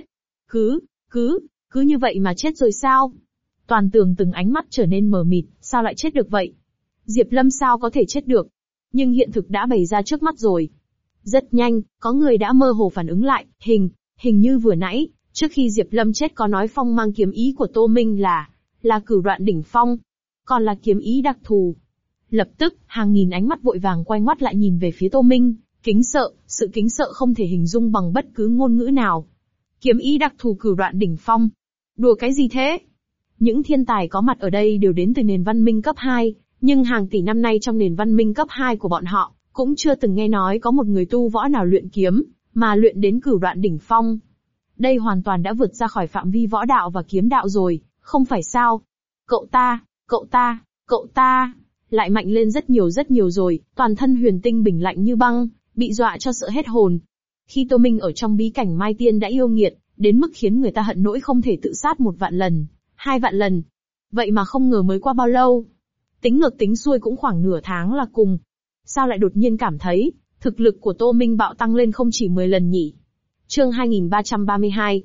Cứ như vậy mà chết rồi sao? Toàn tường từng ánh mắt trở nên mờ mịt, sao lại chết được vậy? Diệp Lâm sao có thể chết được? Nhưng hiện thực đã bày ra trước mắt rồi. Rất nhanh, có người đã mơ hồ phản ứng lại, hình như vừa nãy, trước khi Diệp Lâm chết có nói phong mang kiếm ý của Tô Minh là cửu đoạn đỉnh phong, còn là kiếm ý đặc thù. Lập tức, hàng nghìn ánh mắt vội vàng quay ngoắt lại nhìn về phía Tô Minh, sự kính sợ không thể hình dung bằng bất cứ ngôn ngữ nào. Kiếm ý đặc thù cửu đoạn đỉnh phong. Đùa cái gì thế? Những thiên tài có mặt ở đây đều đến từ nền văn minh cấp 2, nhưng hàng tỷ năm nay trong nền văn minh cấp 2 của bọn họ, cũng chưa từng nghe nói có một người tu võ nào luyện kiếm, mà luyện đến cửu đoạn đỉnh phong. Đây hoàn toàn đã vượt ra khỏi phạm vi võ đạo và kiếm đạo rồi, không phải sao? Cậu ta, lại mạnh lên rất nhiều rồi, toàn thân Huyền Tinh bình lạnh như băng, bị dọa cho sợ hết hồn. Khi Tô Minh ở trong bí cảnh Mai Tiên đã yêu nghiệt, đến mức khiến người ta hận nỗi không thể tự sát 1 vạn lần, 2 vạn lần. Vậy mà không ngờ mới qua bao lâu. Tính ngược tính xuôi cũng khoảng nửa tháng là cùng. Sao lại đột nhiên cảm thấy, thực lực của Tô Minh bạo tăng lên không chỉ 10 lần nhỉ? Chương 2332,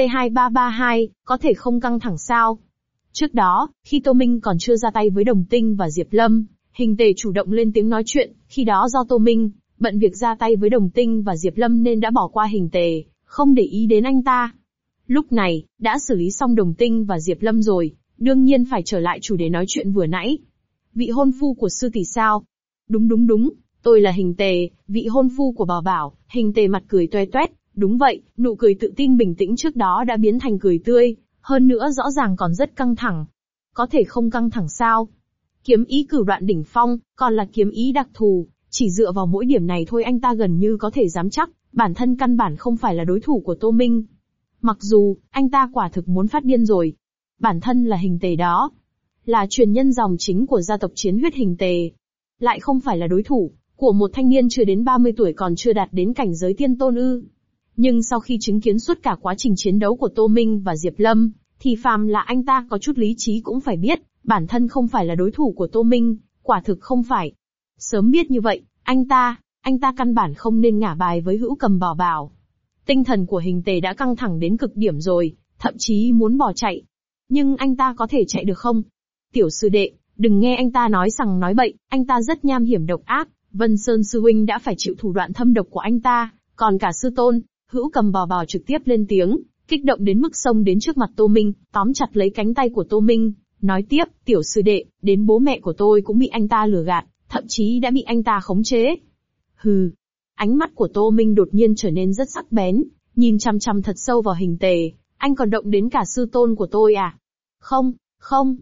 C2332, có thể không căng thẳng sao? Trước đó, khi Tô Minh còn chưa ra tay với Đồng Tinh và Diệp Lâm, Hình Tề chủ động lên tiếng nói chuyện, khi đó do Tô Minh bận việc ra tay với Đồng Tinh và Diệp Lâm nên đã bỏ qua Hình Tề, không để ý đến anh ta. Lúc này, đã xử lý xong Đồng Tinh và Diệp Lâm rồi, đương nhiên phải trở lại chủ đề nói chuyện vừa nãy. Vị hôn phu của sư tỷ sao? Đúng, tôi là Hình Tề, vị hôn phu của Bảo Bảo. Hình Tề mặt cười toe toét, đúng vậy, nụ cười tự tin bình tĩnh trước đó đã biến thành cười tươi, hơn nữa rõ ràng còn rất căng thẳng. Có thể không căng thẳng sao? Kiếm ý cửu đoạn đỉnh phong, còn là kiếm ý đặc thù, chỉ dựa vào mỗi điểm này thôi anh ta gần như có thể dám chắc, bản thân căn bản không phải là đối thủ của Tô Minh. Mặc dù, anh ta quả thực muốn phát điên rồi. Bản thân là Hình Tề đó, là truyền nhân dòng chính của gia tộc Chiến Huyết Hình Tề, lại không phải là đối thủ của một thanh niên chưa đến 30 tuổi còn chưa đạt đến cảnh giới tiên tôn ư? Nhưng sau khi chứng kiến suốt cả quá trình chiến đấu của Tô Minh và Diệp Lâm, thì phàm là anh ta có chút lý trí cũng phải biết, bản thân không phải là đối thủ của Tô Minh, quả thực không phải. Sớm biết như vậy, anh ta căn bản không nên ngả bài với Hữu Cầm Bảo Bảo. Tinh thần của Hình Tề đã căng thẳng đến cực điểm rồi, thậm chí muốn bỏ chạy. Nhưng anh ta có thể chạy được không? Tiểu sư đệ, đừng nghe anh ta nói sằng nói bậy, anh ta rất nham hiểm độc ác, Vân Sơn sư huynh đã phải chịu thủ đoạn thâm độc của anh ta, còn cả sư tôn. Hữu Cầm Bảo Bảo trực tiếp lên tiếng, kích động đến mức xông đến trước mặt Tô Minh, tóm chặt lấy cánh tay của Tô Minh, nói tiếp, tiểu sư đệ, đến bố mẹ của tôi cũng bị anh ta lừa gạt, thậm chí đã bị anh ta khống chế. Hừ. Ánh mắt của Tô Minh đột nhiên trở nên rất sắc bén, nhìn chằm chằm thật sâu vào Hình Tề, anh còn động đến cả sư tôn của tôi à? Không,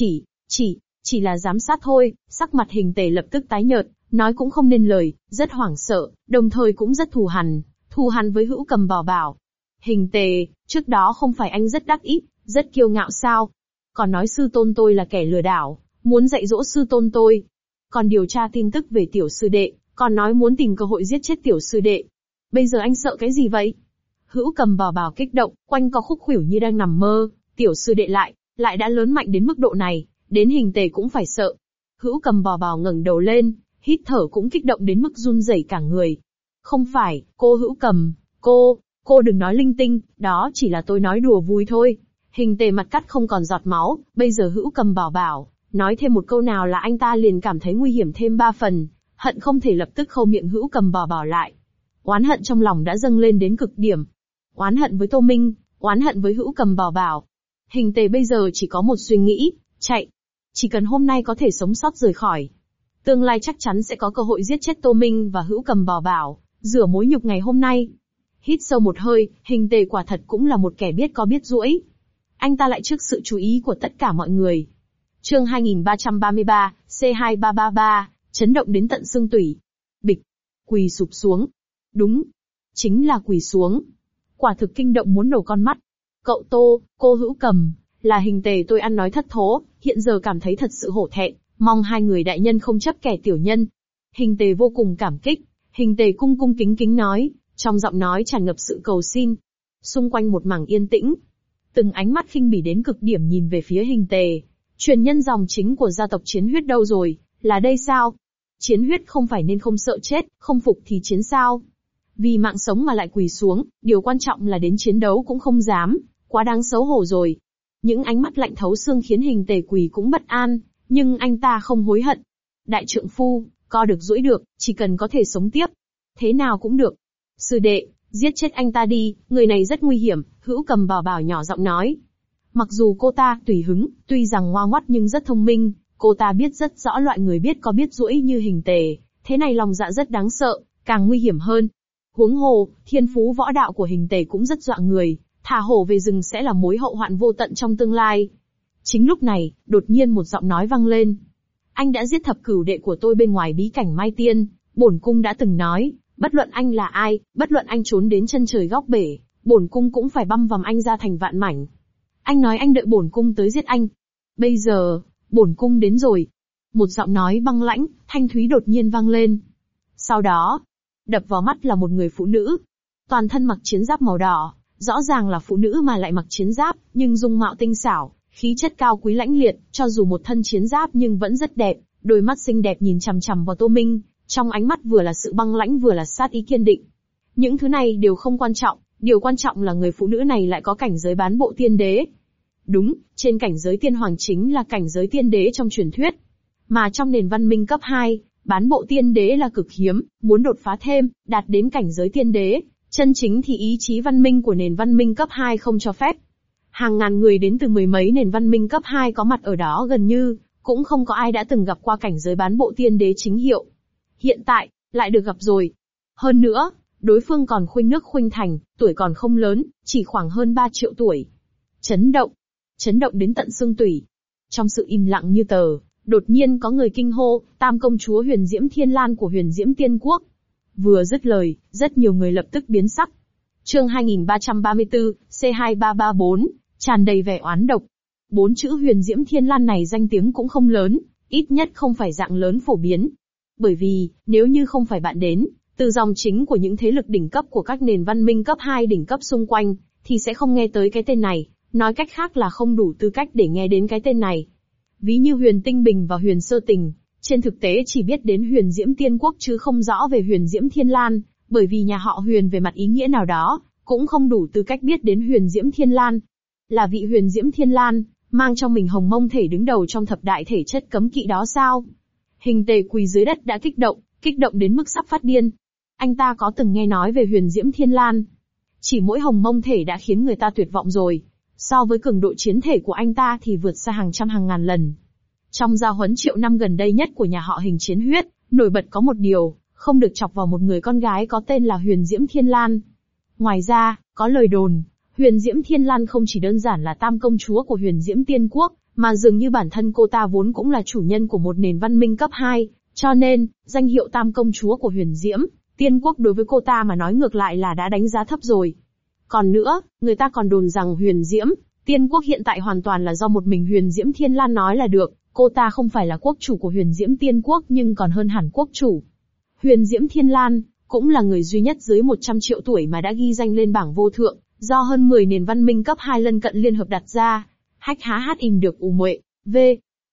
chỉ là giám sát thôi. Sắc mặt Hình Tề lập tức tái nhợt, nói cũng không nên lời, rất hoảng sợ, đồng thời cũng rất thù hằn với Hữu Cầm Bảo Bảo. Hình Tề, trước đó không phải anh rất đắc ý, rất kiêu ngạo sao? Còn nói sư tôn tôi là kẻ lừa đảo, muốn dạy dỗ sư tôn tôi. Còn điều tra tin tức về tiểu sư đệ, còn nói muốn tìm cơ hội giết chết tiểu sư đệ. Bây giờ anh sợ cái gì vậy? Hữu Cầm Bảo Bảo kích động, quanh co khúc khuỷu như đang nằm mơ, tiểu sư đệ lại đã lớn mạnh đến mức độ này, Đến Hình Tề cũng phải sợ. Hữu Cầm Bò Bò ngẩng đầu lên, hít thở cũng kích động đến mức run rẩy cả người. Không phải, cô Hữu Cầm, cô đừng nói linh tinh, đó chỉ là tôi nói đùa vui thôi. Hình Tề mặt cắt không còn giọt máu, bây giờ Hữu Cầm bảo, nói thêm một câu nào là anh ta liền cảm thấy nguy hiểm thêm 3 phần, hận không thể lập tức khâu miệng Hữu Cầm bảo lại. Oán hận trong lòng đã dâng lên đến cực điểm. Oán hận với Tô Minh, oán hận với Hữu Cầm bảo. Hình Tề bây giờ chỉ có một suy nghĩ, chạy. Chỉ cần hôm nay có thể sống sót rời khỏi, tương lai chắc chắn sẽ có cơ hội giết chết Tô Minh và Hữu Cầm bảo, rửa mối nhục ngày hôm nay. Hít sâu một hơi, Hình Tề quả thật cũng là một kẻ biết có biết duỗi. Anh ta lại trước sự chú ý của tất cả mọi người. Chương 2333, C2333, chấn động đến tận xương tủy. Bịch, quỳ sụp xuống. Đúng, chính là quỳ xuống. Quả thực kinh động muốn nổ con mắt. Cậu Tô, cô Hữu Cầm, là Hình Tề tôi ăn nói thất thố, hiện giờ cảm thấy thật sự hổ thẹn, mong hai người đại nhân không chấp kẻ tiểu nhân. Hình Tề vô cùng cảm kích, Hình Tề cung cung kính kính nói, trong giọng nói tràn ngập sự cầu xin. Xung quanh một mảng yên tĩnh. Từng ánh mắt khinh bỉ đến cực điểm nhìn về phía Hình Tề. Truyền nhân dòng chính của gia tộc Chiến Huyết đâu rồi, là đây sao? Chiến Huyết không phải nên không sợ chết, không phục thì chiến sao? Vì mạng sống mà lại quỳ xuống, điều quan trọng là đến chiến đấu cũng không dám, quá đáng xấu hổ rồi. Những ánh mắt lạnh thấu xương khiến Hình Tề quỳ cũng bất an, nhưng anh ta không hối hận. Đại trượng phu, co được duỗi được, chỉ cần có thể sống tiếp. Thế nào cũng được. Sư đệ, giết chết anh ta đi, người này rất nguy hiểm, Hữu Cầm bảo nhỏ giọng nói. Mặc dù cô ta tùy hứng, tuy rằng ngoa ngoắt nhưng rất thông minh, cô ta biết rất rõ loại người biết có biết duỗi như Hình Tề, thế này lòng dạ rất đáng sợ, càng nguy hiểm hơn. Huống hồ, thiên phú võ đạo của Hình Tề cũng rất dọa người, thả hổ về rừng sẽ là mối hậu hoạn vô tận trong tương lai. Chính lúc này, đột nhiên một giọng nói vang lên. Anh đã giết thập cửu đệ của tôi bên ngoài bí cảnh Mai Tiên, bổn cung đã từng nói, bất luận anh là ai, bất luận anh trốn đến chân trời góc bể, bổn cung cũng phải băm vằm anh ra thành vạn mảnh. Anh nói anh đợi bổn cung tới giết anh. Bây giờ, bổn cung đến rồi. Một giọng nói băng lãnh, thanh thúy đột nhiên vang lên. Sau đó, đập vào mắt là một người phụ nữ. Toàn thân mặc chiến giáp màu đỏ, rõ ràng là phụ nữ mà lại mặc chiến giáp, nhưng dung mạo tinh xảo, khí chất cao quý lãnh liệt, cho dù một thân chiến giáp nhưng vẫn rất đẹp, đôi mắt xinh đẹp nhìn chằm chằm vào Tô Minh, trong ánh mắt vừa là sự băng lãnh vừa là sát ý kiên định. Những thứ này đều không quan trọng, điều quan trọng là người phụ nữ này lại có cảnh giới bán bộ tiên đế. Đúng, trên cảnh giới tiên hoàng chính là cảnh giới tiên đế trong truyền thuyết. Mà trong nền văn minh cấp 2, bán bộ tiên đế là cực hiếm, muốn đột phá thêm, đạt đến cảnh giới tiên đế, chân chính thì ý chí văn minh của nền văn minh cấp 2 không cho phép. Hàng ngàn người đến từ mười mấy nền văn minh cấp 2 có mặt ở đó gần như, cũng không có ai đã từng gặp qua cảnh giới bán bộ tiên đế chính hiệu. Hiện tại, lại được gặp rồi. Hơn nữa, đối phương còn khuynh nước khuynh thành, tuổi còn không lớn, chỉ khoảng hơn 3 triệu tuổi. Chấn động đến tận xương tủy. Trong sự im lặng như tờ, đột nhiên có người kinh hô, Tam công chúa Huyền Diễm Thiên Lan của Huyền Diễm Tiên Quốc. Vừa dứt lời, rất nhiều người lập tức biến sắc. Chương 2334, C2334, tràn đầy vẻ oán độc. 4 chữ Huyền Diễm Thiên Lan này danh tiếng cũng không lớn, ít nhất không phải dạng lớn phổ biến. Bởi vì, nếu như không phải bạn đến, từ dòng chính của những thế lực đỉnh cấp của các nền văn minh cấp 2 đỉnh cấp xung quanh, thì sẽ không nghe tới cái tên này, nói cách khác là không đủ tư cách để nghe đến cái tên này. Ví như Huyền Tinh Bình và Huyền Sơ Tình, trên thực tế chỉ biết đến Huyền Diễm Tiên Quốc chứ không rõ về Huyền Diễm Thiên Lan, bởi vì nhà họ Huyền về mặt ý nghĩa nào đó, cũng không đủ tư cách biết đến Huyền Diễm Thiên Lan. Là vị Huyền Diễm Thiên Lan, mang trong mình hồng mông thể đứng đầu trong thập đại thể chất cấm kỵ đó sao? Hình Tề quỳ dưới đất đã kích động đến mức sắp phát điên. Anh ta có từng nghe nói về Huyền Diễm Thiên Lan. Chỉ mỗi hồng mông thể đã khiến người ta tuyệt vọng rồi. So với cường độ chiến thể của anh ta thì vượt xa hàng trăm hàng ngàn lần. Trong gia huấn triệu năm gần đây nhất của nhà họ Hình Chiến Huyết, nổi bật có một điều, không được chọc vào một người con gái có tên là Huyền Diễm Thiên Lan. Ngoài ra, có lời đồn, Huyền Diễm Thiên Lan không chỉ đơn giản là tam công chúa của Huyền Diễm Tiên Quốc, mà dường như bản thân cô ta vốn cũng là chủ nhân của một nền văn minh cấp 2, cho nên, danh hiệu tam công chúa của Huyền Diễm Tiên Quốc đối với cô ta mà nói ngược lại là đã đánh giá thấp rồi. Còn nữa, người ta còn đồn rằng Huyền Diễm Tiên Quốc hiện tại hoàn toàn là do một mình Huyền Diễm Thiên Lan nói là được, cô ta không phải là quốc chủ của Huyền Diễm Tiên Quốc nhưng còn hơn hẳn quốc chủ. Huyền Diễm Thiên Lan, cũng là người duy nhất dưới 100 triệu tuổi mà đã ghi danh lên bảng vô thượng, do hơn 10 nền văn minh cấp 2 lân cận liên hợp đặt ra. Hách há hát im được ù muệ, v.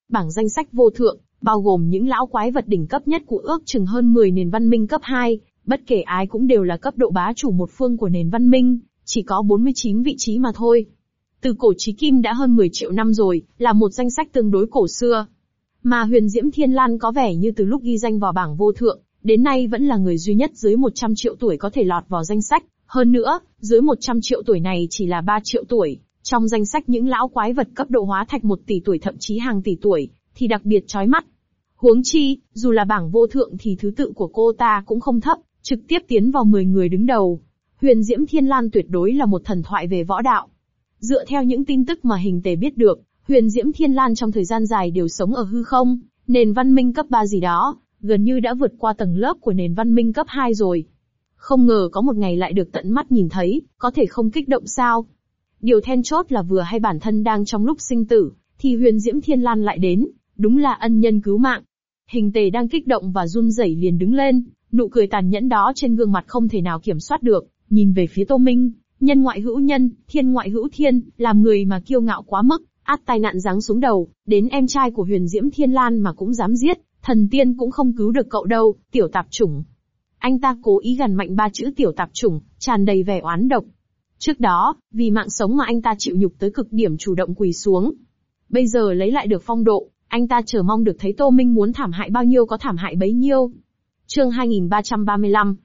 Bảng danh sách vô thượng, bao gồm những lão quái vật đỉnh cấp nhất của ước chừng hơn 10 nền văn minh cấp 2, bất kể ai cũng đều là cấp độ bá chủ một phương của nền văn minh, chỉ có 49 vị trí mà thôi. Từ cổ chí kim đã hơn 10 triệu năm rồi, là một danh sách tương đối cổ xưa. Mà Huyền Diễm Thiên Lan có vẻ như từ lúc ghi danh vào bảng vô thượng, đến nay vẫn là người duy nhất dưới 100 triệu tuổi có thể lọt vào danh sách. Hơn nữa, dưới 100 triệu tuổi này chỉ là 3 triệu tuổi, trong danh sách những lão quái vật cấp độ hóa thạch 1 tỷ tuổi thậm chí hàng tỷ tuổi, thì đặc biệt chói mắt. Huống chi, dù là bảng vô thượng thì thứ tự của cô ta cũng không thấp, trực tiếp tiến vào 10 người đứng đầu. Huyền Diễm Thiên Lan tuyệt đối là một thần thoại về võ đạo. Dựa theo những tin tức mà Hình Tề biết được, Huyền Diễm Thiên Lan trong thời gian dài đều sống ở hư không, nền văn minh cấp 3 gì đó, gần như đã vượt qua tầng lớp của nền văn minh cấp 2 rồi. Không ngờ có một ngày lại được tận mắt nhìn thấy, có thể không kích động sao? Điều then chốt là vừa hay bản thân đang trong lúc sinh tử, thì Huyền Diễm Thiên Lan lại đến, đúng là ân nhân cứu mạng. Hình Tề đang kích động và run rẩy liền đứng lên, nụ cười tàn nhẫn đó trên gương mặt không thể nào kiểm soát được, nhìn về phía Tô Minh, nhân ngoại hữu nhân, thiên ngoại hữu thiên, làm người mà kiêu ngạo quá mức, ắt tai nạn giáng xuống đầu, đến em trai của Huyền Diễm Thiên Lan mà cũng dám giết, thần tiên cũng không cứu được cậu đâu, tiểu tạp chủng. Anh ta cố ý gằn mạnh 3 chữ tiểu tạp chủng, tràn đầy vẻ oán độc. Trước đó, vì mạng sống mà anh ta chịu nhục tới cực điểm chủ động quỳ xuống. Bây giờ lấy lại được phong độ, anh ta chờ mong được thấy Tô Minh muốn thảm hại bao nhiêu có thảm hại bấy nhiêu. Chương 2335,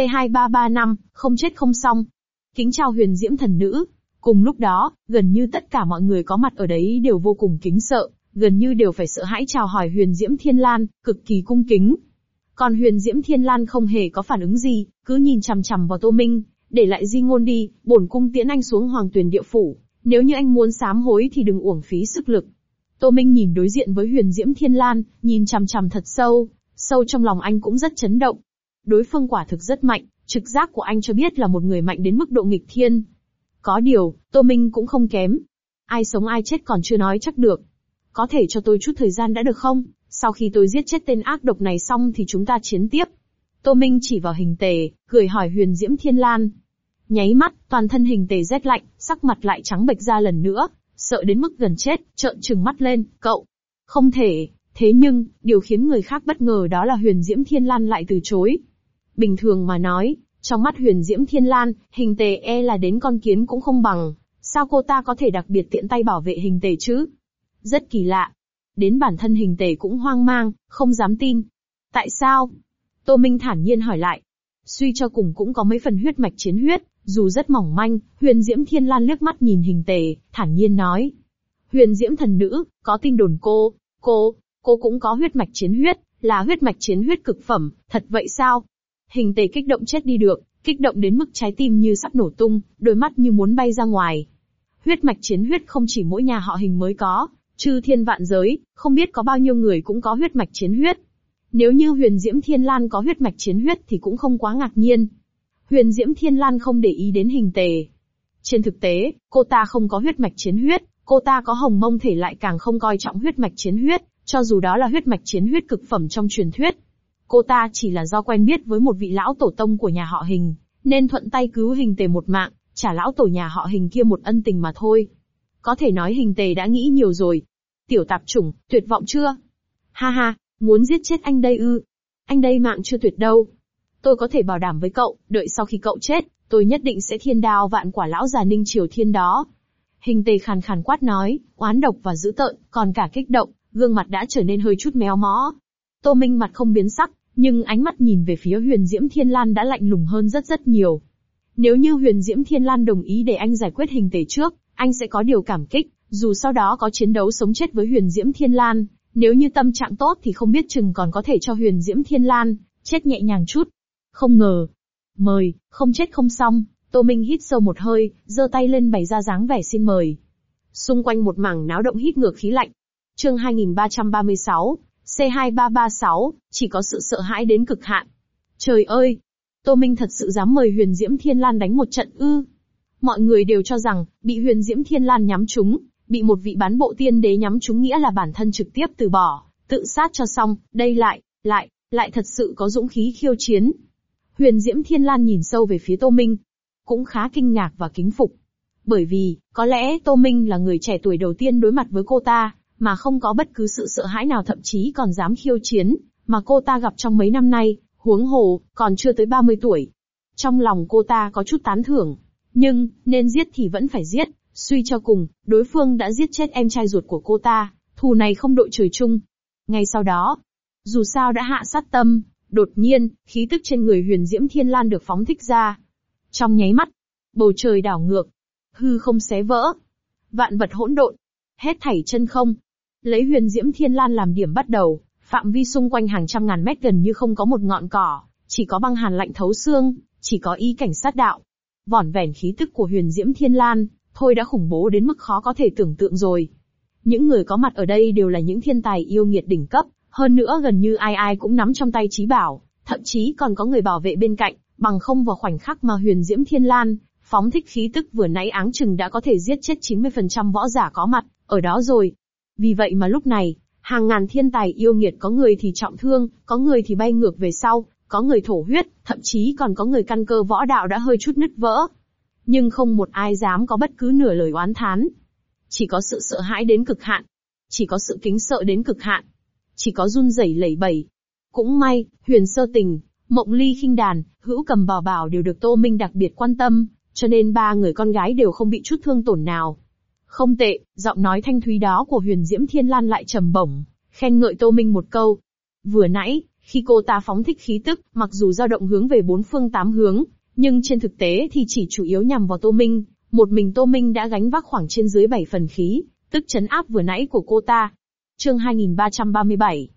C2335, không chết không xong. Kính chào Huyền Diễm thần nữ. Cùng lúc đó, gần như tất cả mọi người có mặt ở đấy đều vô cùng kính sợ, gần như đều phải sợ hãi chào hỏi Huyền Diễm Thiên Lan, cực kỳ cung kính. Còn Huyền Diễm Thiên Lan không hề có phản ứng gì, cứ nhìn chằm chằm vào Tô Minh, để lại di ngôn đi, bổn cung tiễn anh xuống Hoàng Tuyền Địa Phủ, nếu như anh muốn sám hối thì đừng uổng phí sức lực. Tô Minh nhìn đối diện với Huyền Diễm Thiên Lan, nhìn chằm chằm thật sâu, sâu trong lòng anh cũng rất chấn động. Đối phương quả thực rất mạnh, trực giác của anh cho biết là một người mạnh đến mức độ nghịch thiên. Có điều, Tô Minh cũng không kém. Ai sống ai chết còn chưa nói chắc được. Có thể cho tôi chút thời gian đã được không? Sau khi tôi giết chết tên ác độc này xong thì chúng ta chiến tiếp. Tô Minh chỉ vào Hình Tề, cười hỏi Huyền Diễm Thiên Lan. Nháy mắt, toàn thân Hình Tề rét lạnh, sắc mặt lại trắng bệch ra lần nữa, sợ đến mức gần chết, trợn trừng mắt lên, cậu. Không thể, thế nhưng, điều khiến người khác bất ngờ đó là Huyền Diễm Thiên Lan lại từ chối. Bình thường mà nói, trong mắt Huyền Diễm Thiên Lan, Hình Tề e là đến con kiến cũng không bằng, sao cô ta có thể đặc biệt tiện tay bảo vệ Hình Tề chứ? Rất kỳ lạ. Đến bản thân Hình Tề cũng hoang mang, không dám tin. Tại sao? Tô Minh thản nhiên hỏi lại. Suy cho cùng cũng có mấy phần huyết mạch chiến huyết, dù rất mỏng manh, Huyền Diễm Thiên Lan liếc mắt nhìn Hình Tề, thản nhiên nói. Huyền Diễm thần nữ, có tin đồn cô cũng có huyết mạch chiến huyết, là huyết mạch chiến huyết cực phẩm, thật vậy sao? Hình Tề kích động chết đi được, kích động đến mức trái tim như sắp nổ tung, đôi mắt như muốn bay ra ngoài. Huyết mạch chiến huyết không chỉ mỗi nhà họ Hình mới có, chư thiên vạn giới, không biết có bao nhiêu người cũng có huyết mạch chiến huyết. Nếu như Huyền Diễm Thiên Lan có huyết mạch chiến huyết thì cũng không quá ngạc nhiên. Huyền Diễm Thiên Lan không để ý đến Hình Tề. Trên thực tế, cô ta không có huyết mạch chiến huyết, cô ta có hồng mông thể lại càng không coi trọng huyết mạch chiến huyết, cho dù đó là huyết mạch chiến huyết cực phẩm trong truyền thuyết. Cô ta chỉ là do quen biết với một vị lão tổ tông của nhà họ Hình, nên thuận tay cứu Hình Tề một mạng, trả lão tổ nhà họ Hình kia một ân tình mà thôi. Có thể nói Hình Tề đã nghĩ nhiều rồi. Tiểu tạp chủng, tuyệt vọng chưa? Ha ha, muốn giết chết anh đây ư? Anh đây mạng chưa tuyệt đâu. Tôi có thể bảo đảm với cậu, đợi sau khi cậu chết, tôi nhất định sẽ thiên đao vạn quả lão già Ninh Triều Thiên đó. Hình Tề khàn khàn quát nói, oán độc và dữ tợn, còn cả kích động, gương mặt đã trở nên hơi chút méo mó. Tô Minh mặt không biến sắc, nhưng ánh mắt nhìn về phía Huyền Diễm Thiên Lan đã lạnh lùng hơn rất rất nhiều. Nếu như Huyền Diễm Thiên Lan đồng ý để anh giải quyết Hình Tề trước, anh sẽ có điều cảm kích, dù sau đó có chiến đấu sống chết với Huyền Diễm Thiên Lan, nếu như tâm trạng tốt thì không biết chừng còn có thể cho Huyền Diễm Thiên Lan chết nhẹ nhàng chút. Không ngờ, mời, không chết không xong. Tô Minh hít sâu một hơi, giơ tay lên bày ra dáng vẻ xin mời. Xung quanh một mảng náo động hít ngược khí lạnh. Chương 2336, C2336, chỉ có sự sợ hãi đến cực hạn. Trời ơi! Tô Minh thật sự dám mời Huyền Diễm Thiên Lan đánh một trận ư? Mọi người đều cho rằng, bị Huyền Diễm Thiên Lan nhắm trúng, bị một vị bán bộ tiên đế nhắm trúng nghĩa là bản thân trực tiếp từ bỏ, tự sát cho xong, đây lại thật sự có dũng khí khiêu chiến. Huyền Diễm Thiên Lan nhìn sâu về phía Tô Minh, cũng khá kinh ngạc và kính phục. Bởi vì, có lẽ Tô Minh là người trẻ tuổi đầu tiên đối mặt với cô ta, mà không có bất cứ sự sợ hãi nào, thậm chí còn dám khiêu chiến, mà cô ta gặp trong mấy năm nay, huống hồ, còn chưa tới 30 tuổi. Trong lòng cô ta có chút tán thưởng. Nhưng, nên giết thì vẫn phải giết, suy cho cùng, đối phương đã giết chết em trai ruột của cô ta, thù này không đội trời chung. Ngay sau đó, dù sao đã hạ sát tâm, đột nhiên, khí tức trên người Huyền Diễm Thiên Lan được phóng thích ra. Trong nháy mắt, bầu trời đảo ngược, hư không xé vỡ, vạn vật hỗn độn, hết thảy chân không. Lấy Huyền Diễm Thiên Lan làm điểm bắt đầu, phạm vi xung quanh hàng trăm ngàn mét gần như không có một ngọn cỏ, chỉ có băng hàn lạnh thấu xương, chỉ có ý cảnh sát đạo. Vỏn vẹn khí tức của Huyền Diễm Thiên Lan, thôi đã khủng bố đến mức khó có thể tưởng tượng rồi. Những người có mặt ở đây đều là những thiên tài yêu nghiệt đỉnh cấp, hơn nữa gần như ai ai cũng nắm trong tay chí bảo, thậm chí còn có người bảo vệ bên cạnh, bằng không vào khoảnh khắc mà Huyền Diễm Thiên Lan phóng thích khí tức vừa nãy áng chừng đã có thể giết chết 90% võ giả có mặt ở đó rồi. Vì vậy mà lúc này, hàng ngàn thiên tài yêu nghiệt có người thì trọng thương, có người thì bay ngược về sau, có người thổ huyết, thậm chí còn có người căn cơ võ đạo đã hơi chút nứt vỡ. Nhưng không một ai dám có bất cứ nửa lời oán thán. Chỉ có sự sợ hãi đến cực hạn. Chỉ có sự kính sợ đến cực hạn. Chỉ có run rẩy lẩy bẩy. Cũng may, Huyền Sơ Tình, Mộng Ly Khinh Đàn, Hữu Cầm Bảo Bảo đều được Tô Minh đặc biệt quan tâm, cho nên ba người con gái đều không bị chút thương tổn nào. Không tệ, giọng nói thanh thúy đó của Huyền Diễm Thiên Lan lại trầm bổng, khen ngợi Tô Minh một câu. Vừa nãy, khi cô ta phóng thích khí tức, mặc dù dao động hướng về 4 phương 8 hướng, nhưng trên thực tế thì chỉ chủ yếu nhằm vào Tô Minh. Một mình Tô Minh đã gánh vác khoảng trên dưới 7 phần khí, tức trấn áp vừa nãy của cô ta. Chương 2337,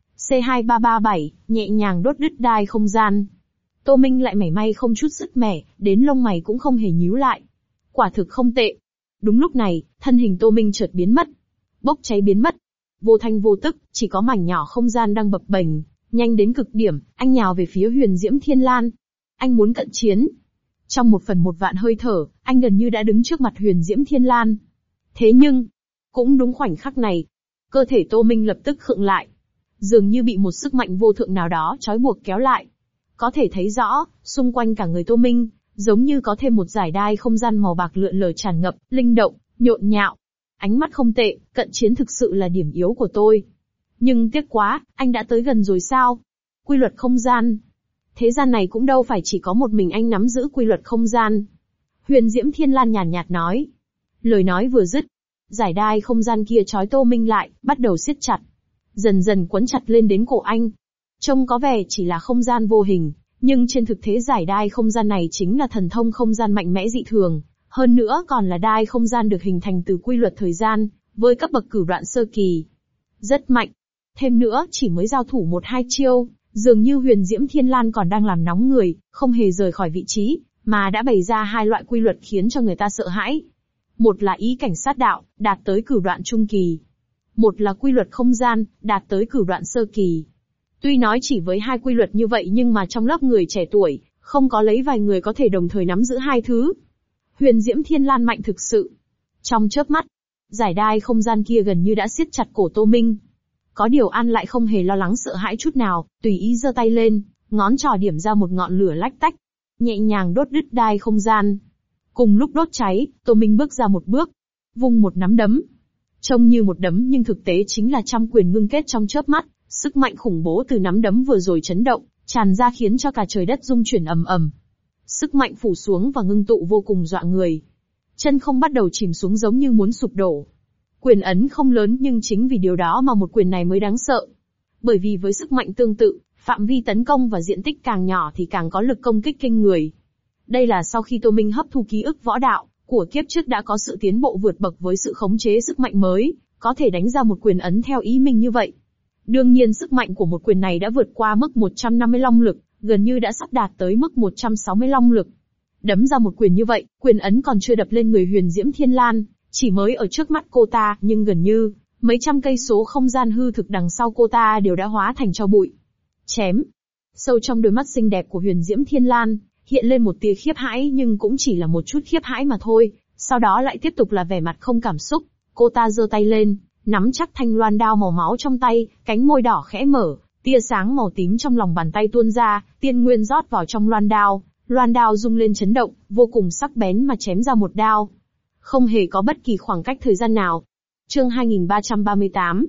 C2337, nhẹ nhàng đốt đứt đai không gian. Tô Minh lại mảy may không chút sứt mẻ, đến lông mày cũng không hề nhíu lại. Quả thực không tệ. Đúng lúc này, thân hình Tô Minh chợt biến mất. Bốc cháy biến mất. Vô thanh vô tức, chỉ có mảnh nhỏ không gian đang bập bềnh, nhanh đến cực điểm, anh nhào về phía Huyền Diễm Thiên Lan. Anh muốn cận chiến. Trong 1/1 vạn hơi thở, anh gần như đã đứng trước mặt Huyền Diễm Thiên Lan. Thế nhưng, cũng đúng khoảnh khắc này, cơ thể Tô Minh lập tức khựng lại. Dường như bị một sức mạnh vô thượng nào đó trói buộc kéo lại. Có thể thấy rõ, xung quanh cả người Tô Minh, giống như có thêm một dải đai không gian màu bạc lượn lờ tràn ngập, linh động, nhộn nhạo. Ánh mắt không tệ, cận chiến thực sự là điểm yếu của tôi. Nhưng tiếc quá, anh đã tới gần rồi sao? Quy luật không gian. Thế gian này cũng đâu phải chỉ có một mình anh nắm giữ quy luật không gian. Huyền Diễm Thiên Lan nhàn nhạt nói. Lời nói vừa dứt, dải đai không gian kia trói Tô Minh lại, bắt đầu siết chặt. Dần dần quấn chặt lên đến cổ anh. Trông có vẻ chỉ là không gian vô hình, nhưng trên thực tế dải đai không gian này chính là thần thông không gian mạnh mẽ dị thường. Hơn nữa còn là đai không gian được hình thành từ quy luật thời gian, với cấp bậc cửu đoạn sơ kỳ. Rất mạnh. Thêm nữa, chỉ mới giao thủ 1-2 chiêu, dường như Huyền Diễm Thiên Lan còn đang làm nóng người, không hề rời khỏi vị trí, mà đã bày ra hai loại quy luật khiến cho người ta sợ hãi. Một là ý cảnh sát đạo, đạt tới cửu đoạn trung kỳ. Một là quy luật không gian, đạt tới cửu đoạn sơ kỳ. Tuy nói chỉ với hai quy luật như vậy nhưng mà trong lớp người trẻ tuổi, không có lấy vài người có thể đồng thời nắm giữ hai thứ. Huyền Diễm Thiên Lan mạnh thực sự. Trong chớp mắt, dải đai không gian kia gần như đã siết chặt cổ Tô Minh. Có điều An lại không hề lo lắng sợ hãi chút nào, tùy ý giơ tay lên, ngón trỏ điểm ra một ngọn lửa lách tách, nhẹ nhàng đốt đứt đai không gian. Cùng lúc đốt cháy, Tô Minh bước ra một bước, vung một nắm đấm. Trông như một đấm nhưng thực tế chính là trăm quyền ngưng kết trong chớp mắt, sức mạnh khủng bố từ nắm đấm vừa rồi chấn động, tràn ra khiến cho cả trời đất rung chuyển ầm ầm. Sức mạnh phủ xuống và ngưng tụ vô cùng dọa người. Chân không bắt đầu chìm xuống giống như muốn sụp đổ. Quyền ấn không lớn nhưng chính vì điều đó mà một quyền này mới đáng sợ. Bởi vì với sức mạnh tương tự, phạm vi tấn công và diện tích càng nhỏ thì càng có lực công kích kinh người. Đây là sau khi Tô Minh hấp thu ký ức võ đạo của kiếp trước đã có sự tiến bộ vượt bậc với sự khống chế sức mạnh mới, có thể đánh ra một quyền ấn theo ý mình như vậy. Đương nhiên sức mạnh của một quyền này đã vượt qua mức 150 long lực, gần như đã sắp đạt tới mức 160 long lực. Đấm ra một quyền như vậy, quyền ấn còn chưa đập lên người Huyền Diễm Thiên Lan, chỉ mới ở trước mắt cô ta, nhưng gần như mấy trăm cây số không gian hư thực đằng sau cô ta đều đã hóa thành tro bụi. Chém. Sâu trong đôi mắt xinh đẹp của Huyền Diễm Thiên Lan hiện lên một tia khiếp hãi, nhưng cũng chỉ là một chút khiếp hãi mà thôi, sau đó lại tiếp tục là vẻ mặt không cảm xúc. Cô ta giơ tay lên, nắm chắc thanh loan đao màu máu trong tay, cánh môi đỏ khẽ mở, tia sáng màu tím trong lòng bàn tay tuôn ra, tiên nguyên rót vào trong loan đao rung lên chấn động, vô cùng sắc bén mà chém ra một đao. Không hề có bất kỳ khoảng cách thời gian nào. Chương 2338,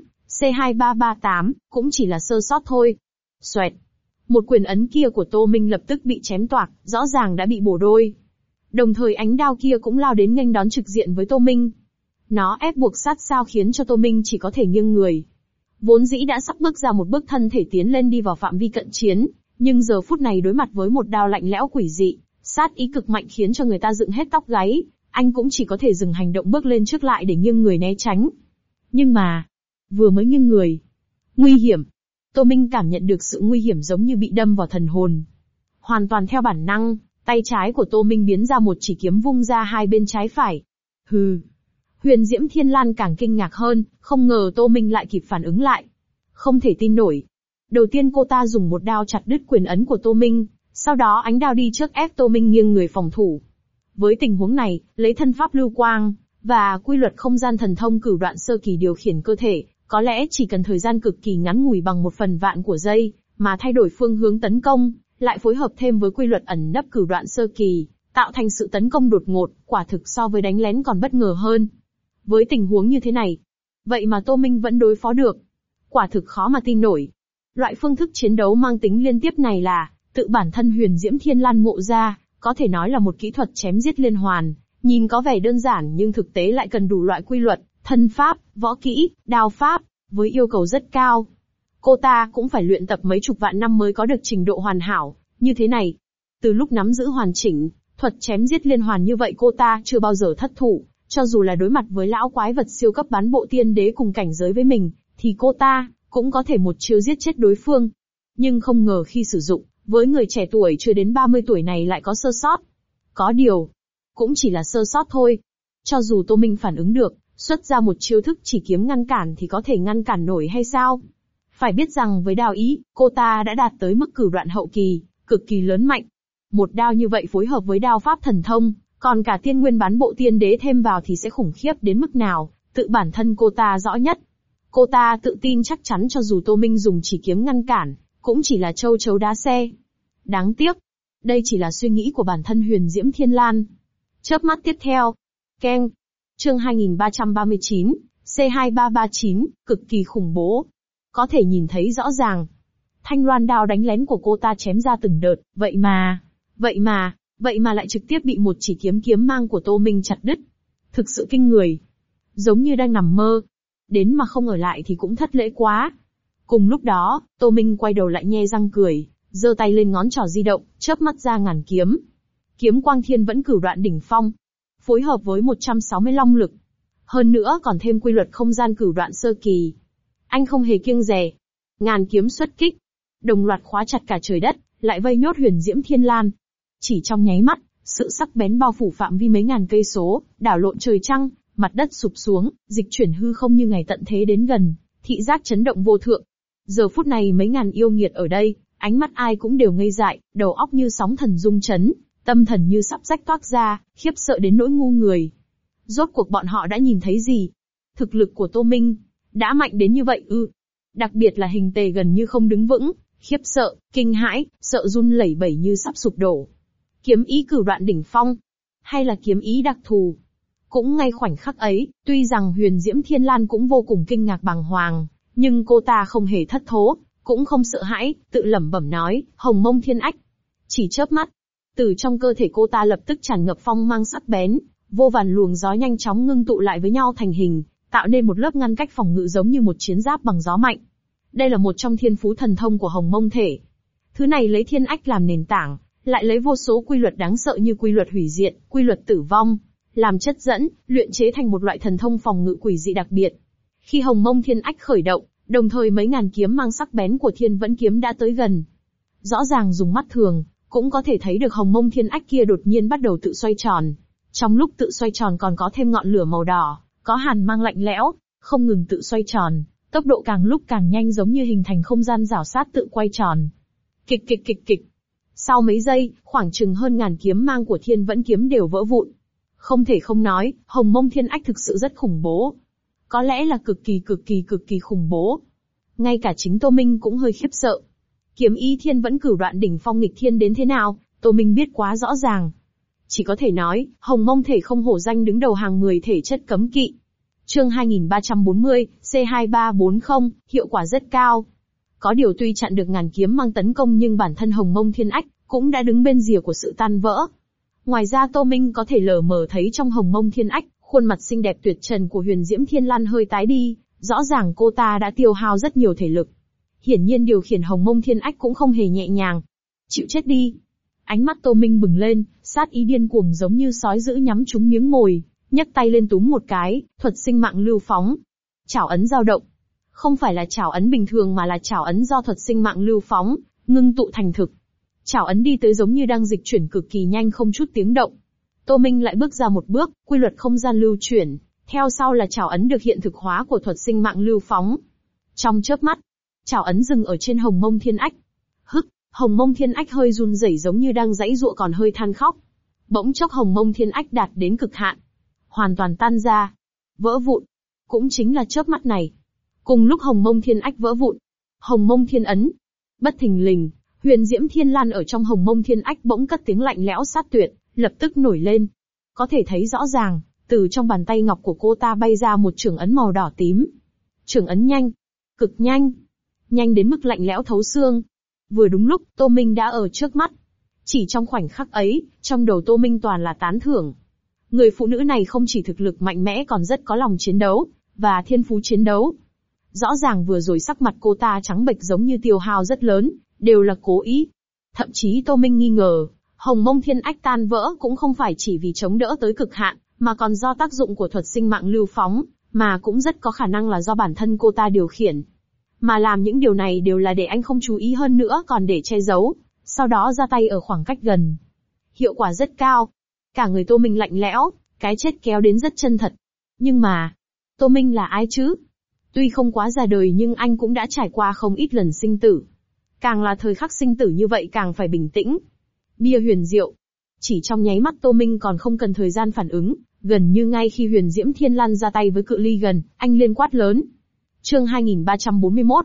C2338, cũng chỉ là sơ sót thôi. Xoẹt. Một quyền ấn kia của Tô Minh lập tức bị chém toạc, rõ ràng đã bị bổ đôi. Đồng thời ánh đao kia cũng lao đến nghênh đón trực diện với Tô Minh. Nó ép buộc sát sao khiến cho Tô Minh chỉ có thể nghiêng người. Vốn dĩ đã sắp bước ra một bước thân thể tiến lên đi vào phạm vi cận chiến, nhưng giờ phút này đối mặt với một đao lạnh lẽo quỷ dị, sát ý cực mạnh khiến cho người ta dựng hết tóc gáy, anh cũng chỉ có thể dừng hành động bước lên trước lại để nghiêng người né tránh. Nhưng mà, vừa mới nghiêng người, nguy hiểm. Tô Minh cảm nhận được sự nguy hiểm giống như bị đâm vào thần hồn. Hoàn toàn theo bản năng, tay trái của Tô Minh biến ra một chỉ kiếm vung ra hai bên trái phải. Hừ. Huyền Diễm Thiên Lan càng kinh ngạc hơn, không ngờ Tô Minh lại kịp phản ứng lại. Không thể tin nổi. Đầu tiên cô ta dùng một đao chặt đứt quyền ấn của Tô Minh, sau đó ánh đao đi trước ép Tô Minh nghiêng người phòng thủ. Với tình huống này, lấy thân pháp lưu quang, và quy luật không gian thần thông cửu đoạn sơ kỳ điều khiển cơ thể, có lẽ chỉ cần thời gian cực kỳ ngắn ngủi bằng 1/1000 của giây, mà thay đổi phương hướng tấn công, lại phối hợp thêm với quy luật ẩn nấp cửu đoạn sơ kỳ, tạo thành sự tấn công đột ngột, quả thực so với đánh lén còn bất ngờ hơn. Với tình huống như thế này, vậy mà Tô Minh vẫn đối phó được. Quả thực khó mà tin nổi. Loại phương thức chiến đấu mang tính liên tiếp này là, tự bản thân Huyền Diễm Thiên Lan ngộ ra, có thể nói là một kỹ thuật chém giết liên hoàn, nhìn có vẻ đơn giản nhưng thực tế lại cần đủ loại quy luật, thân pháp, võ kỹ, đao pháp, với yêu cầu rất cao. Cô ta cũng phải luyện tập mấy chục vạn năm mới có được trình độ hoàn hảo, như thế này. Từ lúc nắm giữ hoàn chỉnh, thuật chém giết liên hoàn như vậy cô ta chưa bao giờ thất thủ, cho dù là đối mặt với lão quái vật siêu cấp bán bộ tiên đế cùng cảnh giới với mình, thì cô ta cũng có thể một chiêu giết chết đối phương. Nhưng không ngờ khi sử dụng, với người trẻ tuổi chưa đến 30 tuổi này lại có sơ sót. Có điều, cũng chỉ là sơ sót thôi. Cho dù Tô Minh phản ứng được, xuất ra một chiêu thức chỉ kiếm ngăn cản thì có thể ngăn cản nổi hay sao? Phải biết rằng với đao ý, cô ta đã đạt tới mức cửu đoạn hậu kỳ, cực kỳ lớn mạnh. Một đao như vậy phối hợp với đao pháp thần thông, còn cả tiên nguyên bán bộ tiên đế thêm vào thì sẽ khủng khiếp đến mức nào, tự bản thân cô ta rõ nhất. Cô ta tự tin chắc chắn cho dù Tô Minh dùng chỉ kiếm ngăn cản, cũng chỉ là châu chấu đá xe. Đáng tiếc, đây chỉ là suy nghĩ của bản thân Huyền Diễm Thiên Lan. Chớp mắt tiếp theo, keng, chương 2339, C2339, cực kỳ khủng bố. Có thể nhìn thấy rõ ràng. Thanh loan đao đánh lén của cô ta chém ra từng đợt, vậy mà lại trực tiếp bị một chỉ kiếm mang của Tô Minh chặt đứt. Thực sự kinh người. Giống như đang nằm mơ. Đến mà không ở lại thì cũng thất lễ quá. Cùng lúc đó, Tô Minh quay đầu lại nhe răng cười, giơ tay lên ngón trỏ di động, chớp mắt ra ngàn kiếm. Kiếm quang thiên vẫn cửu đoạn đỉnh phong, phối hợp với 160 long lực. Hơn nữa còn thêm quy luật không gian cửu đoạn sơ kỳ. Anh không hề kiêng dè. Ngàn kiếm xuất kích. Đồng loạt khóa chặt cả trời đất, lại vây nhốt Huyền Diễm Thiên Lan. Chỉ trong nháy mắt, sự sắc bén bao phủ phạm vi mấy ngàn cây số, đảo lộn trời trăng, mặt đất sụp xuống, dịch chuyển hư không như ngày tận thế đến gần, thị giác chấn động vô thượng. Giờ phút này mấy ngàn yêu nghiệt ở đây, ánh mắt ai cũng đều ngây dại, đầu óc như sóng thần rung chấn, tâm thần như sắp rách toác ra, khiếp sợ đến nỗi ngu người. Rốt cuộc bọn họ đã nhìn thấy gì? Thực lực của Tô Minh đã mạnh đến như vậy ư? Đặc biệt là hình tề gần như không đứng vững, khiếp sợ, kinh hãi, sợ run lẩy bẩy như sắp sụp đổ. Kiếm ý cửu đoạn đỉnh phong, hay là kiếm ý đặc thù? Cũng ngay khoảnh khắc ấy, tuy rằng Huyền Diễm Thiên Lan cũng vô cùng kinh ngạc bàng hoàng, nhưng cô ta không hề thất thố, cũng không sợ hãi, tự lẩm bẩm nói, Hồng Mông Thiên Ách. Chỉ chớp mắt, từ trong cơ thể cô ta lập tức tràn ngập phong mang sắc bén, vô vàn luồng gió nhanh chóng ngưng tụ lại với nhau thành hình, tạo nên một lớp ngăn cách phòng ngự giống như một chiến giáp bằng gió mạnh. Đây là một trong thiên phú thần thông của Hồng Mông Thể. Thứ này lấy thiên ách làm nền tảng, lại lấy vô số quy luật đáng sợ như quy luật hủy diệt, quy luật tử vong, làm chất dẫn, luyện chế thành một loại thần thông phòng ngự quỷ dị đặc biệt. Khi Hồng Mông Thiên Ách khởi động, đồng thời mấy ngàn kiếm mang sắc bén của Thiên Vẫn Kiếm đã tới gần. Rõ ràng dùng mắt thường, cũng có thể thấy được Hồng Mông Thiên Ách kia đột nhiên bắt đầu tự xoay tròn. Trong lúc tự xoay tròn còn có thêm ngọn lửa màu đỏ, có hàn mang lạnh lẽo, không ngừng tự xoay tròn, tốc độ càng lúc càng nhanh giống như hình thành không gian rảo sát tự quay tròn. Kịch kịch kịch kịch. Sau mấy giây, khoảng chừng hơn ngàn kiếm mang của Thiên Vẫn Kiếm đều vỡ vụn. Không thể không nói, Hồng Mông Thiên Ách thực sự rất khủng bố. Có lẽ là cực kỳ khủng bố. Ngay cả chính Tô Minh cũng hơi khiếp sợ. Kiếm ý Thiên Vẫn cửu đoạn đỉnh phong nghịch thiên đến thế nào, Tô Minh biết quá rõ ràng. Chỉ có thể nói, Hồng Mông Thể không hổ danh đứng đầu hàng 10 thể chất cấm kỵ. Chương 2340, C2340, hiệu quả rất cao. Có điều tuy chặn được ngàn kiếm mang tấn công nhưng bản thân Hồng Mông Thiên Ách cũng đã đứng bên rìa của sự tan vỡ. Ngoài ra Tô Minh có thể lờ mờ thấy trong Hồng Mông Thiên Ách, khuôn mặt xinh đẹp tuyệt trần của Huyền Diễm Thiên Lan hơi tái đi, rõ ràng cô ta đã tiêu hao rất nhiều thể lực. Hiển nhiên điều khiển Hồng Mông Thiên Ách cũng không hề nhẹ nhàng. Chịu chết đi. Ánh mắt Tô Minh bừng lên, sát ý điên cuồng giống như sói dữ nhắm trúng miếng mồi, nhấc tay lên túm một cái, thuật sinh mạng lưu phóng. Chảo ấn dao động. Không phải là chảo ấn bình thường mà là chảo ấn do thuật sinh mạng lưu phóng, ngưng tụ thành thực. Chảo ấn đi tới giống như đang dịch chuyển cực kỳ nhanh không chút tiếng động. Tô Minh lại bước ra một bước, quy luật không gian lưu chuyển, theo sau là chảo ấn được hiện thực hóa của thuật sinh mạng lưu phóng. Trong chớp mắt, chảo ấn dừng ở trên Hồng Mông Thiên Ách. Hồng Mông Thiên Ách hơi run rẩy giống như đang giãy giụa còn hơi than khóc. Bỗng chốc Hồng Mông Thiên Ách đạt đến cực hạn, hoàn toàn tan ra, vỡ vụn. Cũng chính là chớp mắt này, cùng lúc Hồng Mông Thiên Ách vỡ vụn, Hồng Mông Thiên Ấn. Bất thình lình, Huyền Diễm Thiên Lan ở trong Hồng Mông Thiên Ách bỗng cất tiếng lạnh lẽo sát tuyệt, lập tức nổi lên. Có thể thấy rõ ràng, từ trong bàn tay ngọc của cô ta bay ra một chưởng ấn màu đỏ tím. Chưởng ấn nhanh, cực nhanh, nhanh đến mức lạnh lẽo thấu xương. Vừa đúng lúc, Tô Minh đã ở trước mắt. Chỉ trong khoảnh khắc ấy, trong đầu Tô Minh toàn là tán thưởng. Người phụ nữ này không chỉ thực lực mạnh mẽ còn rất có lòng chiến đấu, và thiên phú chiến đấu. Rõ ràng vừa rồi sắc mặt cô ta trắng bệch giống như tiêu hao rất lớn, đều là cố ý. Thậm chí Tô Minh nghi ngờ, Hồng Mông Thiên Ách tan vỡ cũng không phải chỉ vì chống đỡ tới cực hạn, mà còn do tác dụng của thuật sinh mạng lưu phóng, mà cũng rất có khả năng là do bản thân cô ta điều khiển. Mà làm những điều này đều là để anh không chú ý hơn nữa còn để che giấu, sau đó ra tay ở khoảng cách gần. Hiệu quả rất cao. Cả người Tô Minh lạnh lẽo, cái chết kéo đến rất chân thật. Nhưng mà, Tô Minh là ai chứ? Tuy không quá già đời nhưng anh cũng đã trải qua không ít lần sinh tử. Càng là thời khắc sinh tử như vậy càng phải bình tĩnh. Bia huyền diệu. Chỉ trong nháy mắt Tô Minh còn không cần thời gian phản ứng, gần như ngay khi Huyền Diễm Thiên Lan ra tay với cự ly gần, anh liên quát lớn. Chương 2341,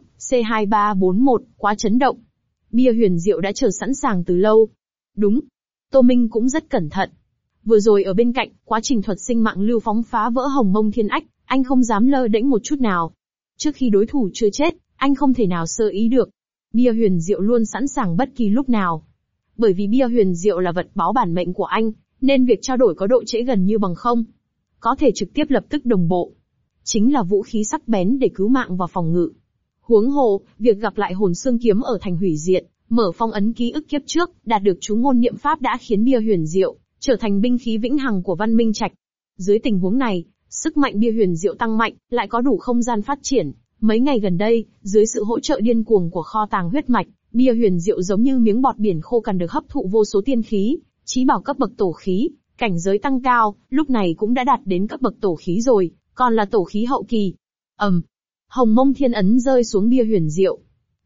C2341, quá chấn động. Bia huyền diệu đã chờ sẵn sàng từ lâu. Đúng. Tô Minh cũng rất cẩn thận. Vừa rồi ở bên cạnh, quá trình thuật sinh mạng lưu phóng phá vỡ Hồng Mông Thiên Ách, anh không dám lơ đễnh một chút nào. Trước khi đối thủ chưa chết, anh không thể nào sơ ý được. Bia huyền diệu luôn sẵn sàng bất kỳ lúc nào. Bởi vì bia huyền diệu là vật báu bản mệnh của anh, nên việc trao đổi có độ trễ gần như bằng không. Có thể trực tiếp lập tức đồng bộ. Chính là vũ khí sắc bén để cứu mạng và phòng ngự. Huống hồ, việc gặp lại hồn xương kiếm ở thành hủy diệt, mở phong ấn ký ức kiếp trước, đạt được chú ngôn niệm pháp đã khiến bia huyền diệu trở thành binh khí vĩnh hằng của Văn Minh Trạch. Dưới tình huống này, sức mạnh bia huyền diệu tăng mạnh, lại có đủ không gian phát triển. Mấy ngày gần đây, dưới sự hỗ trợ điên cuồng của kho tàng huyết mạch, bia huyền diệu giống như miếng bọt biển khô cằn được hấp thụ vô số tiên khí, chí bảo cấp bậc tổ khí, cảnh giới tăng cao, lúc này cũng đã đạt đến cấp bậc tổ khí rồi, còn là tổ khí hậu kỳ. Hồng Mông Thiên Ấn rơi xuống bia huyền diệu.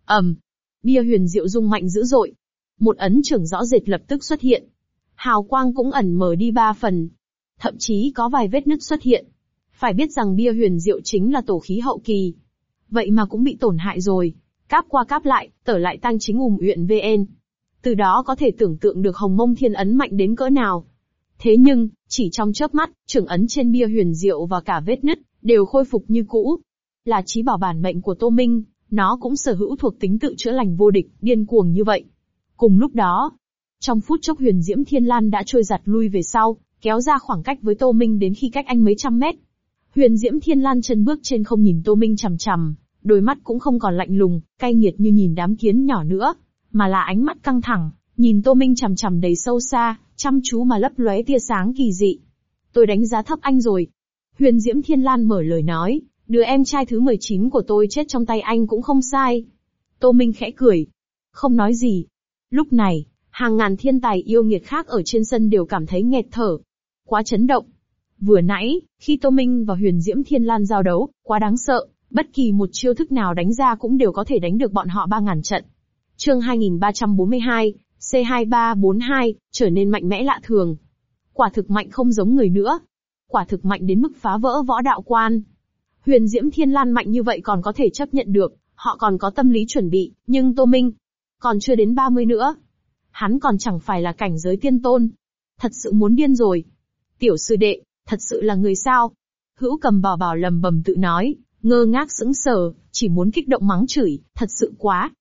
Bia huyền diệu rung mạnh dữ dội. Một ấn trưởng rõ rệt lập tức xuất hiện. Hào quang cũng ẩn mờ đi 3 phần. Thậm chí có vài vết nứt xuất hiện. Phải biết rằng bia huyền diệu chính là tổ khí hậu kỳ. Vậy mà cũng bị tổn hại rồi. Cáp qua cáp lại, tở lại tăng chính uyện VN. Từ đó có thể tưởng tượng được Hồng Mông Thiên Ấn mạnh đến cỡ nào. Thế nhưng, chỉ trong chớp mắt, trưởng ấn trên bia huyền diệu và cả vết nứt, đều khôi phục như cũ. Là chí bảo bản mệnh của Tô Minh, nó cũng sở hữu thuộc tính tự chữa lành vô địch, điên cuồng như vậy. Cùng lúc đó, trong phút chốc Huyền Diễm Thiên Lan đã trôi giặt lui về sau, kéo ra khoảng cách với Tô Minh đến khi cách anh mấy trăm mét. Huyền Diễm Thiên Lan chân bước trên không nhìn Tô Minh chằm chằm, đôi mắt cũng không còn lạnh lùng, cay nghiệt như nhìn đám kiến nhỏ nữa, mà là ánh mắt căng thẳng, nhìn Tô Minh chằm chằm đầy sâu xa, chăm chú mà lấp lóe tia sáng kỳ dị. Tôi đánh giá thấp anh rồi. Huyền Diễm Thiên Lan mở lời nói, đứa em trai thứ 19 của tôi chết trong tay anh cũng không sai. Tô Minh khẽ cười, không nói gì. Lúc này, hàng ngàn thiên tài yêu nghiệt khác ở trên sân đều cảm thấy nghẹt thở. Quá chấn động. Vừa nãy, khi Tô Minh và Huyền Diễm Thiên Lan giao đấu, quá đáng sợ, bất kỳ một chiêu thức nào đánh ra cũng đều có thể đánh được bọn họ 3.000 trận. Chương 2342, C2342, trở nên mạnh mẽ lạ thường. Quả thực mạnh không giống người nữa. Quả thực mạnh đến mức phá vỡ võ đạo quan. Huyền Diễm Thiên Lan mạnh như vậy còn có thể chấp nhận được, họ còn có tâm lý chuẩn bị, nhưng Tô Minh, còn chưa đến 30 nữa. Hắn còn chẳng phải là cảnh giới tiên tôn. Thật sự muốn điên rồi. Tiểu sư đệ, thật sự là người sao? Hữu Cầm Bảo Bảo lầm bầm tự nói, ngơ ngác sững sờ, chỉ muốn kích động mắng chửi, thật sự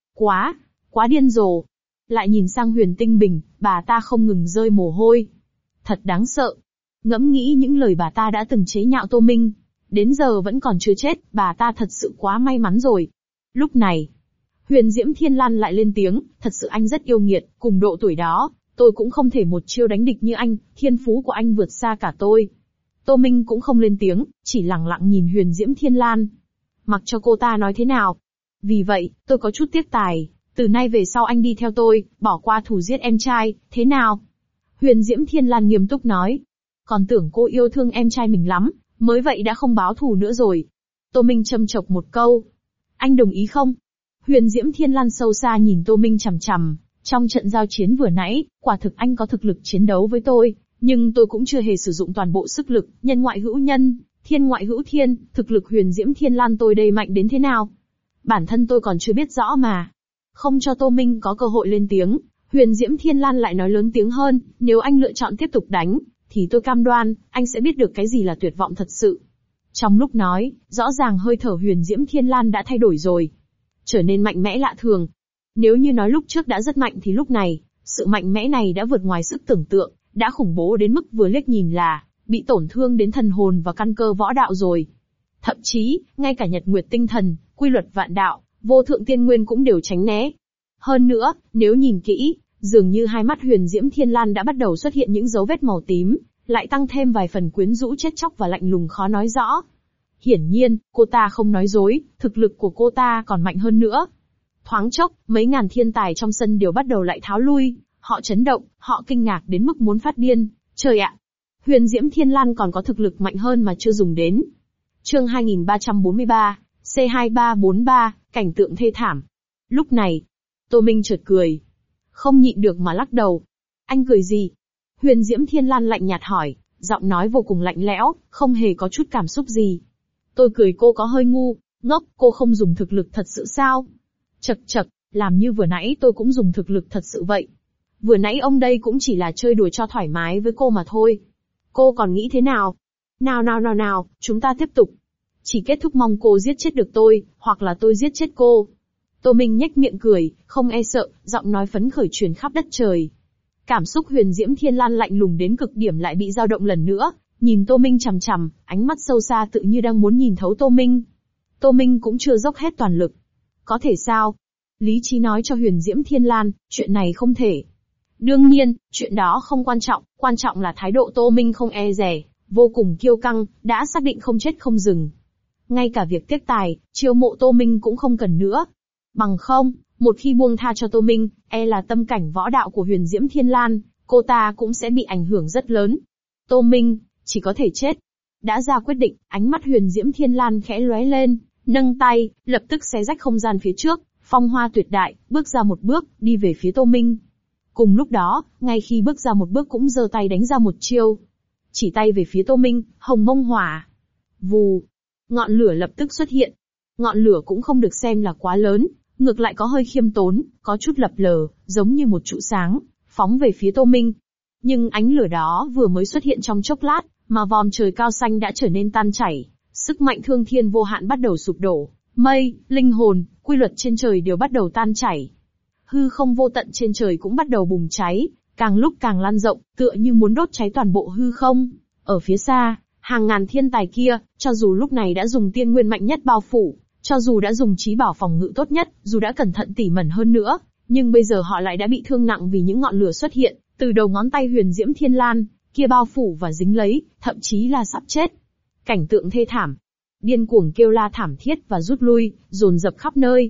quá điên rồ. Lại nhìn sang Huyền Tinh Bình, bà ta không ngừng rơi mồ hôi. Thật đáng sợ. Ngẫm nghĩ những lời bà ta đã từng chế nhạo Tô Minh, đến giờ vẫn còn chưa chết, bà ta thật sự quá may mắn rồi. Lúc này, Huyền Diễm Thiên Lan lại lên tiếng, thật sự anh rất yêu nghiệt, cùng độ tuổi đó, tôi cũng không thể một chiêu đánh địch như anh, thiên phú của anh vượt xa cả tôi. Tô Minh cũng không lên tiếng, chỉ lặng lặng nhìn Huyền Diễm Thiên Lan. Mặc cho cô ta nói thế nào. Vì vậy, tôi có chút tiếc tài, từ nay về sau anh đi theo tôi, bỏ qua thù giết em trai, thế nào? Huyền Diễm Thiên Lan nghiêm túc nói. Còn tưởng cô yêu thương em trai mình lắm, mới vậy đã không báo thù nữa rồi. Tô Minh châm chọc một câu. Anh đồng ý không? Huyền Diễm Thiên Lan sâu xa nhìn Tô Minh chằm chằm, trong trận giao chiến vừa nãy, quả thực anh có thực lực chiến đấu với tôi, nhưng tôi cũng chưa hề sử dụng toàn bộ sức lực, nhân ngoại hữu nhân, thiên ngoại hữu thiên, thực lực Huyền Diễm Thiên Lan tôi đây mạnh đến thế nào? Bản thân tôi còn chưa biết rõ mà. Không cho Tô Minh có cơ hội lên tiếng, Huyền Diễm Thiên Lan lại nói lớn tiếng hơn, nếu anh lựa chọn tiếp tục đánh, thì tôi cam đoan, anh sẽ biết được cái gì là tuyệt vọng thật sự. Trong lúc nói, rõ ràng hơi thở Huyền Diễm Thiên Lan đã thay đổi rồi. Trở nên mạnh mẽ lạ thường. Nếu như nói lúc trước đã rất mạnh thì lúc này, sự mạnh mẽ này đã vượt ngoài sức tưởng tượng, đã khủng bố đến mức vừa liếc nhìn là, bị tổn thương đến thần hồn và căn cơ võ đạo rồi. Thậm chí, ngay cả nhật nguyệt tinh thần, quy luật vạn đạo, vô thượng tiên nguyên cũng đều tránh né. Hơn nữa, nếu nhìn kỹ, dường như hai mắt Huyền Diễm Thiên Lan đã bắt đầu xuất hiện những dấu vết màu tím, lại tăng thêm vài phần quyến rũ chết chóc và lạnh lùng khó nói rõ. Hiển nhiên, cô ta không nói dối, thực lực của cô ta còn mạnh hơn nữa. Thoáng chốc, mấy ngàn thiên tài trong sân đều bắt đầu lại tháo lui, họ chấn động, họ kinh ngạc đến mức muốn phát điên. Trời ạ! Huyền Diễm Thiên Lan còn có thực lực mạnh hơn mà chưa dùng đến. Chương 2343, C2343, cảnh tượng thê thảm. Lúc này, Tô Minh chợt cười. Không nhịn được mà lắc đầu. Anh cười gì? Huyền Diễm Thiên Lan lạnh nhạt hỏi, giọng nói vô cùng lạnh lẽo, không hề có chút cảm xúc gì. Tôi cười cô có hơi ngu, ngốc, cô không dùng thực lực thật sự sao? Chậc chậc, làm như vừa nãy tôi cũng dùng thực lực thật sự vậy. Vừa nãy ông đây cũng chỉ là chơi đùa cho thoải mái với cô mà thôi. Cô còn nghĩ thế nào? Nào, chúng ta tiếp tục. Chỉ kết thúc mong cô giết chết được tôi, hoặc là tôi giết chết cô. Tô Minh nhếch miệng cười, không e sợ, giọng nói phấn khởi truyền khắp đất trời. Cảm xúc Huyền Diễm Thiên Lan lạnh lùng đến cực điểm lại bị dao động lần nữa, nhìn Tô Minh chằm chằm, ánh mắt sâu xa tự như đang muốn nhìn thấu Tô Minh. Tô Minh cũng chưa dốc hết toàn lực. Có thể sao? Lý trí nói cho Huyền Diễm Thiên Lan, chuyện này không thể. Đương nhiên, chuyện đó không quan trọng là thái độ Tô Minh không e dè, vô cùng kiêu căng, đã xác định không chết không dừng. Ngay cả việc tiếc tài, chiêu mộ Tô Minh cũng không cần nữa. Bằng không, một khi buông tha cho Tô Minh, e là tâm cảnh võ đạo của Huyền Diễm Thiên Lan, cô ta cũng sẽ bị ảnh hưởng rất lớn. Tô Minh, chỉ có thể chết. Đã ra quyết định, ánh mắt Huyền Diễm Thiên Lan khẽ lóe lên, nâng tay, lập tức xé rách không gian phía trước, phong hoa tuyệt đại, bước ra một bước, đi về phía Tô Minh. Cùng lúc đó, ngay khi bước ra một bước cũng giơ tay đánh ra một chiêu. Chỉ tay về phía Tô Minh, hồng mông hỏa. Vù. Ngọn lửa lập tức xuất hiện. Ngọn lửa cũng không được xem là quá lớn, ngược lại có hơi khiêm tốn, có chút lập lờ, giống như một trụ sáng, phóng về phía Tô Minh. Nhưng ánh lửa đó vừa mới xuất hiện trong chốc lát, mà vòm trời cao xanh đã trở nên tan chảy, sức mạnh thương thiên vô hạn bắt đầu sụp đổ, mây, linh hồn, quy luật trên trời đều bắt đầu tan chảy. Hư không vô tận trên trời cũng bắt đầu bùng cháy, càng lúc càng lan rộng, tựa như muốn đốt cháy toàn bộ hư không. Ở phía xa, hàng ngàn thiên tài kia, cho dù lúc này đã dùng tiên nguyên mạnh nhất bao phủ, cho dù đã dùng trí bảo phòng ngự tốt nhất, dù đã cẩn thận tỉ mẩn hơn nữa, nhưng bây giờ họ lại đã bị thương nặng vì những ngọn lửa xuất hiện, từ đầu ngón tay Huyền Diễm Thiên Lan, kia bao phủ và dính lấy, thậm chí là sắp chết. Cảnh tượng thê thảm. Điên cuồng kêu la thảm thiết và rút lui, dồn dập khắp nơi.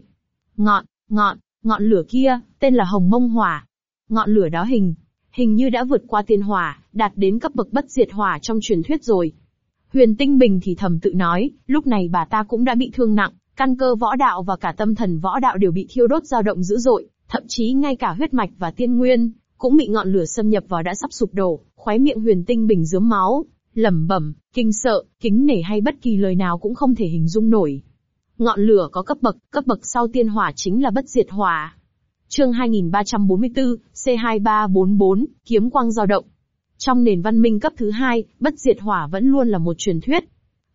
Ngọn lửa kia, tên là Hồng Mông Hỏa. Ngọn lửa đó hình như đã vượt qua tiên hỏa, đạt đến cấp bậc bất diệt hỏa trong truyền thuyết rồi. Huyền Tinh Bình thì thầm tự nói, lúc này bà ta cũng đã bị thương nặng, căn cơ võ đạo và cả tâm thần võ đạo đều bị thiêu đốt dao động dữ dội, thậm chí ngay cả huyết mạch và tiên nguyên cũng bị ngọn lửa xâm nhập vào đã sắp sụp đổ. Khóe miệng Huyền Tinh Bình rớm máu, lẩm bẩm, kinh sợ, kính nể hay bất kỳ lời nào cũng không thể hình dung nổi. Ngọn lửa có cấp bậc sau tiên hỏa chính là bất diệt hỏa. Chương 2344, C2344, kiếm quang dao động. Trong nền văn minh cấp thứ 2, bất diệt hỏa vẫn luôn là một truyền thuyết.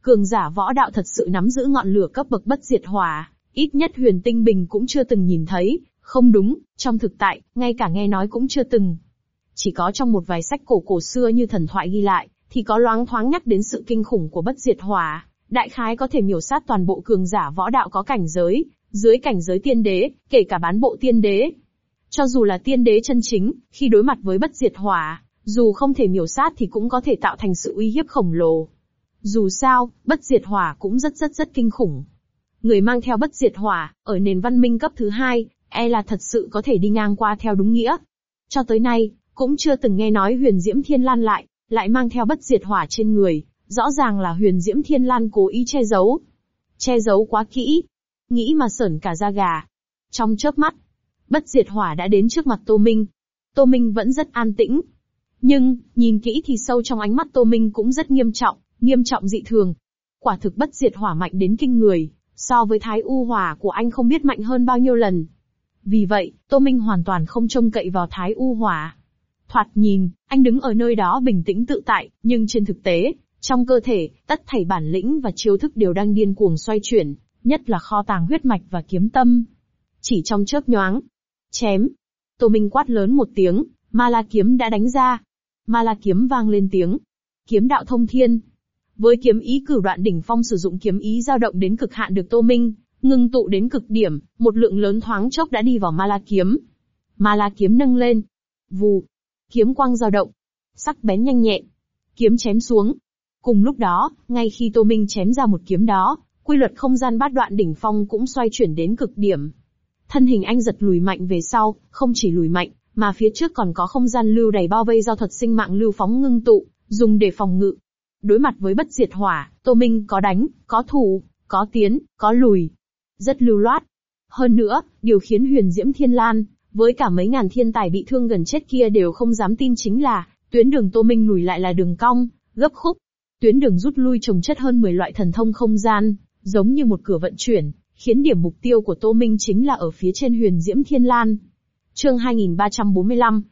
cường giả võ đạo thật sự nắm giữ ngọn lửa cấp bậc bất diệt hỏa, ít nhất Huyền Tinh Bình cũng chưa từng nhìn thấy, không đúng, trong thực tại, ngay cả nghe nói cũng chưa từng. Chỉ có trong một vài sách cổ xưa như thần thoại ghi lại, thì có loáng thoáng nhắc đến sự kinh khủng của bất diệt hỏa, đại khái có thể miểu sát toàn bộ cường giả võ đạo có cảnh giới, dưới cảnh giới tiên đế, kể cả bán bộ tiên đế. Cho dù là tiên đế chân chính, khi đối mặt với bất diệt hỏa, dù không thể miểu sát thì cũng có thể tạo thành sự uy hiếp khổng lồ. Dù sao, bất diệt hỏa cũng rất kinh khủng. Người mang theo bất diệt hỏa, ở nền văn minh cấp thứ 2, là thật sự có thể đi ngang qua theo đúng nghĩa. Cho tới nay, cũng chưa từng nghe nói Huyền Diễm Thiên Lan lại mang theo bất diệt hỏa trên người, rõ ràng là Huyền Diễm Thiên Lan cố ý che giấu. Che giấu quá kỹ, nghĩ mà sởn cả da gà. Trong chớp mắt, bất diệt hỏa đã đến trước mặt Tô Minh. Tô Minh vẫn rất an tĩnh. Nhưng, nhìn kỹ thì sâu trong ánh mắt Tô Minh cũng rất nghiêm trọng dị thường. Quả thực bất diệt hỏa mạnh đến kinh người, so với Thái U hỏa của anh không biết mạnh hơn bao nhiêu lần. Vì vậy, Tô Minh hoàn toàn không trông cậy vào Thái U hỏa. Thoạt nhìn, anh đứng ở nơi đó bình tĩnh tự tại, nhưng trên thực tế, trong cơ thể, tất thảy bản lĩnh và chiêu thức đều đang điên cuồng xoay chuyển, nhất là kho tàng huyết mạch và kiếm tâm. Chỉ trong chớp nhoáng, chém. Tô Minh quát lớn một tiếng, Ma La kiếm đã đánh ra. Ma La kiếm vang lên tiếng. Kiếm đạo thông thiên. Với kiếm ý cửu đoạn đỉnh phong sử dụng kiếm ý dao động đến cực hạn được Tô Minh ngưng tụ đến cực điểm, một lượng lớn thoáng chốc đã đi vào Ma La kiếm. Ma La kiếm nâng lên. Vù. Kiếm quang dao động. Sắc bén nhanh nhẹn. Kiếm chém xuống. Cùng lúc đó, ngay khi Tô Minh chém ra một kiếm đó, quy luật không gian bát đoạn đỉnh phong cũng xoay chuyển đến cực điểm. Thân hình anh giật lùi mạnh về sau, không chỉ lùi mạnh, mà phía trước còn có không gian lưu đầy bao vây do thuật sinh mạng lưu phóng ngưng tụ, dùng để phòng ngự. Đối mặt với bất diệt hỏa, Tô Minh có đánh, có thủ, có tiến, có lùi. Rất lưu loát. Hơn nữa, điều khiến Huyền Diễm Thiên Lan, với cả mấy ngàn thiên tài bị thương gần chết kia đều không dám tin chính là, tuyến đường Tô Minh lùi lại là đường cong, gấp khúc. Tuyến đường rút lui chồng chất hơn 10 loại thần thông không gian, giống như một cửa vận chuyển, khiến điểm mục tiêu của Tô Minh chính là ở phía trên Huyền Diễm Thiên Lan. Chương 2345,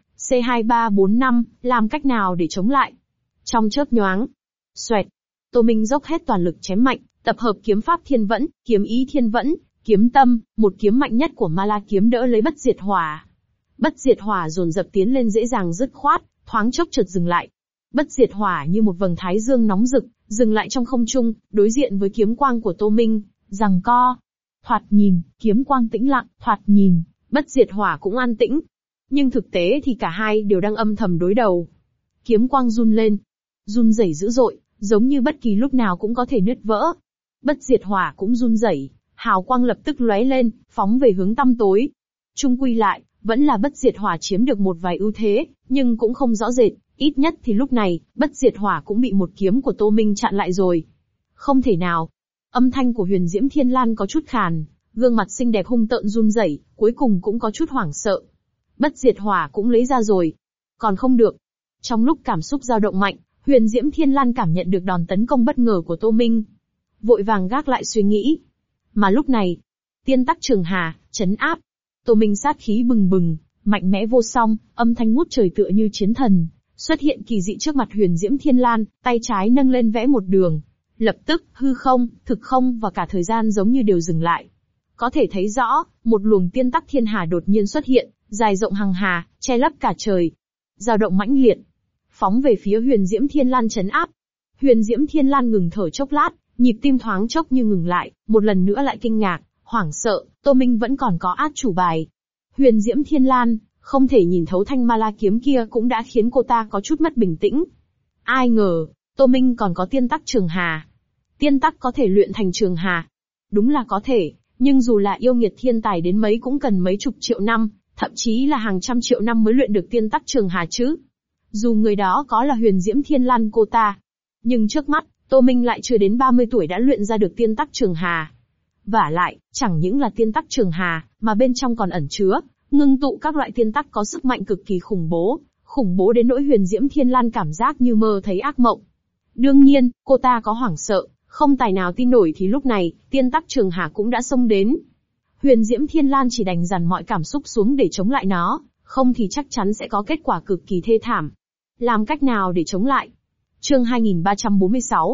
C2345, làm cách nào để chống lại? Trong chớp nhoáng, xoẹt, Tô Minh dốc hết toàn lực chém mạnh, tập hợp kiếm pháp thiên vẫn, kiếm ý thiên vẫn, kiếm tâm, một kiếm mạnh nhất của Ma La kiếm đỡ lấy bất diệt hỏa. Bất diệt hỏa dồn dập tiến lên dễ dàng dứt khoát, thoáng chốc chợt dừng lại. Bất diệt hỏa như một vầng thái dương nóng rực, dừng lại trong không trung, đối diện với kiếm quang của Tô Minh, giằng co. Thoạt nhìn, kiếm quang tĩnh lặng, thoạt nhìn, bất diệt hỏa cũng an tĩnh. Nhưng thực tế thì cả hai đều đang âm thầm đối đầu. Kiếm quang run lên, run rẩy dữ dội, giống như bất kỳ lúc nào cũng có thể nứt vỡ. Bất diệt hỏa cũng run rẩy, hào quang lập tức lóe lên, phóng về hướng tăm tối. Chung quy lại, vẫn là bất diệt hỏa chiếm được một vài ưu thế, nhưng cũng không rõ rệt, ít nhất thì lúc này, bất diệt hỏa cũng bị một kiếm của Tô Minh chặn lại rồi. Không thể nào. Âm thanh của Huyền Diễm Thiên Lan có chút khàn, gương mặt xinh đẹp hung tợn run rẩy, cuối cùng cũng có chút hoảng sợ. Bất diệt hỏa cũng lấy ra rồi. Còn không được. Trong lúc cảm xúc dao động mạnh, Huyền Diễm Thiên Lan cảm nhận được đòn tấn công bất ngờ của Tô Minh. Vội vàng gác lại suy nghĩ. Mà lúc này, tiên tắc trường hà, trấn áp. Tô Minh sát khí bừng bừng, mạnh mẽ vô song, âm thanh ngút trời tựa như chiến thần, xuất hiện kỳ dị trước mặt Huyền Diễm Thiên Lan, tay trái nâng lên vẽ một đường. Lập tức, hư không, thực không và cả thời gian giống như đều dừng lại. Có thể thấy rõ, một luồng tiên tắc thiên hà đột nhiên xuất hiện, dài rộng hằng hà, che lấp cả trời. Dao động mãnh liệt, phóng về phía Huyền Diễm Thiên Lan trấn áp. Huyền Diễm Thiên Lan ngừng thở chốc lát, nhịp tim thoáng chốc như ngừng lại, một lần nữa lại kinh ngạc, hoảng sợ, Tô Minh vẫn còn có át chủ bài. Huyền Diễm Thiên Lan, không thể nhìn thấu thanh Ma La kiếm kia cũng đã khiến cô ta có chút mất bình tĩnh. Ai ngờ, Tô Minh còn có tiên tắc trường hà. Tiên tắc có thể luyện thành trường hà. Đúng là có thể, nhưng dù là yêu nghiệt thiên tài đến mấy cũng cần mấy chục triệu năm, thậm chí là hàng trăm triệu năm mới luyện được tiên tắc trường hà chứ. Dù người đó có là Huyền Diễm Thiên Lan cô ta. Nhưng trước mắt, Tô Minh lại chưa đến 30 tuổi đã luyện ra được tiên tắc trường hà. Vả lại, chẳng những là tiên tắc trường hà, mà bên trong còn ẩn chứa, ngưng tụ các loại tiên tắc có sức mạnh cực kỳ khủng bố đến nỗi Huyền Diễm Thiên Lan cảm giác như mơ thấy ác mộng. Đương nhiên, cô ta có hoảng sợ, không tài nào tin nổi thì lúc này, tiên tắc trường hà cũng đã xông đến. Huyền Diễm Thiên Lan chỉ đành dằn mọi cảm xúc xuống để chống lại nó, không thì chắc chắn sẽ có kết quả cực kỳ thê thảm. Làm cách nào để chống lại? Chương 2346,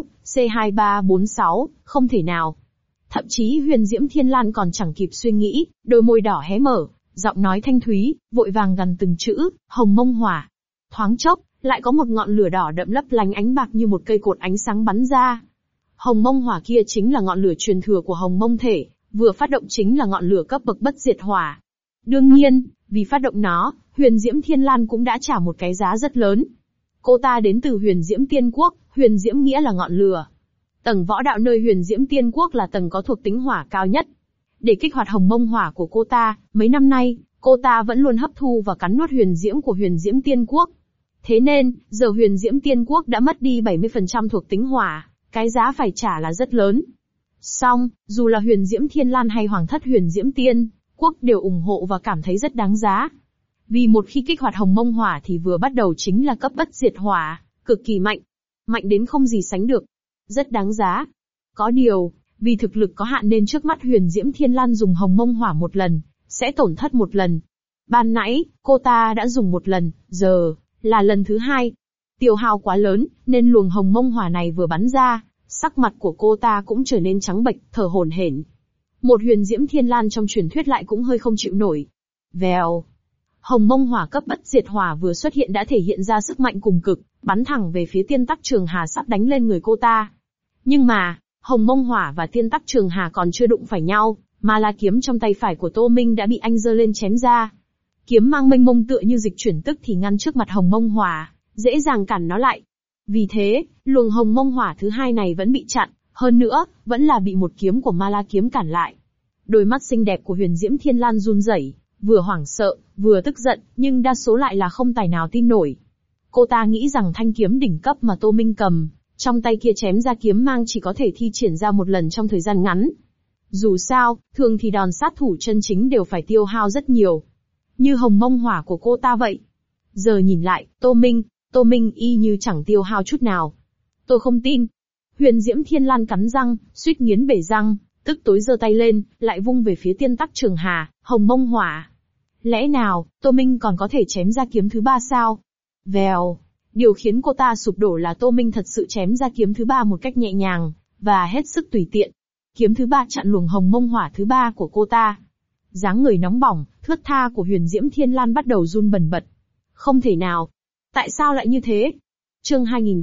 C2346, không thể nào. Thậm chí Huyền Diễm Thiên Lan còn chẳng kịp suy nghĩ, đôi môi đỏ hé mở, giọng nói thanh thúy, vội vàng gằn từng chữ, Hồng Mông Hỏa. Thoáng chốc, lại có một ngọn lửa đỏ đậm lấp lánh ánh bạc như một cây cột ánh sáng bắn ra. Hồng Mông Hỏa kia chính là ngọn lửa truyền thừa của Hồng Mông Thể, vừa phát động chính là ngọn lửa cấp bậc bất diệt hỏa. Đương nhiên, vì phát động nó, Huyền Diễm Thiên Lan cũng đã trả một cái giá rất lớn. Cô ta đến từ Huyền Diễm Tiên Quốc, Huyền Diễm nghĩa là ngọn lửa. Tầng võ đạo nơi Huyền Diễm Tiên Quốc là tầng có thuộc tính hỏa cao nhất. Để kích hoạt Hồng Mông Hỏa của cô ta, mấy năm nay, cô ta vẫn luôn hấp thu và cắn nuốt huyền diễm của Huyền Diễm Tiên Quốc. Thế nên, giờ Huyền Diễm Tiên Quốc đã mất đi 70% thuộc tính hỏa, cái giá phải trả là rất lớn. Song, dù là Huyền Diễm Thiên Lan hay Hoàng thất Huyền Diễm Tiên Quốc đều ủng hộ và cảm thấy rất đáng giá. Vì một khi kích hoạt Hồng Mông Hỏa thì vừa bắt đầu chính là cấp bất diệt hỏa, cực kỳ mạnh. Mạnh đến không gì sánh được. Rất đáng giá. Có điều, vì thực lực có hạn nên trước mắt Huyền Diễm Thiên Lan dùng Hồng Mông Hỏa một lần, sẽ tổn thất một lần. Ban nãy, cô ta đã dùng một lần, giờ, là lần thứ hai. Tiêu hao quá lớn, nên luồng Hồng Mông Hỏa này vừa bắn ra, sắc mặt của cô ta cũng trở nên trắng bệch, thở hổn hển. Một Huyền Diễm Thiên Lan trong truyền thuyết lại cũng hơi không chịu nổi. Vèo. Hồng Mông Hỏa cấp bất diệt hỏa vừa xuất hiện đã thể hiện ra sức mạnh cùng cực, bắn thẳng về phía Tiên Tắc Trường Hà sắp đánh lên người cô ta. Nhưng mà, Hồng Mông Hỏa và Tiên Tắc Trường Hà còn chưa đụng phải nhau, mà là kiếm trong tay phải của Tô Minh đã bị anh giơ lên chém ra. Kiếm mang mênh mông tựa như dịch chuyển tức thì ngăn trước mặt Hồng Mông Hỏa, dễ dàng cản nó lại. Vì thế, luồng Hồng Mông Hỏa thứ hai này vẫn bị chặn, hơn nữa, vẫn là bị một kiếm của Ma La kiếm cản lại. Đôi mắt xinh đẹp của Huyền Diễm Thiên Lan run rẩy, vừa hoảng sợ, vừa tức giận, nhưng đa số lại là không tài nào tin nổi. Cô ta nghĩ rằng thanh kiếm đỉnh cấp mà Tô Minh cầm, trong tay kia chém ra kiếm mang chỉ có thể thi triển ra một lần trong thời gian ngắn. Dù sao, thường thì đòn sát thủ chân chính đều phải tiêu hao rất nhiều. Như Hồng Mông Hỏa của cô ta vậy. Giờ nhìn lại, Tô Minh y như chẳng tiêu hao chút nào. Tôi không tin. Huyền Diễm Thiên Lan cắn răng, suýt nghiến bể răng, tức tối giơ tay lên, lại vung về phía Tiên Tắc Trường Hà, Hồng Mông Hỏa. Lẽ nào, Tô Minh còn có thể chém ra kiếm thứ ba sao? Vèo. Điều khiến cô ta sụp đổ là Tô Minh thật sự chém ra kiếm thứ ba một cách nhẹ nhàng, và hết sức tùy tiện. Kiếm thứ ba chặn luồng Hồng Mông Hỏa thứ ba của cô ta. Dáng người nóng bỏng, thướt tha của Huyền Diễm Thiên Lan bắt đầu run bần bật. Không thể nào. Tại sao lại như thế? Chương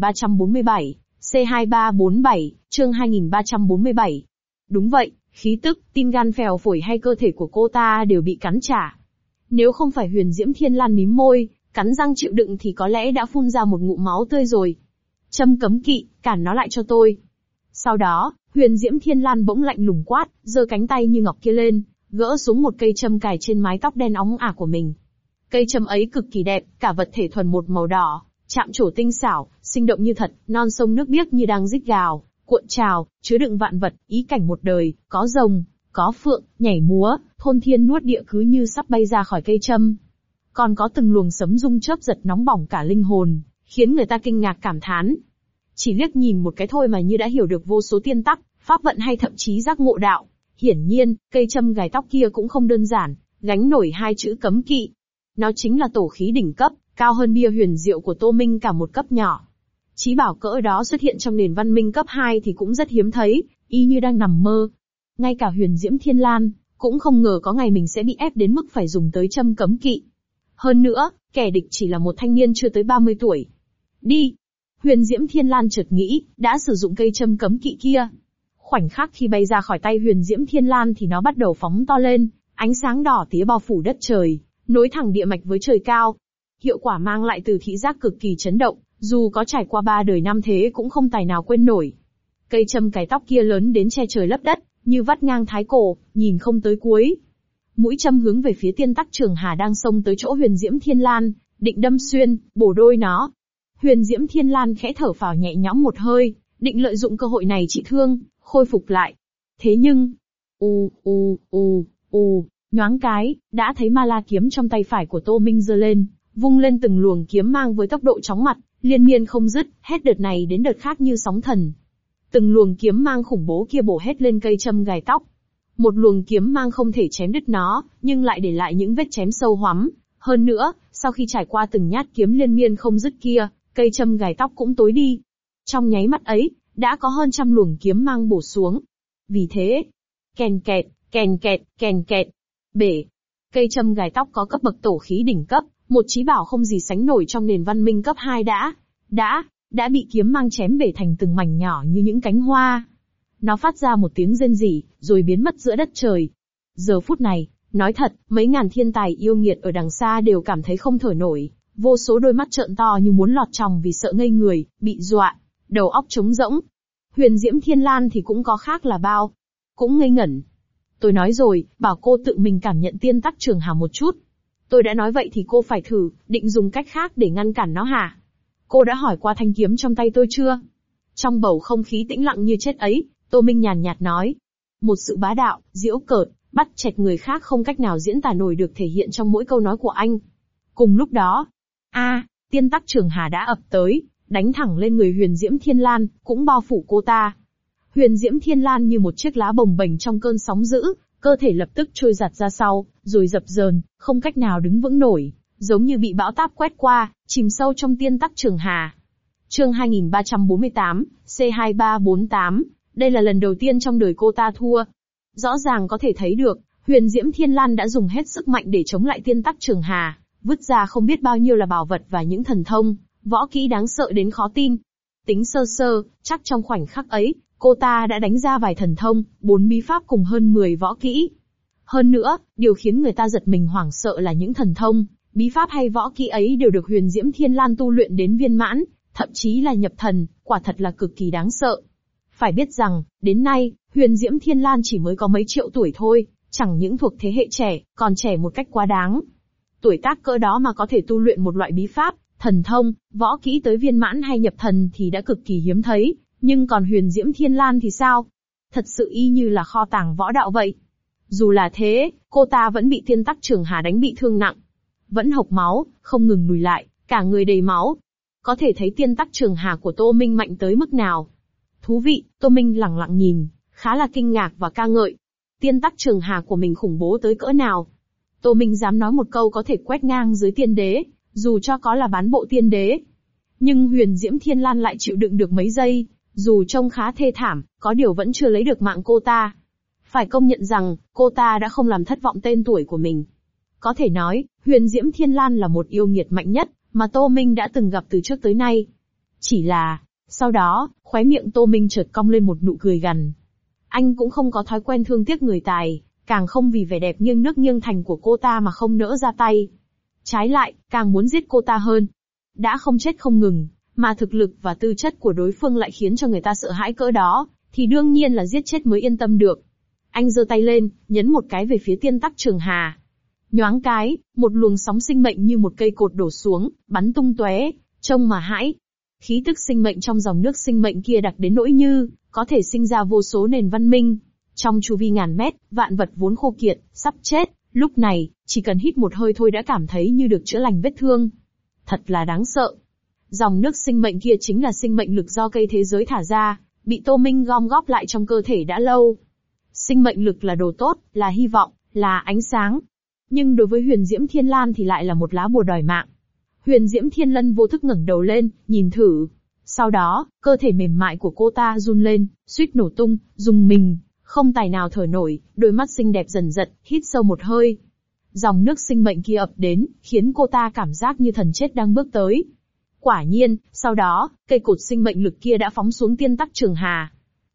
2347, C2347, chương 2347. Đúng vậy, khí tức, tim gan phèo phổi hay cơ thể của cô ta đều bị cắn trả. Nếu không phải Huyền Diễm Thiên Lan mím môi, cắn răng chịu đựng thì có lẽ đã phun ra một ngụm máu tươi rồi. Châm cấm kỵ, cản nó lại cho tôi. Sau đó, Huyền Diễm Thiên Lan bỗng lạnh lùng quát, giơ cánh tay như ngọc kia lên, gỡ xuống một cây châm cài trên mái tóc đen óng ả của mình. Cây châm ấy cực kỳ đẹp, cả vật thể thuần một màu đỏ, chạm trổ tinh xảo, sinh động như thật, non sông nước biếc như đang rít gào, cuộn trào, chứa đựng vạn vật, ý cảnh một đời, có rồng, có phượng, nhảy múa, thôn thiên nuốt địa cứ như sắp bay ra khỏi cây châm. Còn có từng luồng sấm rung chớp giật nóng bỏng cả linh hồn, khiến người ta kinh ngạc cảm thán. Chỉ liếc nhìn một cái thôi mà như đã hiểu được vô số tiên tắc, pháp vận hay thậm chí giác ngộ đạo. Hiển nhiên, cây châm gài tóc kia cũng không đơn giản, gánh nổi hai chữ cấm kỵ. Nó chính là tổ khí đỉnh cấp, cao hơn bia huyền diệu của Tô Minh cả một cấp nhỏ. Chí bảo cỡ đó xuất hiện trong nền văn minh cấp 2 thì cũng rất hiếm thấy, y như đang nằm mơ. Ngay cả Huyền Diễm Thiên Lan, cũng không ngờ có ngày mình sẽ bị ép đến mức phải dùng tới châm cấm kỵ. Hơn nữa, kẻ địch chỉ là một thanh niên chưa tới 30 tuổi. Đi! Huyền Diễm Thiên Lan chợt nghĩ, đã sử dụng cây châm cấm kỵ kia. Khoảnh khắc khi bay ra khỏi tay Huyền Diễm Thiên Lan thì nó bắt đầu phóng to lên, ánh sáng đỏ tía bao phủ đất trời, nối thẳng địa mạch với trời cao. Hiệu quả mang lại từ thị giác cực kỳ chấn động, dù có trải qua 3 đời 5 thế cũng không tài nào quên nổi. Cây châm cài tóc kia lớn đến che trời lấp đất, như vắt ngang thái cổ, nhìn không tới cuối. Mũi châm hướng về phía Tiên Tắc Trường Hà đang xông tới chỗ Huyền Diễm Thiên Lan, định đâm xuyên, bổ đôi nó. Huyền Diễm Thiên Lan khẽ thở phào nhẹ nhõm một hơi, định lợi dụng cơ hội này trị thương, khôi phục lại. Thế nhưng, nhoáng cái, đã thấy Ma La kiếm trong tay phải của Tô Minh giơ lên, vung lên từng luồng kiếm mang với tốc độ chóng mặt, liên miên không dứt, hết đợt này đến đợt khác như sóng thần. Từng luồng kiếm mang khủng bố kia bổ hết lên cây châm gài tóc. Một luồng kiếm mang không thể chém đứt nó, nhưng lại để lại những vết chém sâu hoắm. Hơn nữa, sau khi trải qua từng nhát kiếm liên miên không dứt kia, cây châm gài tóc cũng tối đi. Trong nháy mắt ấy, đã có hơn trăm luồng kiếm mang bổ xuống. Vì thế, kèn kẹt, kèn kẹt, kèn kẹt, bể. Cây châm gài tóc có cấp bậc tổ khí đỉnh cấp, một chí bảo không gì sánh nổi trong nền văn minh cấp 2 đã bị kiếm mang chém bể thành từng mảnh nhỏ như những cánh hoa. Nó phát ra một tiếng rên rỉ, rồi biến mất giữa đất trời. Giờ phút này, nói thật, mấy ngàn thiên tài yêu nghiệt ở đằng xa đều cảm thấy không thở nổi, vô số đôi mắt trợn to như muốn lọt tròng vì sợ ngây người, bị dọa, đầu óc trống rỗng. Huyền Diễm Thiên Lan thì cũng có khác là bao, cũng ngây ngẩn. Tôi nói rồi, bảo cô tự mình cảm nhận tiên tắc trường hà một chút. Tôi đã nói vậy thì cô phải thử, định dùng cách khác để ngăn cản nó hả? Cô đã hỏi qua thanh kiếm trong tay tôi chưa? Trong bầu không khí tĩnh lặng như chết ấy, Tô Minh nhàn nhạt nói. Một sự bá đạo, giễu cợt, bắt chẹt người khác không cách nào diễn tả nổi được thể hiện trong mỗi câu nói của anh. Cùng lúc đó, tiên tắc trường hà đã ập tới, đánh thẳng lên người Huyền Diễm Thiên Lan, cũng bao phủ cô ta. Huyền Diễm Thiên Lan như một chiếc lá bồng bềnh trong cơn sóng dữ, cơ thể lập tức trôi giạt ra sau, rồi dập dờn, không cách nào đứng vững nổi, giống như bị bão táp quét qua, chìm sâu trong tiên tắc trường hà. Chương 2348, C2348, đây là lần đầu tiên trong đời cô ta thua. Rõ ràng có thể thấy được, Huyền Diễm Thiên Lan đã dùng hết sức mạnh để chống lại tiên tắc trường hà, vứt ra không biết bao nhiêu là bảo vật và những thần thông, võ kỹ đáng sợ đến khó tin. Tính sơ sơ, chắc trong khoảnh khắc ấy, cô ta đã đánh ra vài thần thông, 4 bí pháp cùng hơn 10 võ kỹ. Hơn nữa, điều khiến người ta giật mình hoảng sợ là những thần thông, bí pháp hay võ kỹ ấy đều được Huyền Diễm Thiên Lan tu luyện đến viên mãn, thậm chí là nhập thần, quả thật là cực kỳ đáng sợ. Phải biết rằng, đến nay, Huyền Diễm Thiên Lan chỉ mới có mấy triệu tuổi thôi, chẳng những thuộc thế hệ trẻ, còn trẻ một cách quá đáng. Tuổi tác cỡ đó mà có thể tu luyện một loại bí pháp, thần thông, võ kỹ tới viên mãn hay nhập thần thì đã cực kỳ hiếm thấy, nhưng còn Huyền Diễm Thiên Lan thì sao? Thật sự y như là kho tàng võ đạo vậy. Dù là thế, cô ta vẫn bị tiên tắc trường hà đánh bị thương nặng. Vẫn hộc máu, không ngừng lùi lại, cả người đầy máu. Có thể thấy tiên tắc trường hà của Tô Minh mạnh tới mức nào. Thú vị, Tô Minh lẳng lặng nhìn, khá là kinh ngạc và ca ngợi. Tiên tắc trường hà của mình khủng bố tới cỡ nào. Tô Minh dám nói một câu có thể quét ngang dưới tiên đế, dù cho có là bán bộ tiên đế. Nhưng Huyền Diễm Thiên Lan lại chịu đựng được mấy giây, dù trông khá thê thảm, có điều vẫn chưa lấy được mạng cô ta. Phải công nhận rằng, cô ta đã không làm thất vọng tên tuổi của mình. Có thể nói, Huyền Diễm Thiên Lan là một yêu nghiệt mạnh nhất, mà Tô Minh đã từng gặp từ trước tới nay. Chỉ là, sau đó, khóe miệng Tô Minh chợt cong lên một nụ cười gằn. Anh cũng không có thói quen thương tiếc người tài, càng không vì vẻ đẹp nghiêng nước nghiêng thành của cô ta mà không nỡ ra tay. Trái lại, càng muốn giết cô ta hơn. Đã không chết không ngừng, mà thực lực và tư chất của đối phương lại khiến cho người ta sợ hãi cỡ đó, thì đương nhiên là giết chết mới yên tâm được. Anh giơ tay lên, nhấn một cái về phía tiên tắc trường hà. Nhoáng cái, một luồng sóng sinh mệnh như một cây cột đổ xuống, bắn tung tóe, trông mà hãi. Khí tức sinh mệnh trong dòng nước sinh mệnh kia đặc đến nỗi như, có thể sinh ra vô số nền văn minh. Trong chu vi ngàn mét, vạn vật vốn khô kiệt, sắp chết, lúc này, chỉ cần hít một hơi thôi đã cảm thấy như được chữa lành vết thương. Thật là đáng sợ. Dòng nước sinh mệnh kia chính là sinh mệnh lực do cây thế giới thả ra, bị Tô Minh gom góp lại trong cơ thể đã lâu. Sinh mệnh lực là đồ tốt, là hy vọng, là ánh sáng. Nhưng đối với Huyền Diễm Thiên Lan thì lại là một lá bùa đòi mạng. Huyền Diễm Thiên Lân vô thức ngẩng đầu lên, nhìn thử. Sau đó, cơ thể mềm mại của cô ta run lên, suýt nổ tung, rùng mình, không tài nào thở nổi, đôi mắt xinh đẹp dần dật, hít sâu một hơi. Dòng nước sinh mệnh kia ập đến, khiến cô ta cảm giác như thần chết đang bước tới. Quả nhiên, sau đó, cây cột sinh mệnh lực kia đã phóng xuống tiên tắc trường hà.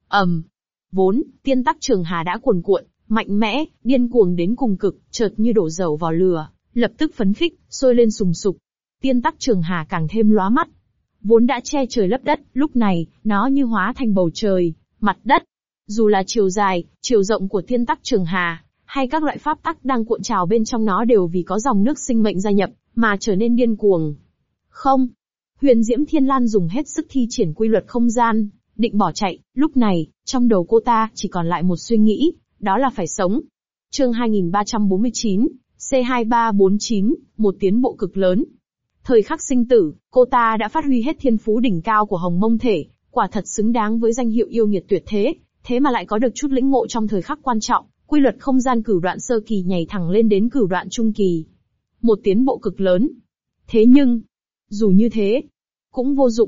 Vốn, tiên tắc trường hà đã cuồn cuộn, mạnh mẽ, điên cuồng đến cùng cực, chợt như đổ dầu vào lửa, lập tức phấn khích, sôi lên sùng sục. Tiên tắc trường hà càng thêm lóa mắt. Vốn đã che trời lấp đất, lúc này, nó như hóa thành bầu trời, mặt đất. Dù là chiều dài, chiều rộng của tiên tắc trường hà, hay các loại pháp tắc đang cuộn trào bên trong nó đều vì có dòng nước sinh mệnh gia nhập, mà trở nên điên cuồng. Không. Huyền Diễm Thiên Lan dùng hết sức thi triển quy luật không gian, định bỏ chạy, lúc này, trong đầu cô ta chỉ còn lại một suy nghĩ, đó là phải sống. Chương 2349, C2349, một tiến bộ cực lớn. Thời khắc sinh tử, cô ta đã phát huy hết thiên phú đỉnh cao của Hồng Mông Thể, quả thật xứng đáng với danh hiệu yêu nghiệt tuyệt thế, thế mà lại có được chút lĩnh ngộ trong thời khắc quan trọng, quy luật không gian cửu đoạn sơ kỳ nhảy thẳng lên đến cửu đoạn trung kỳ. Một tiến bộ cực lớn. Thế nhưng, dù như thế, cũng vô dụng.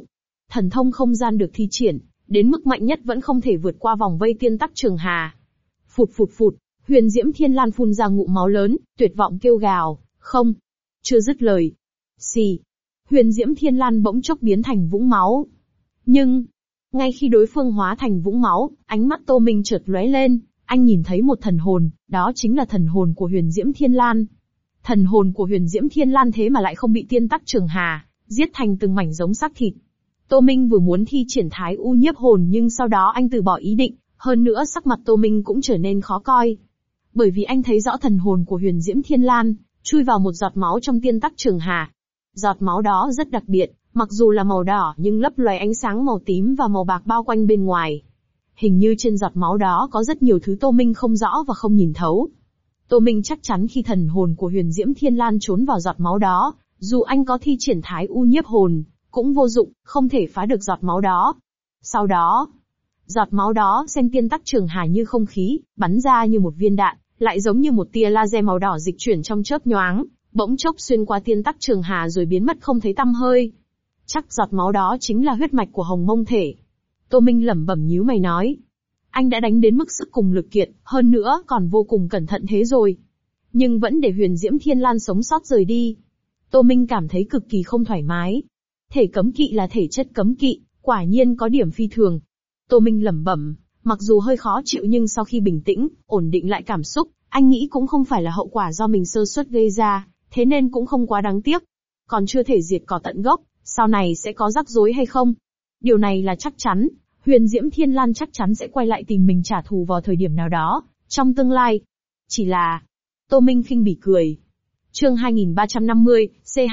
Thần thông không gian được thi triển, đến mức mạnh nhất vẫn không thể vượt qua vòng vây tiên tắc trường hà. Phụt phụt phụt, Huyền Diễm Thiên Lan phun ra ngụm máu lớn, tuyệt vọng kêu gào, không. Chưa dứt lời. Xì. Huyền Diễm Thiên Lan bỗng chốc biến thành vũng máu. Nhưng, ngay khi đối phương hóa thành vũng máu, ánh mắt Tô Minh chợt lóe lên, anh nhìn thấy một thần hồn, đó chính là thần hồn của Huyền Diễm Thiên Lan. Thần hồn của Huyền Diễm Thiên Lan thế mà lại không bị tiên tắc trường hà giết thành từng mảnh giống xác thịt. Tô Minh vừa muốn thi triển Thái U nhiếp hồn nhưng sau đó anh từ bỏ ý định, hơn nữa sắc mặt Tô Minh cũng trở nên khó coi. Bởi vì anh thấy rõ thần hồn của Huyền Diễm Thiên Lan chui vào một giọt máu trong tiên tắc trường hà. Giọt máu đó rất đặc biệt, mặc dù là màu đỏ nhưng lấp loé ánh sáng màu tím và màu bạc bao quanh bên ngoài. Hình như trên giọt máu đó có rất nhiều thứ Tô Minh không rõ và không nhìn thấu. Tô Minh chắc chắn khi thần hồn của Huyền Diễm Thiên Lan trốn vào giọt máu đó, dù anh có thi triển Thái U nhiếp hồn, cũng vô dụng, không thể phá được giọt máu đó. Sau đó, giọt máu đó xen tiên tắc trường hà như không khí, bắn ra như một viên đạn, lại giống như một tia laser màu đỏ dịch chuyển trong chớp nhoáng, bỗng chốc xuyên qua tiên tắc trường hà rồi biến mất không thấy tăm hơi. Chắc giọt máu đó chính là huyết mạch của Hồng Mông Thể. Tô Minh lẩm bẩm nhíu mày nói. Anh đã đánh đến mức sức cùng lực kiệt, hơn nữa còn vô cùng cẩn thận thế rồi. Nhưng vẫn để Huyền Diễm Thiên Lan sống sót rời đi. Tô Minh cảm thấy cực kỳ không thoải mái. Thể cấm kỵ là thể chất cấm kỵ, quả nhiên có điểm phi thường. Tô Minh lẩm bẩm, mặc dù hơi khó chịu nhưng sau khi bình tĩnh, ổn định lại cảm xúc, anh nghĩ cũng không phải là hậu quả do mình sơ suất gây ra, thế nên cũng không quá đáng tiếc. Còn chưa thể diệt cỏ tận gốc, sau này sẽ có rắc rối hay không? Điều này là chắc chắn, Huyền Diễm Thiên Lan chắc chắn sẽ quay lại tìm mình trả thù vào thời điểm nào đó, trong tương lai. Chỉ là... Tô Minh khinh bỉ cười. Chương 2350,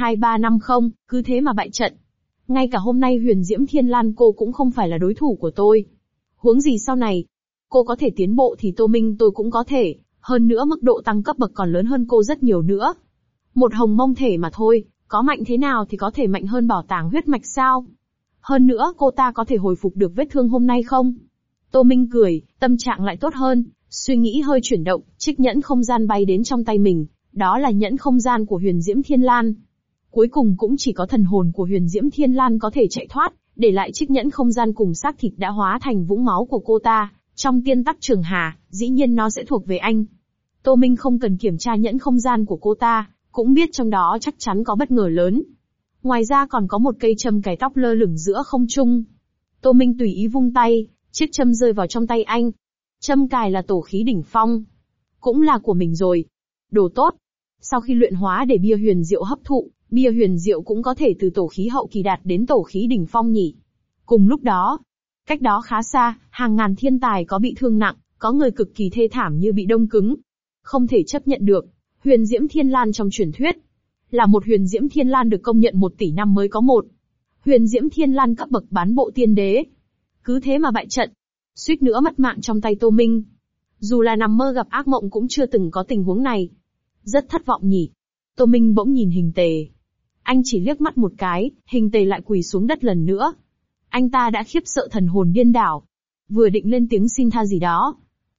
C2350, cứ thế mà bại trận. Ngay cả hôm nay Huyền Diễm Thiên Lan cô cũng không phải là đối thủ của tôi. Huống gì sau này, cô có thể tiến bộ thì Tô Minh tôi cũng có thể, hơn nữa mức độ tăng cấp bậc còn lớn hơn cô rất nhiều nữa. Một Hồng Mông Thể mà thôi, có mạnh thế nào thì có thể mạnh hơn bảo tàng huyết mạch sao? Hơn nữa cô ta có thể hồi phục được vết thương hôm nay không? Tô Minh cười, tâm trạng lại tốt hơn, suy nghĩ hơi chuyển động, trích nhẫn không gian bay đến trong tay mình, đó là nhẫn không gian của Huyền Diễm Thiên Lan. Cuối cùng cũng chỉ có thần hồn của Huyền Diễm Thiên Lan có thể chạy thoát, để lại trích nhẫn không gian cùng xác thịt đã hóa thành vũng máu của cô ta, trong tiên tắc trường hà, dĩ nhiên nó sẽ thuộc về anh. Tô Minh không cần kiểm tra nhẫn không gian của cô ta, cũng biết trong đó chắc chắn có bất ngờ lớn. Ngoài ra còn có một cây châm cài tóc lơ lửng giữa không trung. Tô Minh tùy ý vung tay, chiếc châm rơi vào trong tay anh. Châm cài là tổ khí đỉnh phong. Cũng là của mình rồi. Đồ tốt. Sau khi luyện hóa để bia huyền diệu hấp thụ, bia huyền diệu cũng có thể từ tổ khí hậu kỳ đạt đến tổ khí đỉnh phong nhỉ. Cùng lúc đó, cách đó khá xa, hàng ngàn thiên tài có bị thương nặng, có người cực kỳ thê thảm như bị đông cứng. Không thể chấp nhận được, Huyền Diễm Thiên Lan trong truyền thuyết là một Huyền Diễm Thiên Lan được công nhận 1 tỷ năm mới có một. Huyền Diễm Thiên Lan cấp bậc bán bộ tiên đế. Cứ thế mà bại trận, suýt nữa mất mạng trong tay Tô Minh. Dù là nằm mơ gặp ác mộng cũng chưa từng có tình huống này. Rất thất vọng nhỉ. Tô Minh bỗng nhìn Hình Tề. Anh chỉ liếc mắt một cái, Hình Tề lại quỳ xuống đất lần nữa. Anh ta đã khiếp sợ thần hồn điên đảo. Vừa định lên tiếng xin tha gì đó.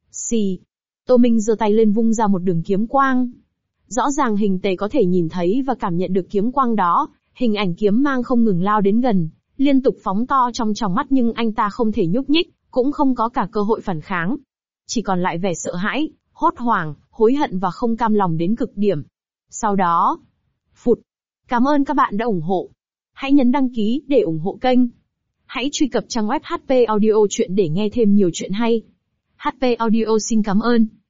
Xì. Tô Minh giơ tay lên vung ra một đường kiếm quang. Rõ ràng Hình Tề có thể nhìn thấy và cảm nhận được kiếm quang đó, hình ảnh kiếm mang không ngừng lao đến gần, liên tục phóng to trong tròng mắt nhưng anh ta không thể nhúc nhích, cũng không có cả cơ hội phản kháng. Chỉ còn lại vẻ sợ hãi, hốt hoảng, hối hận và không cam lòng đến cực điểm. Sau đó, phụt. Cảm ơn các bạn đã ủng hộ. Hãy nhấn đăng ký để ủng hộ kênh. Hãy truy cập trang web HP Audio Chuyện để nghe thêm nhiều chuyện hay. HP Audio xin cảm ơn.